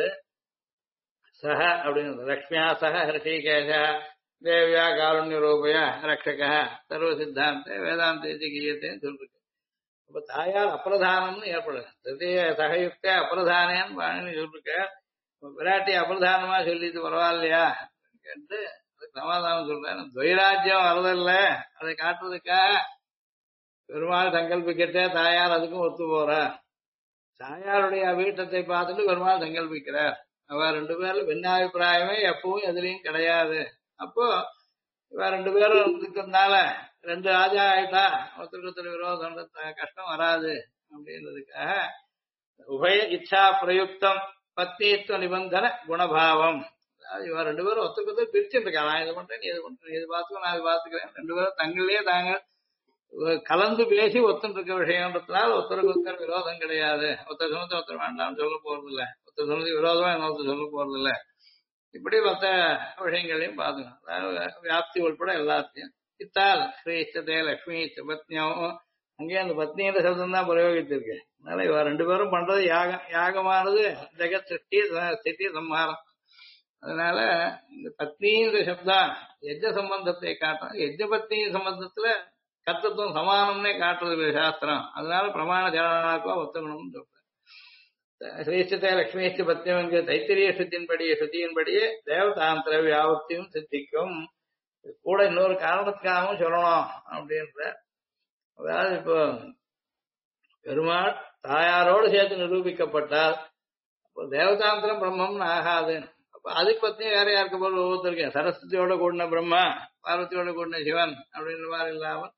S1: சக அப்படின்னு லக்ஷ்மியா சக ஹிருஷிகேஷ தேவியா காருண்ய ரூபயா ரக்ஷக சர்வ சித்தாந்த வேதாந்த கீயத்தைன்னு சொல்லிருக்கு. அப்ப தாயார் அப்பிரதானம்னு ஏற்படுது. திருத்திய சகயுக்த அப்பிரதானேன்னு வாணின்னு சொல்லிருக்க. விராட்டி அப்பிரதானமா சொல்லிட்டு பரவாயில்லையா கேட்டு சமாதானம் சொல்றேன். துவைராஜ்யம் வரதில்ல, அதை காட்டுறதுக்காக பெருமாள் சங்கல்பிக்கிட்டே தாயார் அதுக்கும் ஒத்து போற. தாயாருடைய வீட்டத்தை பார்த்துட்டு பெருமாள் சங்கல்பிக்கிறார். அவ ரெண்டு பேர்ல பின்னாபிப்பிராயமே எப்பவும் எதுலையும் கிடையாது. அப்போ இவ ரெண்டு பேரும் இருக்கிறதுனால ரெண்டு ராஜா ஆயிட்டா ஒருத்தருக்கு ஒருத்தர் விரோதம் கஷ்டம் வராது அப்படின்றதுக்காக உபய இச்சா பிரயுக்தம் பத்னித்துவ நிபந்தன குணபாவம். அதாவது இவ ரெண்டு பேரும் ஒருத்தருக்கு ஒருத்தர் பிரிச்சுட்டு இருக்கா. நான் இது பண்றேன், நீ இது பண்றேன், இது பார்த்துக்கோ, நான் இது பார்த்துக்கிறேன். ரெண்டு பேரும் தங்களிலேயே தாங்கள் கலந்து பேசி ஒத்துட்டு இருக்க விஷயம்ன்றதுனால ஒருத்தருக்கு ஒருத்தர் விரோதம் கிடையாது. ஒருத்தர் சொன்னதை ஒருத்தர் வேண்டாம்னு சொல்ல போறது இல்லை, ஒருத்தர் சொன்னது விரோதமா இன்னொருத்தர் சொல்ல போறது இல்லை. இப்படி மற்ற விஷயங்களையும் பாத்துக்கணும். அதாவது வியாப்தி உள்பட எல்லாத்தையும். இத்தால் ஸ்ரீ இஷ்டதே லட்சுமி பத்னியாவும் அங்கேயே அந்த பத்னின்ற சப்தம் தான் பிரயோகித்திருக்கு. அதனால இவ ரெண்டு பேரும் பண்றது யாகம். யாகமானது ஜெகத் சிருஷ்டி ஸ்திதி சம்ஹாரம். அதனால இந்த பத்னின்ற சப்தம் யஜ்ஞ சம்பந்தத்தை காட்டும். யஜ்ஞ பத்னி சம்பந்தத்துல கர்த்தத்துவம் சமானம்னே காட்டுறது சாஸ்திரம். அதனால பிரமாண ஜனநாயகம் ஒத்துக்கணும்னு சொல்றேன். ஸ்ரீஷ்டத்தை லட்சுமிஷ்ட பத்யம் என்கிற தைத்திரிய ஸ்ருதியின்படியே தேவதாந்திர வியாபத்தியும் சித்திக்கும். கூட இன்னொரு காரணத்துக்காகவும் சொல்லணும் அப்படின்ற. அதாவது இப்போ பெருமாள் தாயாரோடு சேர்த்து நிரூபிக்கப்பட்டால் இப்போ தேவதாந்திரம் பிரம்மம்னு ஆகாது. அப்ப அதுக்கு பத்தி வேற யாருக்கு போல ஒவ்வொருத்தருக்கேன் சரஸ்வதியோட கூடின பிரம்மா, பார்வதியோட கூடின சிவன் அப்படின்ற மாதிரி இல்லாமல்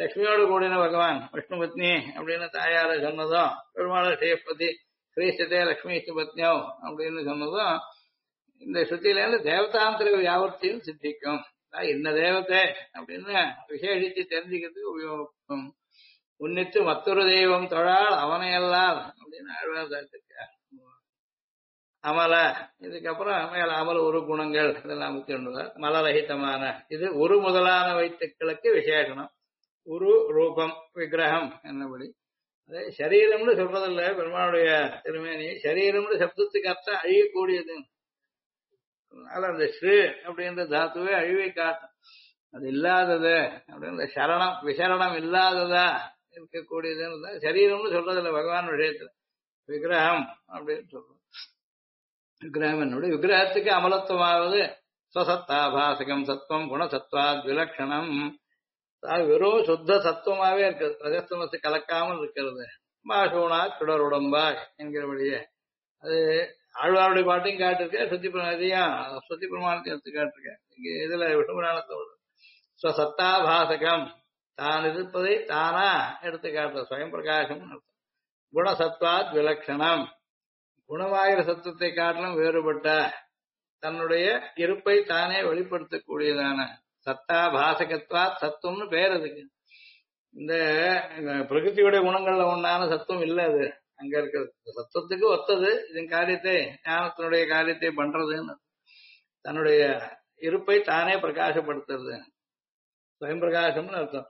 S1: லட்சுமியோடு கூடின பகவான் விஷ்ணு பத்னி அப்படின்னு தாயார சொன்னதும் பெருமாள் ஸ்ரீபதி ஸ்ரீஸ்தே லட்சுமி பத்னியோ அப்படின்னு சொன்னதும் இந்த ஸ்ருதியிலேருந்து தேவதாந்திர வியாபர்த்தியும் சித்திக்கும். இன்ன தேவத்தை அப்படின்னு விசேஷித்து தெரிஞ்சுக்கிறதுக்கு உபயோகம். உன்னித்து மற்றொரு தெய்வம் தொழால் அவனையல்லால் அப்படின்னு ஆழ்வார்த்திருக்கார். அமல இதுக்கப்புறம் மேல அமல ஒரு குணங்கள் இதெல்லாம் 51 மலரகிதமான இது ஒரு முதலான வைத்துக்களுக்கு விசேஷனம். உரு ரூபம் விக்கிரகம் என்னபடி அதே சரீரம்னு சொல்றதில்ல. பெருமாளுடைய திருமேனி சரீரம்னு சப்தத்துக்கு அர்த்தம் அழியக்கூடியது. அதனால அந்த ஸ்ரீ அப்படின்ற தாத்துவே அழிவை காட்டும். அது இல்லாதது அப்படின்ற சரணம் விசரணம் இல்லாததா இருக்கக்கூடியதுன்னு சரீரம்னு சொல்றதில்ல பகவான் விஷயத்துல. விக்கிரகம் அப்படின்னு சொல்றோம். விக்கிரகம் என்னுடைய விக்கிரகத்துக்கு அமலத்துவமாவது ஸ்வசத்தாபாசகம் சத்துவம் குணசத்வாத் விலட்சணம். வெறும் சுத்த சத்துவமாவே இருக்கிறது. ரஜஸ்தமத்து கலக்காமல் இருக்கிறது. மாசூனா சுடருடம்பா என்கிறபடியே அது ஆழ்வாருடைய பாட்டையும் காட்டிருக்கேன். சுத்தி பிரமாணத்தையும் எடுத்து காட்டிருக்கேன். இங்க இதுல விஷ்ணு புராணத்தோடு ஸ்வசத்தாபாசகம் தான் இருப்பதை தானா எடுத்து காட்டுறது ஸ்வயம் பிரகாசம். குணசத்வாத் விலட்சணம் குணமாகிற சத்துவத்தை காட்டிலும் வேறுபட்ட தன்னுடைய இருப்பை தானே வெளிப்படுத்தக்கூடியதான சத்தா பாசகத்வா சத்துவம்னு பேர் அதுக்கு. இந்த பிரகிருதியுடைய குணங்கள்ல ஒன்னான சத்துவம் இல்ல அது அங்க இருக்கிறது. சத்துவத்துக்கு ஒத்தது. இதன் காரியத்தை ஞானத்தினுடைய காரியத்தை பண்றதுன்னு தன்னுடைய இருப்பை தானே பிரகாசப்படுத்துறது ஸ்வயம் பிரகாசம்னு அர்த்தம்.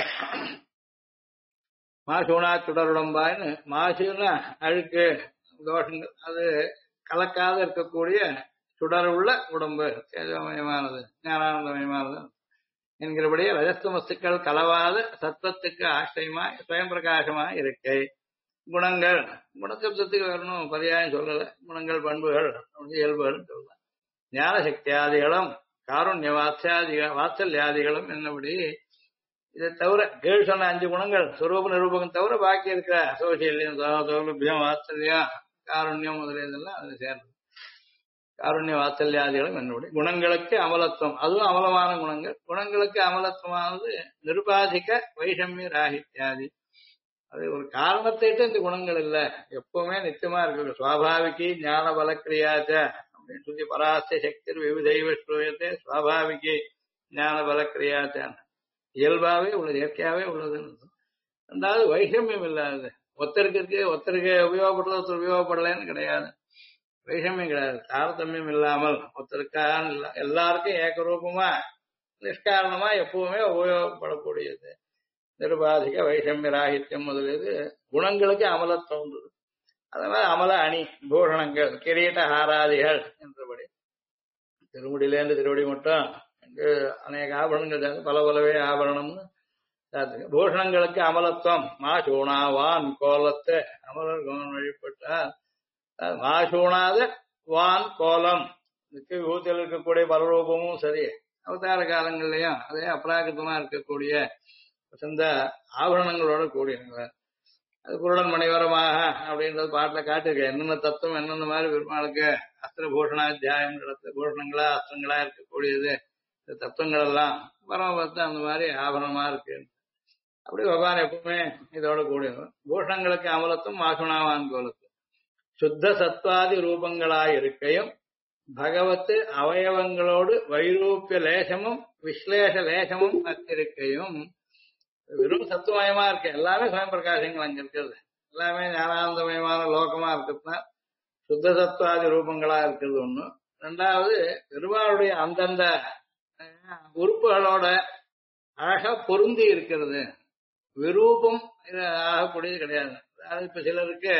S1: மாசூனா சுடருடம்பான்னு மாசுன்னா அழுக்கு தோஷங்கள் அது கலக்காத இருக்கக்கூடிய சுடருள்ள உடம்பு தேஜமயமானது ஞானானந்தமயமானது என்கிறபடியே ரஜஸ்தமஸ்துக்கள் கலவாத சத்தத்துக்கு ஆசிரியமாய் சுயம் பிரகாசமாய் இருக்கை. குணங்கள் குணசப்தத்துக்கு வரணும் பரியாயம் சொல்லல. குணங்கள் பண்புகள் இயல்புகள் சொல்லலாம். ஞான சக்தியாதிகளும் காருண்ய வாத்சல்யாதிகளும் என்னபடி இதை தவிர கீழ் சொன்ன 5 குணங்கள் சுரூப நிரூபகம் தவிர பாக்கி இருக்கிற சோசியலியம் சௌலபியம் வாத்சல்யம் காருண்யம் முதலியதெல்லாம் அது சேர்ந்தது. காருண்ய வாத்சல்யாதிகளும் என்னுடைய குணங்களுக்கு அமலத்துவம் அதுவும் அமலமான குணங்கள். குணங்களுக்கு அமலத்துவமானது நிருபாதிக வைஷமிய ராகித்யாதி. அது ஒரு காரணத்திட்டு இந்த குணங்கள் இல்ல எப்பவுமே நிச்சயமா இருக்கு. சுவாபாவிகி ஞான பலக்கிரியாச்ச அப்படின்னு சொல்லி பராஸ்ய சக்தி விவிதைவ ஸ்ரூயத்தை சுவாபாவிகி ஞான பலக்கிரியாச்சான் இயல்பாவே உள்ளது இயற்கையாவே உள்ளதுன்னு. ரெண்டாவது வைஷமியம் இல்லாதது. ஒருத்தருக்கு உபயோகப்படுறது ஒருத்தர் உபயோகப்படலன்னு கிடையாது. வைஷமியம் கிடையாது. தாரதமியம் இல்லாமல் ஒருத்தருக்கான எல்லாருக்கும் ஏகரூபமா நிஷ்காரணமா எப்பவுமே உபயோகப்படக்கூடியது. நிருபாதிக வைஷமிய ராகித்யம் முதலியது குணங்களுக்கு அமலத்துவம். அதனால அமல அணி பூஷணங்கள் கிரீட ஹாராதிகள் என்றபடி திருமுடியிலேருந்து திருவடி மட்டும் அநேக ஆபரணங்கள் பல பலவே ஆபரணம்னு பூஷணங்களுக்கு அமலத்துவம். மாசூணாவான் கோலத்தை அமலர் வழிபட்டார். மாசூணாத வான் கோலம் ஊத்தில் இருக்கக்கூடிய பலரூபமும் சரி அவதார காலங்கள்லயும் அதே அப்ராகிருத்தமா இருக்கக்கூடிய சொந்த ஆபரணங்களோட கூடியவங்க. அது குருடன் மணிவரமாக அப்படின்றது பாட்டுல காட்டிருக்கேன். என்னென்ன தத்துவம் என்னென்ன மாதிரி பெருமாளுக்கு அஸ்திர பூஷணாத்தியாயம் பூஷணங்களா அஸ்திரங்களா இருக்கக்கூடியது தத்துவங்கள் எல்லாம் பரமபத்து அந்த மாதிரி ஆபரணமா இருக்கு. அப்படி பகவான் எப்பவுமே இதோட கூடியவர். பூஷணங்களுக்கு அமலத்தும் மாசுணாவான் கோலத்தும் சுத்த சத்வாதி ரூபங்களாய் இருக்கையும் பகவத்து அவயவங்களோடு வைரூப்பிய லேசமும் விஸ்லேஷ லேசமும் அத்திருக்கையும். வெறும் சத்துவமயமா இருக்கு. எல்லாமே சுயம் பிரகாசங்கள் அங்க இருக்கிறது. எல்லாமே ஞானானந்தமயமான லோகமா இருக்கிறதுனா சுத்த சத்வாதி ரூபங்களா இருக்கிறது ஒண்ணு. ரெண்டாவது பெருமாளுடைய அந்தந்த உறுப்புகளோட அழகா பொருந்தி இருக்கிறது. விரூபம் ஆகக்கூடியது கிடையாது. அதாவது இப்ப சிலருக்கு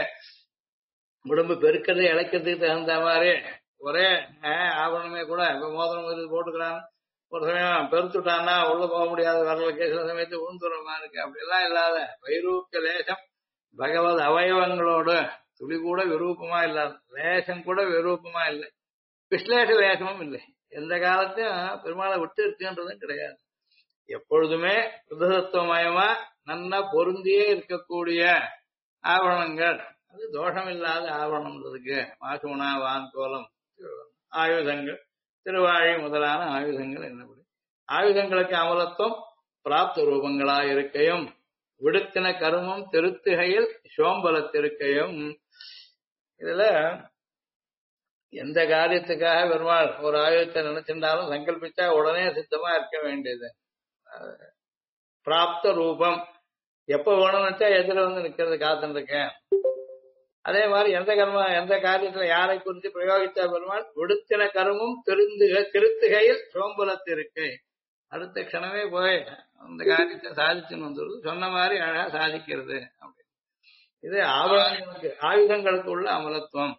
S1: உடம்பு பெருக்கிறது இழைக்கிறதுக்கு தகுந்த மாதிரி ஒரே ஆபரணமே கூட இப்ப மோதிரம் போட்டுக்கிறான்னு ஒரு சமயம் பெருத்துட்டான்னா உள்ள போக முடியாத வரலுக்கு சில சமயத்து உழுந்துறமா இருக்கு. அப்படியெல்லாம் இல்லாத வைரூப்பிய லேசம் பகவத் அவயவங்களோடு துளி கூட விரூபமா இல்லாத லேசம் கூட விரூபமா இல்லை. விஸ்லேஷ லேசமும் இல்லை. எந்த காலத்தையும் பெருமாளை விட்டு இருக்குன்றதும் கிடையாது. எப்பொழுதுமே சுத்தத்துவமயமா நன்னா பொருந்தியே இருக்கக்கூடிய ஆபரணங்கள். அது தோஷம் இல்லாத ஆபரணம்ன்றதுக்கு மாசூணா வான்கோலம் ஆயுதங்கள் திருவாழி முதலான ஆயுதங்கள் என்னபடி ஆயுதங்களுக்கு அமலத்துவம் பிராப்த ரூபங்களாயிருக்கையும் விடுத்தின கருமம் திருத்துகையில் சோம்பலத்திருக்கையும். இதுல எந்த காரியத்துக்காக பெருமாள் ஒரு ஆயுதத்தை நினைச்சிருந்தாலும் சங்கல்பிச்சா உடனே சித்தமா இருக்க வேண்டியது. பிராப்த ரூபம் எப்ப வேணும்னு வச்சா எதிர வந்து நிக்கிறது காத்துட்டு இருக்கேன். அதே மாதிரி எந்த காரியத்துல யாரை குறித்து பிரயோகித்தா பெருமாள் விடுத்தின கருமும் திருத்துகையில் சோம்பலத்திருக்கை, அடுத்த க்ஷணமே போய் அந்த காரியத்தை சாதிச்சுன்னு வந்துடுது. சொன்ன மாதிரி அழகா சாதிக்கிறது. இது ஆயுதங்களுக்கு உள்ள அமலத்துவம்.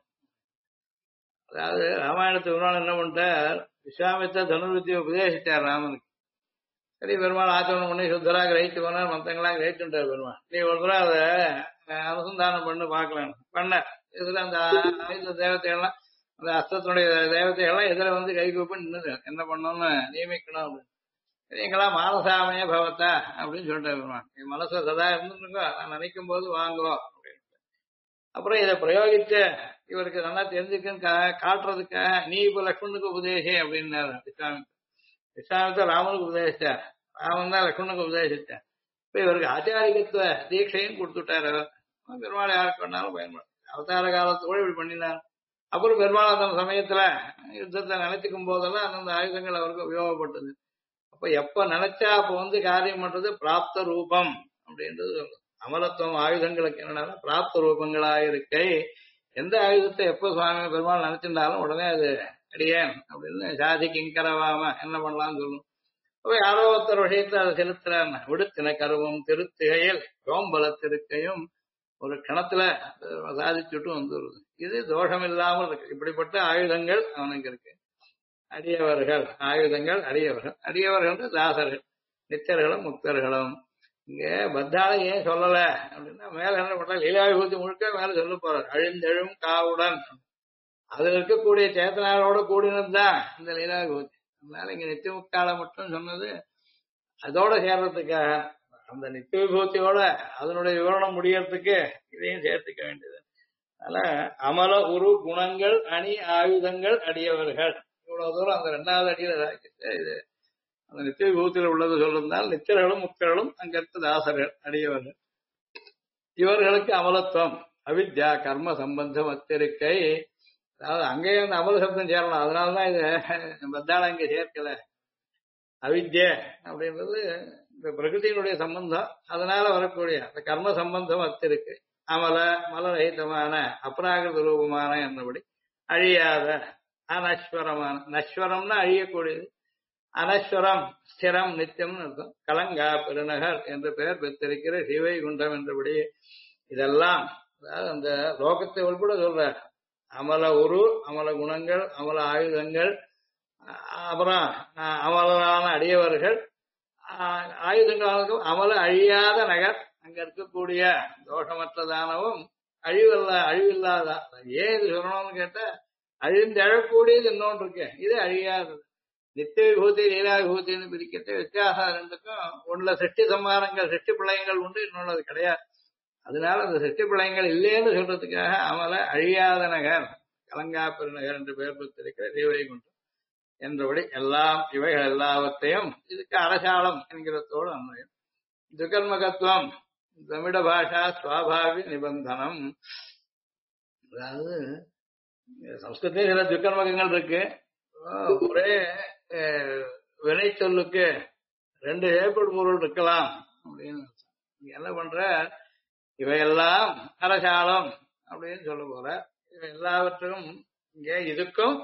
S1: அதாவது ராமாயணத்துக்கு முன்னாள் என்ன பண்ணிட்டார், விஸ்வாமித்திர தனுர்வித்தியை உபதேசித்தார் ராமனுக்கு. சரி, பெருமாள் ஆச்சரணம் பண்ணி சுத்தராக கிரகித்து போனார், மத்தங்களாக கிரகிச்சுட்டார் பெருமாள். நீ ஒரு தடவை அதை அனுசந்தானம் பண்ணு பார்க்கலாம் பண்ண. இதுல அந்த ஆயுத தேவதைகள்லாம், அந்த அஸ்தத்தினுடைய தேவதைகள்லாம் எதிர வந்து கை கூப்பி நின்னுது, என்ன பண்ணணும்னு நியமிக்கணும் அப்படின்னு. நீங்களா மானசாமய பவத்தா அப்படின்னு சொல்லிட்டு பெருமாள், நீ மனசை சதா இருந்துருக்கோ, நான் நினைக்கும் போது வாங்குவோம் அப்படின்னு. அப்புறம் இதை பிரயோகிச்சு இவருக்கு நல்லா தெரிஞ்சுக்குன்னு காட்டுறதுக்காக நீ இப்ப லக்ஷ்மணுக்கு உபதேசி அப்படின்னாரு விஸ்வாமித்திர ராமனுக்கு உபதேசிச்சார், ராமன் தான் லக்ஷ்மணுக்கு உபதேசிச்சார். இப்ப இவருக்கு ஆச்சாரிகத்துவ தீட்சையும் கொடுத்துட்டாரு. பெருமாள் யாருக்கு வேணாலும் பயன்படும். அவதார காலத்தோடு இப்படி பண்ணினார். அப்புறம் பெருமாள் அந்த சமயத்துல யுத்தத்தை நினைச்சுக்கும் போதெல்லாம் அந்தந்த ஆயுதங்கள் அவருக்கு உபயோகப்பட்டது. அப்ப எப்ப நினைச்சா அப்ப வந்து காரியம் பண்றது பிராப்த ரூபம் அப்படின்றது. அமலத்துவம் ஆயுதங்களுக்கு என்னன்னா பிராப்த ரூபங்களாயிருக்கை. எந்த ஆயுதத்தை எப்ப சுவாமி பெருமாள் நினைச்சிருந்தாலும் உடனே அது அடியேன் அப்படின்னு சாதி கிங்கரவாம என்ன பண்ணலாம்னு சொல்லணும். அப்ப யாரோ ஒருத்தர் விஷயத்துல அதை செலுத்துறாங்க. விடுத்தின கருவம் திருத்துகையில் சோம்பலத்திருக்கையும் ஒரு கணத்துல சாதிச்சுட்டு வந்துடுது. இது தோஷம் இல்லாமல் இருக்கு. இப்படிப்பட்ட ஆயுதங்கள் அவனுக்கு இருக்கு. அடியவர்கள் ஆயுதங்கள், அடியவர்கள் தாசர்கள், நிச்சர்களும் முக்தர்களும். இங்க பத்தாளை ஏன் சொல்லல அப்படின்னா, மேல என்ன பண்ற லீலா விபூதி முழுக்க மேல சொல்ல போறார். அழிந்தெழும் காவுடன் அதுல இருக்கக்கூடிய சேத்தனாரோட கூடினதுதான் இந்த லீலா விபூதி. அதனால இங்க நித்திய முக்கால மட்டும் சொன்னது அதோட சேர்றதுக்காக. அந்த நித்திய விபூதியோட அதனுடைய விவரணம் முடியறதுக்கு இதையும் சேர்த்துக்க வேண்டியது. அதனால அமல உரு குணங்கள் அணி ஆயுதங்கள் அடியவர்கள், இவ்வளவு தூரம் அந்த ரெண்டாவது அடியில இது அந்த நித்திய விபூத்தியில் உள்ளது சொல்லிருந்தால் நித்தியர்களும் முக்தர்களும் அங்க இருக்க தாசர்கள் அடியவர்கள். இவர்களுக்கு அமலத்துவம் அவித்யா கர்ம சம்பந்தம் அத்திருக்கை. அதாவது அங்கேயே அந்த அமல சப்தம் சேரலாம். அதனாலதான் இது பத்தாள இங்க சேர்க்கல. அவித்ய அப்படின்றது இந்த பிரகிருதியினுடைய சம்பந்தம், அதனால வரக்கூடிய அந்த கர்ம சம்பந்தம் அத்திருக்கு. அமல மலரகிதமான அபராகிருத ரூபமான என்னபடி அழியாத அனஸ்வரமான, நஸ்வரம்னா அழியக்கூடியது, அனஸ்வரம் ஸ்திரம் நித்தியம்னு அர்த்தம். கலங்கா பெருநகர் என்று பெயர் பெற்றிருக்கிற சிவை குண்டம் என்றபடி இதெல்லாம் அதாவது அந்த லோகத்தை உள்பட சொல்ற அமல உரு, அமல குணங்கள், அமல ஆயுதங்கள், அப்புறம் அமலான அடியவர்கள், ஆயுதங்களாலும் அமல அழியாத நகர், அங்க இருக்கக்கூடிய தோஷமற்றதானவும் அழிவில்லாத. ஏன் இது சொல்லணும்னு கேட்டா, அழிந்தழக்கூடியது இன்னொன்று இருக்கு, இது அழியாதது. நித்திய விபூதி லீலா விபூதினு பிரிக்கிட்டு வித்தியாசம் ரெண்டுக்கும். ஒண்ணுல சிருஷ்டி சம்மாரங்கள் சிருஷ்டி பிள்ளைங்கள் உண்டு, இன்னொன்று அது கிடையாது. அதனால அந்த சிருஷ்டி பிள்ளைங்கள் இல்லைன்னு சொல்றதுக்காக அமல அழியாத நகர் கலங்கா பெருநகர் என்று பெயர் பெற்றிருக்கிற ஸ்ரீவைகுண்டம் என்றபடி எல்லாம் இவைகள் எல்லாவற்றையும் இதுக்கு அரசாலம் என்கிறதோடு அன்வயம். துகர்மகத்துவம் தமிழ பாஷா சுவாபாவி நிபந்தனம். அதாவது சம்ஸ்கிருதத்தில் சில துக்கர்மகங்கள் இருக்கு. ஒரே வினை சொல்லுக்கு ரெண்டு ஏற்படும் பொருள் இருக்கலாம் அப்படின்னு என்ன பண்ற, இவையெல்லாம் அரசாலம் அப்படின்னு சொல்ல போற. இவை எல்லாவற்றும் இங்கே இதுக்கும்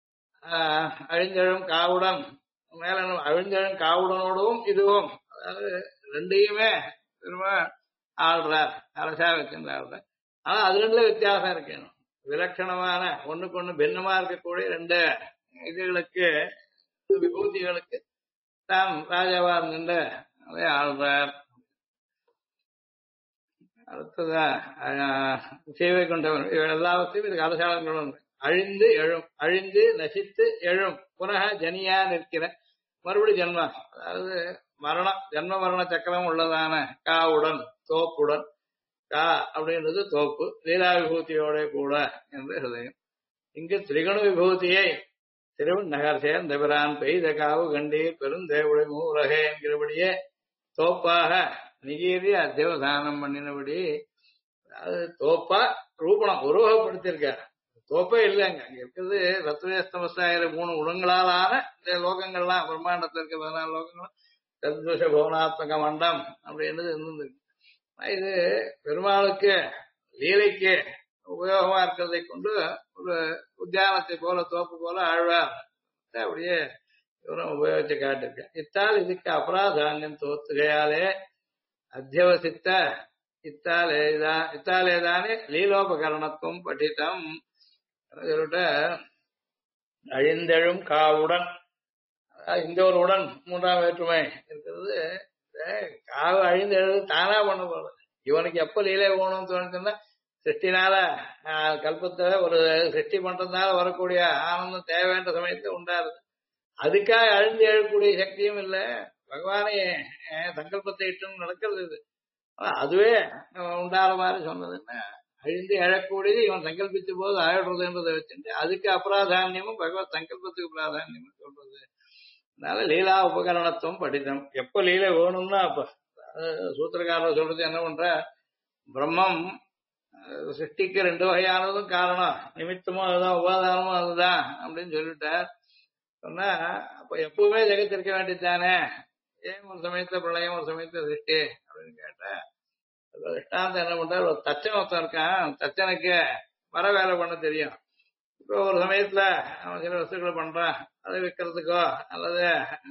S1: அழிந்தழும் காவுடன் மேல அழிந்தழும் காவுடனோடும் இதுவும், அதாவது ரெண்டையுமே திரும்ப ஆள்றார், அரசா வச்சுட்டு ஆள்றார். ஆனா அது ரெண்டுல வித்தியாசம் இருக்கணும். விலட்சணமான ஒண்ணுக்கு ஒண்ணு பின்னமா இருக்கக்கூடிய ரெண்டு இதுகளுக்கு விபூதிகளுக்கு தான் ராஜாவா நின்று அதை ஆள்றார். அடுத்ததா சேவை கொண்டவன் இவள் எல்லாவற்றையும் இதுக்கு அரசாளங்களும் அழிந்து எழும், அழிந்து நசித்து எழும், புனக ஜனியா நிற்கிற மறுபடி ஜென்மம், அதாவது மரணம், ஜென்ம மரண சக்கரம் உள்ளதான காவுடன் தோப்புடன், கா அப்படின்றது தோப்பு, லீலா விபூதியோட கூட என்று ஹிருதயம். இங்கு திரிகுண விபூதியை திருவன் நகர் சேர்ந்த பிரான் பெய்த காவு கண்டீர் பெருந்தேவுடை மூலகே என்கிறபடியே தோப்பாக நிகீரிய அத்தியவதானம் பண்ணினபடி அது தோப்பா ரூபணம் உருவகப்படுத்தியிருக்காரு. தோப்பே இல்லைங்க, அங்க இருக்கிறது ரத்னஸ்தமஸ்தாயிர 3 குணங்களாலான இந்த லோகங்கள்லாம் பிரம்மாண்டத்தில் இருக்க 14 லோகங்களும் சதுர்தச பவனாத்மக மண்டம் அப்படின்றது இருந்தது. இது பெருமாளுக்கு லீலைக்கு உபயோகமா இருக்கிறதை கொண்டு ஒரு உத்தியானத்தை போல தோப்பு போல ஆழ்வார் அப்படியே இவரும் உபயோகிச்சு காட்டிருக்கேன். இத்தால் இதுக்கு அபராதானியம் தோத்துகையாலே அத்தியவசித்த இத்தாலேதானே லீலோபகரணத்துவம் படித்தம் சொல்லிட்ட அழிந்தெழும் காவுடன் இந்த ஒரு உடன் 3ஆம் வேற்றுமை இருக்கிறது. காவு அழிந்து எழுது தானா பண்ண போறது. இவனுக்கு எப்ப லீலை போகணும்னு தோணுச்சுன்னா சிருஷ்டினால கல்பத்தை ஒரு சிருஷ்டி பண்றதுனால வரக்கூடிய ஆனந்தம் தேவைன்ற சமயத்துல உண்டாருது. அதுக்காக அழிந்து எழக்கூடிய சக்தியும் இல்லை. பகவானே சங்கல்பத்தை இட்டு நடக்கிறது இது. அதுவே உண்டாற மாதிரி சொன்னதுன்னா அழிந்து எழக்கூடியது இவன் சங்கல்பிச்ச போது ஆயிடுறதுன்றதை வச்சுட்டு அதுக்கு அபராதானியமும் பகவத் சங்கல்பத்துக்கு பிராதானியமும் சொல்றது. அதனால லீலா உபகரணத்துவம் படித்தம். எப்ப லீலை வேணும்னா அப்ப சூத்திரக்காரர் சொல்றது என்ன பண்ற, பிரம்மம் சிருஷ்டிக்கு 2 வகையானதும் காரணம், நிமித்தமும் அதுதான் உபாதானமும் அதுதான் அப்படின்னு சொல்லிட்டார். சொன்னா அப்ப எப்பவுமே ஜெகத் இருக்க வேண்டியதுதானே, ஏன் ஒரு சமயத்துல பிரளயம் ஒரு சமயத்துல சிருஷ்டி அப்படின்னு கேட்டா திஷ்டாந்தம் என்ன பண்றாரு, ஒரு தச்சன் ஒருத்தன் இருக்கான். தச்சனுக்கு மர வேலை பண்ண தெரியும். இப்போ ஒரு சமயத்துல அவன் சில வஸ்துக்களை பண்றான், அதை விற்கிறதுக்கோ அல்லது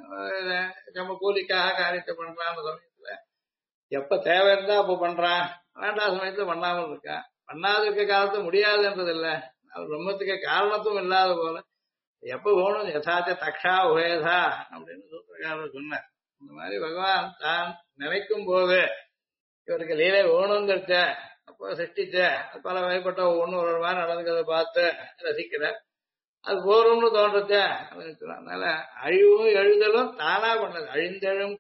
S1: நம்ம கூலிக்காக காரியத்தை பண்றான். சமயத்துல எப்ப தேவை இருந்தா அப்ப பண்றான், வேண்டாம் சமயத்துல பண்ணாமல் இருக்கான். பண்ணாத இருக்க காலத்து முடியாதுன்றது இல்லை, பிரம்மத்துக்கு காரணத்தும் இல்லாத போல எப்ப வேணும் யதாச்ச தக்ஷா உபேதா அப்படின்னு சூத்திரக்காரர் சொன்னார். இந்த மாதிரி பகவான் தான் நினைக்கும் போது இவருக்கு லீலை வேணுங்கிறத அப்போ சிருஷ்டிச்ச பல வகைப்பட்ட ஒவ்வொன்றும் ஒரு மாதிரி நடந்துக்கிறத பார்த்து ரசிக்கிற அது போறோம்னு தோன்றத. அதனால அழிவும் எழுதலும் தானா பண்ணது. அழிந்தெழும்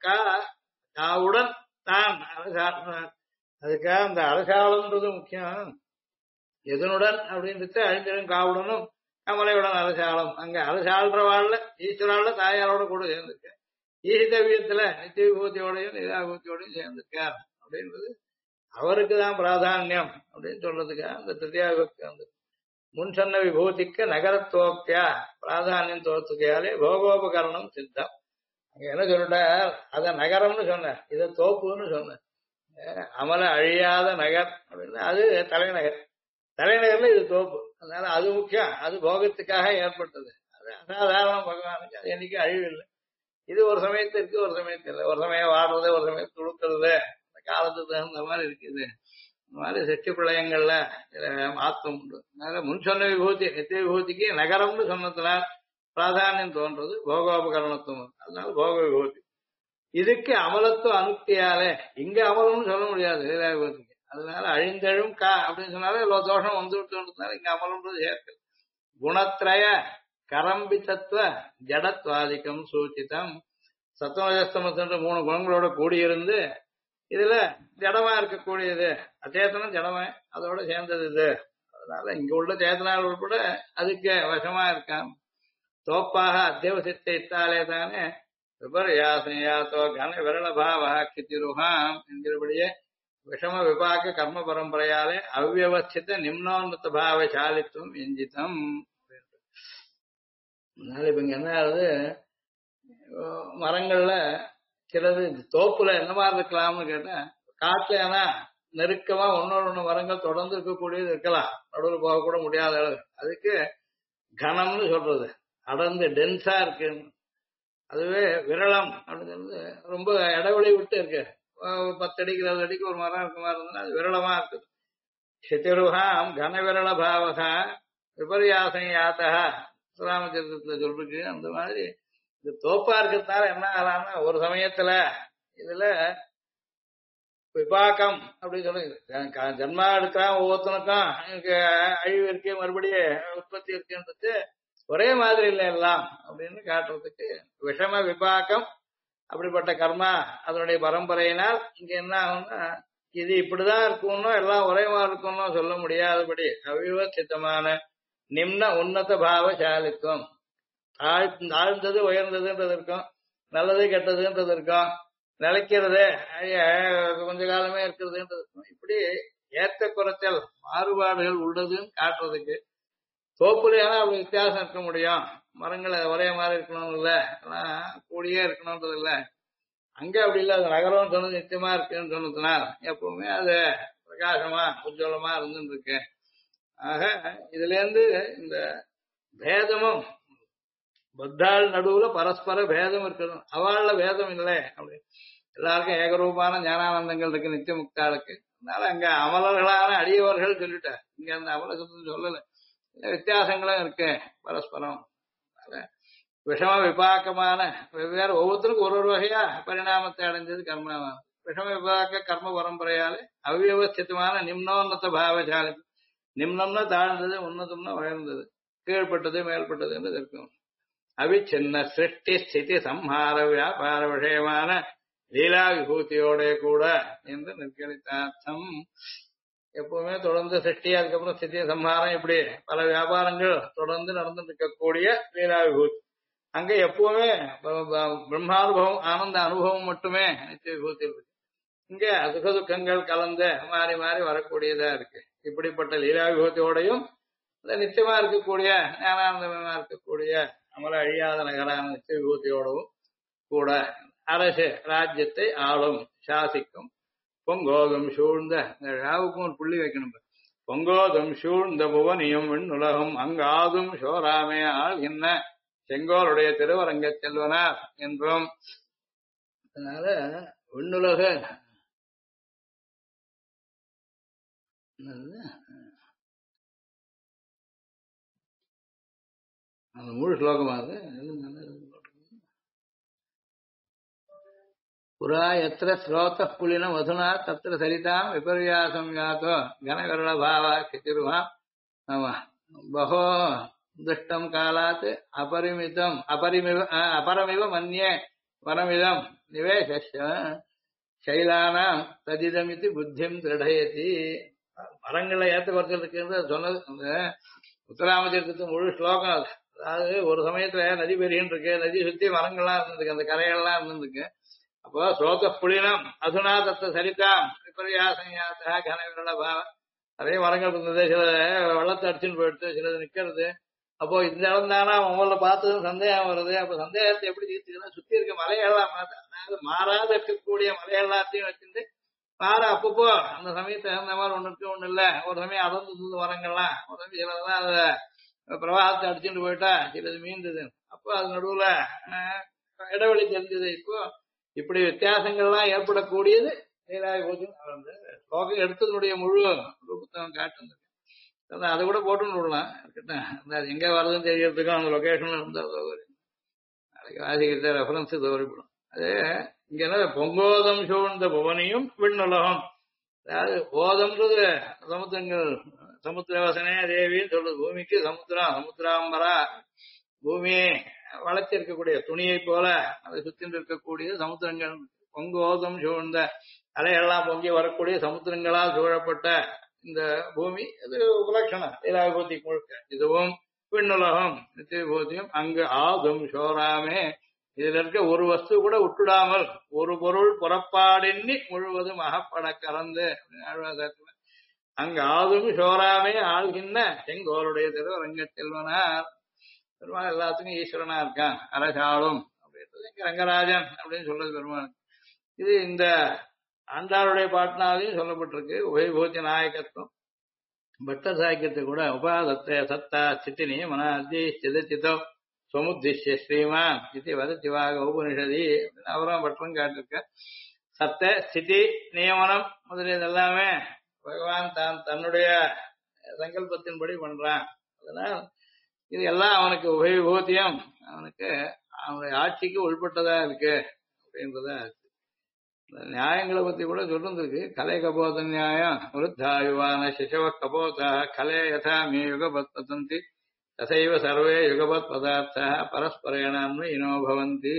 S1: காவுடன் தான் அரசாடினார். அதுக்காக அந்த அரசாளம்ன்றது முக்கியம். எதனுடன் அப்படின்றது அழிந்தெழும் காவுடனும் கமலையுடன் அரசாளம். அங்க அரசாள்றவாழ்ல ஈஸ்வரால தாயாரோட கூட சேர்ந்திருக்க, ஈசிதவியத்துல நித்திய விபூதியோடையும் நிராபூத்தியோடையும் சேர்ந்திருக்கார் அப்படின்றது அவருக்கு தான் பிராதானியம் அப்படின்னு சொல்றதுக்காக அந்த திருத்தியாவுக்கு அந்த முன் சொன்ன விபூதிக்கு நகரத்தோக்கியா பிராதானியம் தோத்துக்கையாலே போகோபகரணம் சித்தம். அங்க என்ன சொல்லிட்டார், அத நகரம்னு சொன்னார், இத தோப்புன்னு சொன்னார். அமல அழியாத நகர் அப்படின்னா அது தலைநகர். தலைநகர்ல இது தோப்பு. அதனால அது முக்கியம், அது போகத்துக்காக ஏற்பட்டது. அது அசாதாரண பகவானுக்கு அது என்னைக்கு அழிவு இல்லை. இது ஒரு சமயத்து இருக்கு, ஒரு சமயத்து இல்லை. ஒரு சமயம் வாடுறது, ஒரு சமயம் துடுக்கிறது, காலத்துக்கு தகுந்த மாதிரி இருக்குது. இந்த மாதிரி சிருஷ்டி பிரளயங்கள்ல மாத்தம் உண்டு. அதனால முன் சொன்ன விபூதி நித்திய விபூதிக்கு நகரம்னு சொன்னதுனால் பிராதானியம் தோன்றது போகோபகரணத்துவம். அதனால போக விபூதி. இதுக்கு அமலத்துவம் அனுக்தியாலே இங்க அமலம்னு சொல்ல முடியாது லீலா விபூதிக்கு. அதனால அழிந்தழும் அப்படின்னு சொன்னாலே இவ்வளவு தோஷம் வந்துவிட்டதுனால இங்க அமலம்ன்றது ஏற்கல். குணத்ரய கரம்பித்தத்துவ ஜடத்வாதிக்கம் சூச்சிதம். சத்துவஜஸ்தமன்ற 3 குணங்களோட கூடியிருந்து இதுல ஜடமா இருக்கக்கூடியது அச்சேதனம் ஜடமா அதோட சேர்ந்தது இது. அதனால இங்க உள்ள சேதனார்கள் கூட அதுக்கு வசமா இருக்கான். தோப்பாக அத்தியவசித்த இத்தாலே தானே விபர்யாசோ கன விரளபாவா கிதிருகாம் என்கிறபடியே விஷம விபாக கர்ம பரம்பரையாலே அவ்வவஸ்தித நிம்னோன்னத பாவ சாலித்துவம் எஞ்சித்தம். அதனால இப்ப இங்க என்ன ஆகுது, மரங்கள்ல சிலது தோப்புல என்ன மாதிரி இருக்கலாம்னு கேட்டா, காட்டுல ஏன்னா நெருக்கமா ஒன்னொன்னு மரங்கள் தொடர்ந்து இருக்கக்கூடியது இருக்கலாம், நடுவில் போக கூட முடியாத அளவு. அதுக்கு கனம்னு சொல்றது, அடர்ந்து டென்ஸா இருக்கு. அதுவே விரளம் அப்படிங்கிறது ரொம்ப இடைவெளி விட்டு இருக்கு. 10 அடிக்கு 20 அடிக்கு ஒரு மரம் இருக்க மாதிரி இருந்ததுன்னா அது விரளமா இருக்குது. சிதிருகாம் கன விரள பாவகா விபர்யாசம் யாத்தா ராமச்சரித்திரத்துல சொல்றது. அந்த மாதிரி இது தோப்பா இருக்கிறதுனால என்ன ஆகலாம்னா ஒரு சமயத்துல இதுல விபாக்கம் அப்படின்னு சொல்லுங்க, ஜன்மா எடுக்கிறான் ஒவ்வொருத்தனுக்கும் எனக்கு அழிவு இருக்கு மறுபடியும் உற்பத்தி இருக்குன்றது ஒரே மாதிரி இல்லை எல்லாம் அப்படின்னு காட்டுறதுக்கு விஷம விபாக்கம் அப்படிப்பட்ட கர்மா அதனுடைய பரம்பரையினால் இங்க என்ன ஆகும்னா இது இப்படிதான் இருக்கும்னோ எல்லாம் ஒரே மாதிரி இருக்கும்னோ சொல்ல முடியாதபடி அவிவசித்தமான நிம்ன உன்னத பாவசாலித்துவம், தாழ்ந்தது உயர்ந்ததுன்றது இருக்கும், நல்லது கெட்டதுன்றது இருக்கும், நிலைக்கிறது கொஞ்ச காலமே இருக்கிறதுன்றது. இப்படி ஏற்ற குறைச்சல் மாறுபாடுகள் உள்ளதுன்னு காட்டுறதுக்கு தோப்புலையானா அப்படி வித்தியாசம் இருக்க முடியும். மரங்களை ஒரே மாதிரி இருக்கணும் இல்ல, கூடியே இருக்கணும்ன்றது இல்ல. அங்க அப்படி இல்ல, அது நகரம் சொன்னது நிச்சயமா இருக்குன்னு சொன்னதுனால எப்பவுமே அது பிரகாசமா உஜ்வலமா இருந்துட்டு இருக்கு. ஆக இதுல இருந்து இந்த பேதமும் பத்தாள் நடுவுல பரஸ்பர பேதம் இருக்கணும். அவள்ல பேதம் இல்லை அப்படி எல்லாருக்கும் ஏகரூபான ஞானானந்தங்கள் இருக்கு நித்திய முக்தாளுக்கு. அதனால அங்க அமலர்களான அடியவர்கள் சொல்லிட்டார். இங்க அந்த அமலசத்துன்னு சொல்லல, வித்தியாசங்களும் இருக்கு பரஸ்பரம். விஷம விபாக்கமான வெவ்வேறு ஒவ்வொருத்தருக்கும் ஒரு வகையா பரிணாமத்தை அடைஞ்சது கர்ம. விஷம விபாக்க கர்ம பரம்பரையாலே அவ்வியவஸ்திதமான நிம்னோன்னத பாவசாலி. நிம்னம்னா தாழ்ந்தது, உன்னதம்னா உயர்ந்தது, கீழ்பட்டது மேல்பட்டது என்று இருக்கும். அவிச்சின்ன சிருஷ்டி ஸ்திதி சம்ஹார வியாபார விஷயமான லீலா விபூதியோட கூட என்று நிற்கரித்தார்த்தம். எப்பவுமே தொடர்ந்து சிருஷ்டி, அதுக்கப்புறம் ஸ்திதி சம்ஹாரம், இப்படி பல வியாபாரங்கள் தொடர்ந்து நடந்துட்டு இருக்கக்கூடிய லீலா விபூதி. அங்க எப்பவுமே பிரம்மானுபவம் ஆனந்த அனுபவம் மட்டுமே நித்திய விபூதி இருக்கு. இங்க சுக துக்கங்கள் கலந்து மாறி மாறி வரக்கூடியதா இருக்கு. இப்படிப்பட்ட லீலா விபூதியோடையும் நிச்சயமா இருக்கக்கூடிய ஞானானந்தமா இருக்கக்கூடிய அமல அழியாத நகரான நித்திய விபூதியோடவும் கூட அரசு ராஜ்யத்தை ஆளும் சாசிக்கும் பொங்கோதும் சூழ்ந்த ராவுக்கும் ஒரு புள்ளி வைக்கணும். பொங்கோதும் சூழ்ந்த புவனியும் விண்ணுலகம் அங்காதும் சோராமே ஆள் என்ன செங்கோலுடைய திருவரங்க செல்வனார் என்றும். அதனால விண்ணுலக அந்த முழு ஸ்லோகமா அது. புரா எத்திர ஸ்ரோத புலின மதுனா தத்திர சரிதாம் விபர்யாசம் யாத்தோ கனகருள பாவா கிருவா. ஆமா, பகோ துஷ்டம் காலாத் அபரிமிதம் அபரமிவ மன்யே வரமிதம் நிவேச சைலானாம் ததிதமித்து புத்திம் திருடயதி. மரங்களை ஏற்ற குறைச்சலுக்கு சொன்னது அந்த உத்தராமதீர்த்தத்து முழு ஸ்லோகம் அது. அதாவது ஒரு சமயத்துல நதி பெரியன்னு இருக்கு, நதி சுத்தி மரங்கள்லாம் இருந்திருக்கு, அந்த கரைகள்லாம் இருந்திருக்கு. அப்போ ஸ்ரோத புலினம் அதுனா தத்த சரிதாம் விபர்யாசம் கனவிரள பாவம். நிறைய மரங்கள் இருந்தது, சில வெள்ளத்தை அடிச்சுன்னு போயிடுது, சிலது நிக்கிறது. அப்போ இந்த இடம் தானா உங்களை பார்த்ததும் சந்தேகம் வருது. அப்ப சந்தேகத்தை எப்படி தீர்த்துக்கணும்? சுத்தி இருக்க மலையெல்லாம் அதாவது மாறாத இருக்கக்கூடிய மலை எல்லாத்தையும் வச்சுட்டு மாற அப்பப்போ அந்த சமயத்தை அந்த மாதிரி ஒண்ணு இருக்கு ஒண்ணு இல்ல. ஒரு சமயம் அடர்ந்து வரங்கள்லாம், ஒரு சமயம் சிலதெல்லாம் அத பிரவாகத்தை அடிச்சுட்டு போயிட்டா சிலது மீந்தது. அப்போ அது நடுவுல இடைவெளி தெரிஞ்சது. இப்போ இப்படி வித்தியாசங்கள்லாம் ஏற்படக்கூடியது ஸ்லோகம் எடுத்ததுடைய முழு ரூபத்தம் காட்டு. அதை கூட போட்டுன்னு விடலாம் இருக்கட்டும். அது எங்க வருதுன்னு தெரியறதுக்கும் அந்த லொகேஷன்ல இருந்தா நாளைக்கு வாசிக்கிட்ட ரெஃபரன்ஸ் தோறிவிடும். அது இங்க என்ன பொங்கோதம் சூழ்ந்த புவனியும் விண்ணுலகம். அதாவது ஓதம்ன்றது சமுத்திரங்கள், சமுத்திரவசனே தேவின்னு சொல்றது. பூமிக்கு சமுத்திரம், சமுத்திராம்பரா, பூமியை வளர்ச்சி இருக்கக்கூடிய துணியை போல அதை சுத்தின்னு இருக்கக்கூடிய சமுத்திரங்கள். பொங்கோதம் சூழ்ந்த அலையெல்லாம் பொங்கி வரக்கூடிய சமுத்திரங்களால் சூழப்பட்ட இந்த பூமி இது உபலட்சணம் லீலாவிபூதி முழுக்க. இதுவும் விண்ணுலகம் நித்திய விபூதியும் அங்கு ஆதும் சோராமே. இதுல இருக்க ஒரு வஸ்து கூட விட்டுடாமல் ஒரு பொருள் புறப்பாடின்றி முழுவதும் அகப்பட கலந்து அங்கு ஆதும் சோராமே ஆள்கின்ற செங்கோலுடைய திருவரங்க செல்வனார். பெருமாள் எல்லாத்துக்கும் ஈஸ்வரனா இருக்கான், அரசாளும் அப்படின்றது இங்க ரங்கராஜன் அப்படின்னு சொல்றது பெருமாள். இது இந்த ஆண்டாளுடைய பாட்டினாலையும் சொல்லப்பட்டிருக்கு. உபயபூதி நாயகத்துவம் பட்ட சாக்கியத்தை கூட உபாதத்தை சத்தா ஸ்திதி நியமனாதி சிதச்சிதோ சமுத்திஷ்ய ஸ்ரீமான் இது வதத்திவாக உபனிஷதி அவரும் பட்டம் காட்டிருக்க. சத்த ஸ்திதி நியமனம் முதலியது எல்லாமே பகவான் தான் தன்னுடைய சங்கல்பத்தின்படி பண்றான். அதனால் இது எல்லாம் அவனுக்கு உபயபூத்தியம், அவனுக்கு அவனுடைய ஆட்சிக்கு உள்பட்டதா இருக்கு அப்படின்றத. நியாயங்களை பத்தி கூட சொல்லிருக்கு. கலை கபோத நியாயம் விருத்தாயுவான சிசவ கபோத கலே யதா மே யுகபத் பதந்தி தசைவ சர்வே யுகபத் பதார்த்த பரஸ்பரேண அன்வயினோ பவந்தி.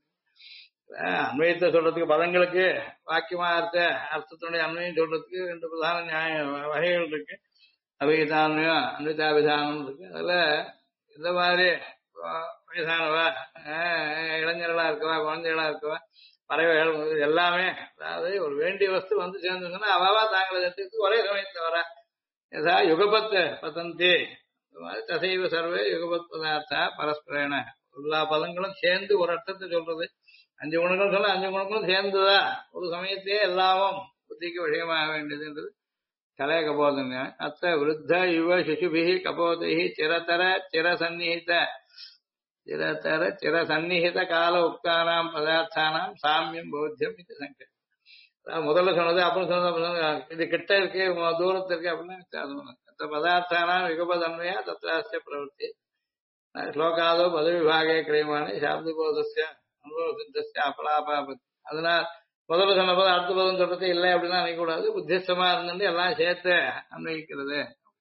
S1: அன்வயத்தை சொல்றதுக்கு பதங்களுக்கு வாக்கியமா இருக்க அர்த்தத்தினுடைய அன்வயம் சொல்றதுக்கு ரெண்டு பிரதான நியாய வகைகள் இருக்கு. அபிகிதான்வயம் அன்விதாபிதானம் இருக்கு. அதுல இந்த மாதிரி வயசானவா, இளைஞர்களா இருக்கவா, குழந்தைகளா இருக்கவா, பறவைகள் எல்லாமே, அதாவது ஒரு வேண்டிய வஸ்து வந்து சேர்ந்துச்சுன்னா அவாவா தாங்களை எடுத்துக்கிட்டு ஒரே சமயத்துல வர யதா யுகபத் பதந்தி தசைவ சர்வே யுகபத் பதார்த்தா பரஸ்பரேன. எல்லா பதங்களும் சேர்ந்து ஒரு அர்த்தத்தை சொல்றது. 5 குணங்கள் சொன்னா 5 குணங்களும் சேர்ந்துதா ஒரு சமயத்தையே எல்லாமும் புத்திக்கு விஷயமாக வேண்டியதுன்றது கலைய கபோதன. அத்த விருத்த யுவ சிசுபிஹி கபோதைஹி சிரதர சிரசன்னிஹித சிரதர சிரசன்னிஹித கால உக்தானாம் பதார்த்தானாம் சாமியம் போத்தியம் இது சங்கர். முதல்ல சொன்னது அப்புறம் சொன்னது அப்புறம் சொன்னது. இது கிட்ட இருக்கு தூரத்து இருக்கு அப்படின்னா வித்தியாசம். பதார்த்தானாம் யுகபதன்மையா தத்ராஸ்ய பிரவருத்தி ஸ்லோகாதோ பதவிபாகே கிரியமானே சாப்தபோதஸ்ய அனுபவசித்தஸ்ய அபலாபாபத். அதனால் முதல்ல சொன்ன போது அடுத்த பதம் சொல்றது இல்லை அப்படின்னா நினைக்கக்கூடாது. புத்திஸ்தமா இருந்துட்டு எல்லாம் சேர்த்து அன்வயிக்கிறது.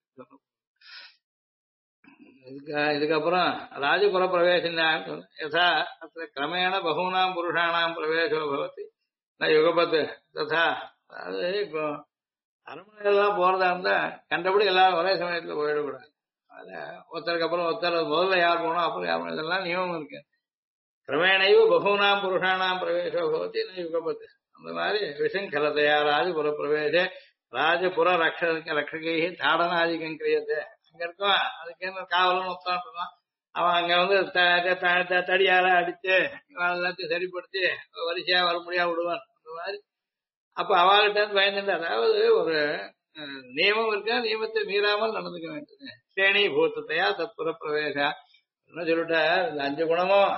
S1: இதுக்கப்புறம் ராஜபுர பிரவேசம் யதா அத்த கிரமேண பகூனாம் புருஷானாம் பிரவேசோ பவதி ந யுகபத் ததா. அதாவது இப்போ அரண்மனையெல்லாம் போறதா இருந்தா கண்டபடி எல்லாரும் ஒரே சமயத்துல போயிடக்கூடாது. ஒருத்தருக்கு அப்புறம் ஒருத்தர் முதல்ல யார் போனோம் அப்புறம் யார் போனோம் இதெல்லாம் நியமம் இருக்கு. கிரமேணையோ பகூனாம் புருஷானாம் பிரவேசோ பவதி ந யுகபத். அந்த மாதிரி விஷங்கலதையா ராஜபுர பிரவேச ராஜபுர ரக்ஷகை தாடனாதிகம் கிரியது. அங்க இருக்கும் அதுக்கு என்ன காவலன்னு உட்காந்துருக்கான். அவன் அங்க வந்து தடியால அடிச்சு எல்லாத்தையும் சரிப்படுத்தி வரிசையா வர முடியா விடுவான். அந்த மாதிரி அப்ப அவகிட்ட இருந்து பயந்துட்டு, அதாவது ஒரு நியமம் இருக்கா, நியமத்தை மீறாமல் நடந்துக்க வேண்டியது. ஸ்ரேணி பூத்தத்தையா தத்புர பிரவேசா என்ன சொல்லிட்ட. இந்த 5 குணமும்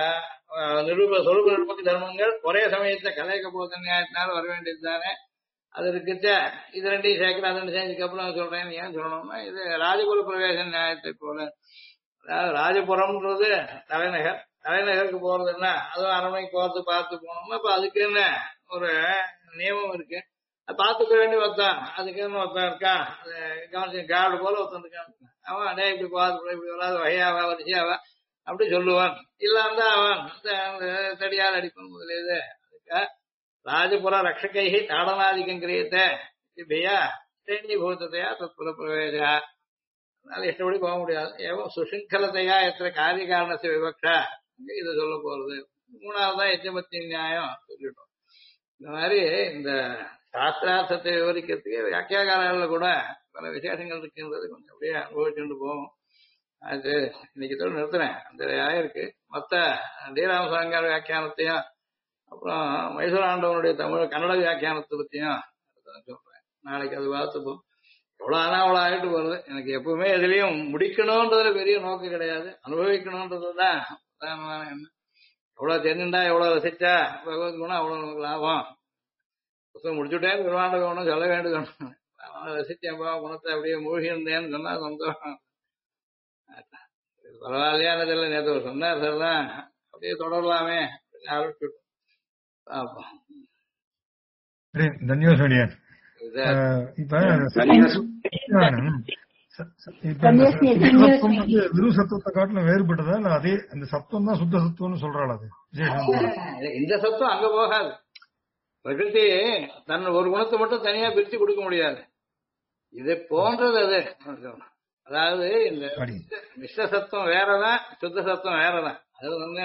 S1: சொரூப நிருபக தர்மங்கள் ஒரே சமயத்தை கலைக்க போத நியாயத்தினால வர வேண்டியது தானே. அது இருக்குச்ச இது ரெண்டையும் சேர்க்கிறேன். அது ரெண்டு சேர்ந்ததுக்கு அப்புறம் சொல்றேன். ஏன் சொல்லணும்னா இது ராஜபுர பிரவேச நியாயத்தை போல. அதாவது ராஜபுரம்ன்றது தலைநகர். தலைநகருக்கு போறதுன்னா அதுவும் அரண்மனைக்கு போறது பார்த்து போனோம்னா அப்ப அதுக்கு என்ன ஒரு நியமம் இருக்கு. பார்த்துக்க வேண்டிய ஒருத்தான் அதுக்குன்னு ஒருத்தன் இருக்கான். கவனிச்சு காடு போல ஒருத்தன் இருக்கான். அவன் அடே இப்படி பார்த்து இப்படி வராது வகையாவா வரிசையாவா அப்படி சொல்லுவான். இல்லாம அவன் தடியால் அடிப்பான் முதலியது. அதுக்கா ராஜபுர ரக்ஷகை தாடனாதிக்கம் கிரியத்தை இப்பையா ஸ்ரேணி பூத்ததையா தத்புர பிரவேசா. அதனால இஷ்டப்படி போக முடியாது. ஏவம் சுஷிங்கலத்தையா எத்தனை காரிய காரணத்தை விவக்ஷா இதை சொல்ல போறது. 3வதுதான் எச்சமத்தி நியாயம் சொல்லிட்டோம். இந்த மாதிரி இந்த சாஸ்திரார்த்தத்தை விவரிக்கிறதுக்கு வியாக்கியாகாரங்கள்ல கூட பல விசேஷங்கள் இருக்குன்றது கொஞ்சம் அப்படியே அனுபவிச்சுட்டு போவோம். அது இன்னைக்கு தொழில் நிறுத்துறேன். அந்த ஆயிருக்கு மொத்த தீராமசாங்கார வியாக்கியானத்தையும் அப்புறம் மைசூர் ஆண்டவனுடைய தமிழ் கன்னட வியாக்கியானத்தை பத்தியும் சொல்றேன். நாளைக்கு அது பார்த்துப்போம். எவ்வளவு ஆனா அவ்வளவு ஆகிட்டு போறது. எனக்கு எப்பவுமே எதுலயும் முடிக்கணும்ன்றதுல பெரிய நோக்கம் கிடையாது. அனுபவிக்கணும்ன்றதுதான் பிரதானமான எண்ணம். எவ்வளவு தெரிஞ்சுட்டா எவ்வளவு ரசிச்சா பகவத் குணம் அவ்வளவு நமக்கு லாபம். புத்தகம் முடிச்சுட்டேன்னு விரும்பாண்ட வேணும் சொல்ல வேண்டியது. ரசிச்சேன்பா குணத்தை அப்படியே மூழ்கி இருந்தேன்னு சொன்னா சந்தோஷம். பரவாயில்லையானதில்லை. நேற்று சொன்னார் சார் தான் அப்படியே தொடரலாமே ஆரம்பிச்சுட்டோம்.
S2: தன்யோசடியார் இப்ப விரு சத்துவத்தை காட்டிலும் வேறுபட்டதா இல்ல அதே அந்த சத்துவம் தான் சுத்த சத்துவம்னு சொல்றாள். அது
S1: இந்த சத்துவம் அங்க போகாது. பிரகிருதி தன் ஒரு குணத்தை மட்டும் தனியா பிரிச்சு கொடுக்க முடியாது. இது போன்றது அது. அதாவது இந்த மிஸ்ர சத்துவம் வேறதான், சுத்த சத்துவம் வேறதான். அது வந்து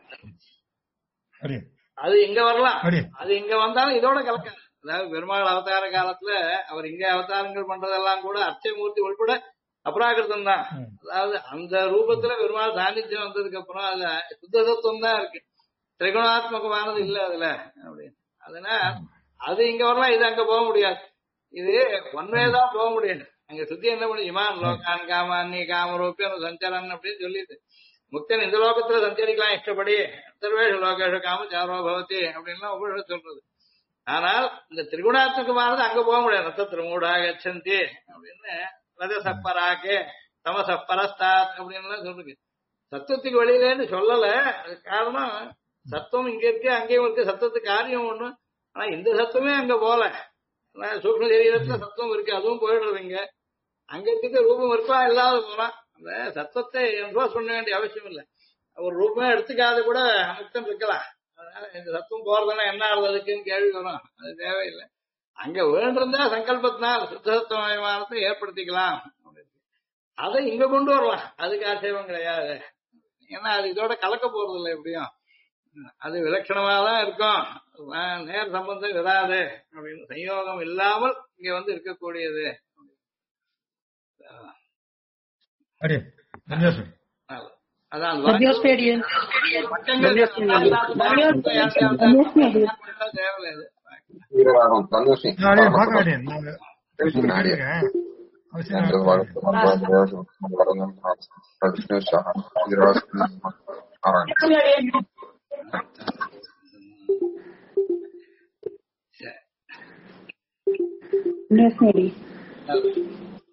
S1: அது இங்க வரலாம். அது இங்க வந்தாலும் இதோட கலக்காது. அதாவது பெருமாள் அவதார காலத்துல அவர் இங்க அவதாரங்கள் பண்றதெல்லாம் கூட அர்ச்சமூர்த்தி உள்பட அபராகிருதம் தான். அதாவது அந்த ரூபத்துல பெருமாள் சாநித்தியம் வந்ததுக்கு அப்புறம் அதுல சுத்த சத்துவம் தான் இருக்கு. திரிகுணாத்மகமானது இல்ல அதுல அப்படின்னு. அதனால அது இங்க வரலாம், இது அங்க போக முடியாது. இது ஒன்வேதான் போக முடியாது. அங்க சுத்தி என்ன பண்ணி இமான் லோகான் காமானி காமரூபிய சஞ்சரன் அப்படின்னு சொல்லிட்டு முக்தன் இந்த லோகத்துல சஞ்சரிக்கலாம் இஷ்டப்படி சர்வேஷ லோகேஷ காம சாரோ பவதி அப்படின்லாம் உபனிஷத் சொல்றது. ஆனால் இந்த திரிகுணாத்மகமானது அங்க போக முடியாது. ரத்த திருமூடா கச்சந்தி அப்படின்னு ரஜசப்பராக்கே தமசப்பரஸ்தாத் அப்படின்னு சொல்லுங்க. சத்துவத்துக்கு வெளியிலேன்னு சொல்லல. அது காரணம் சத்துவம் இங்க இருக்கு அங்கேயும் இருக்கு. சத்துவத்துக்கு காரியம் ஒண்ணு. ஆனா இந்த சத்துவமே அங்க போல. சூக்ஷ்ம சரீரத்துல சத்துவம் இருக்கு, அதுவும் போயிடுறது. இங்க அங்க இருக்க ரூபம் இருக்கலாம், இல்லாத போலாம். அந்த சத்தத்தை என்ஃபோர்ஸ் பண்ண வேண்டிய அவசியம் இல்லை. ஒரு ரூபமே எடுத்துக்காத கூட முக்தம் இருக்கலாம். அதனால இந்த சத்தம் போறதுன்னா என்ன ஆகுது அதுக்குன்னு கேள்வி வரும். அது தேவையில்லை. அங்க வேண்டிருந்தா சங்கல்பத்தினால் சுத்தசத்துவமயமானத்தை ஏற்படுத்திக்கலாம். அதை இங்க கொண்டு வரலாம். அதுக்கு ஆட்சேபம் கிடையாது. ஏன்னா அது இதோட கலக்க போறது இல்லை. எப்படியும் அது விலட்சணமா தான் இருக்கும், நேர் சம்பந்தம் வராது அப்படின்னு சயோகம் இல்லாமல் இங்க வந்து இருக்கக்கூடியது.
S2: அடே சந்தோஷம்.
S1: அதான் அந்த
S3: Adiós, Perian.
S1: பக்கங்கள் தேவையில்லை இது.
S2: அடே பார்க்க அடே நான் அவசியம்
S3: Adiós, Mary.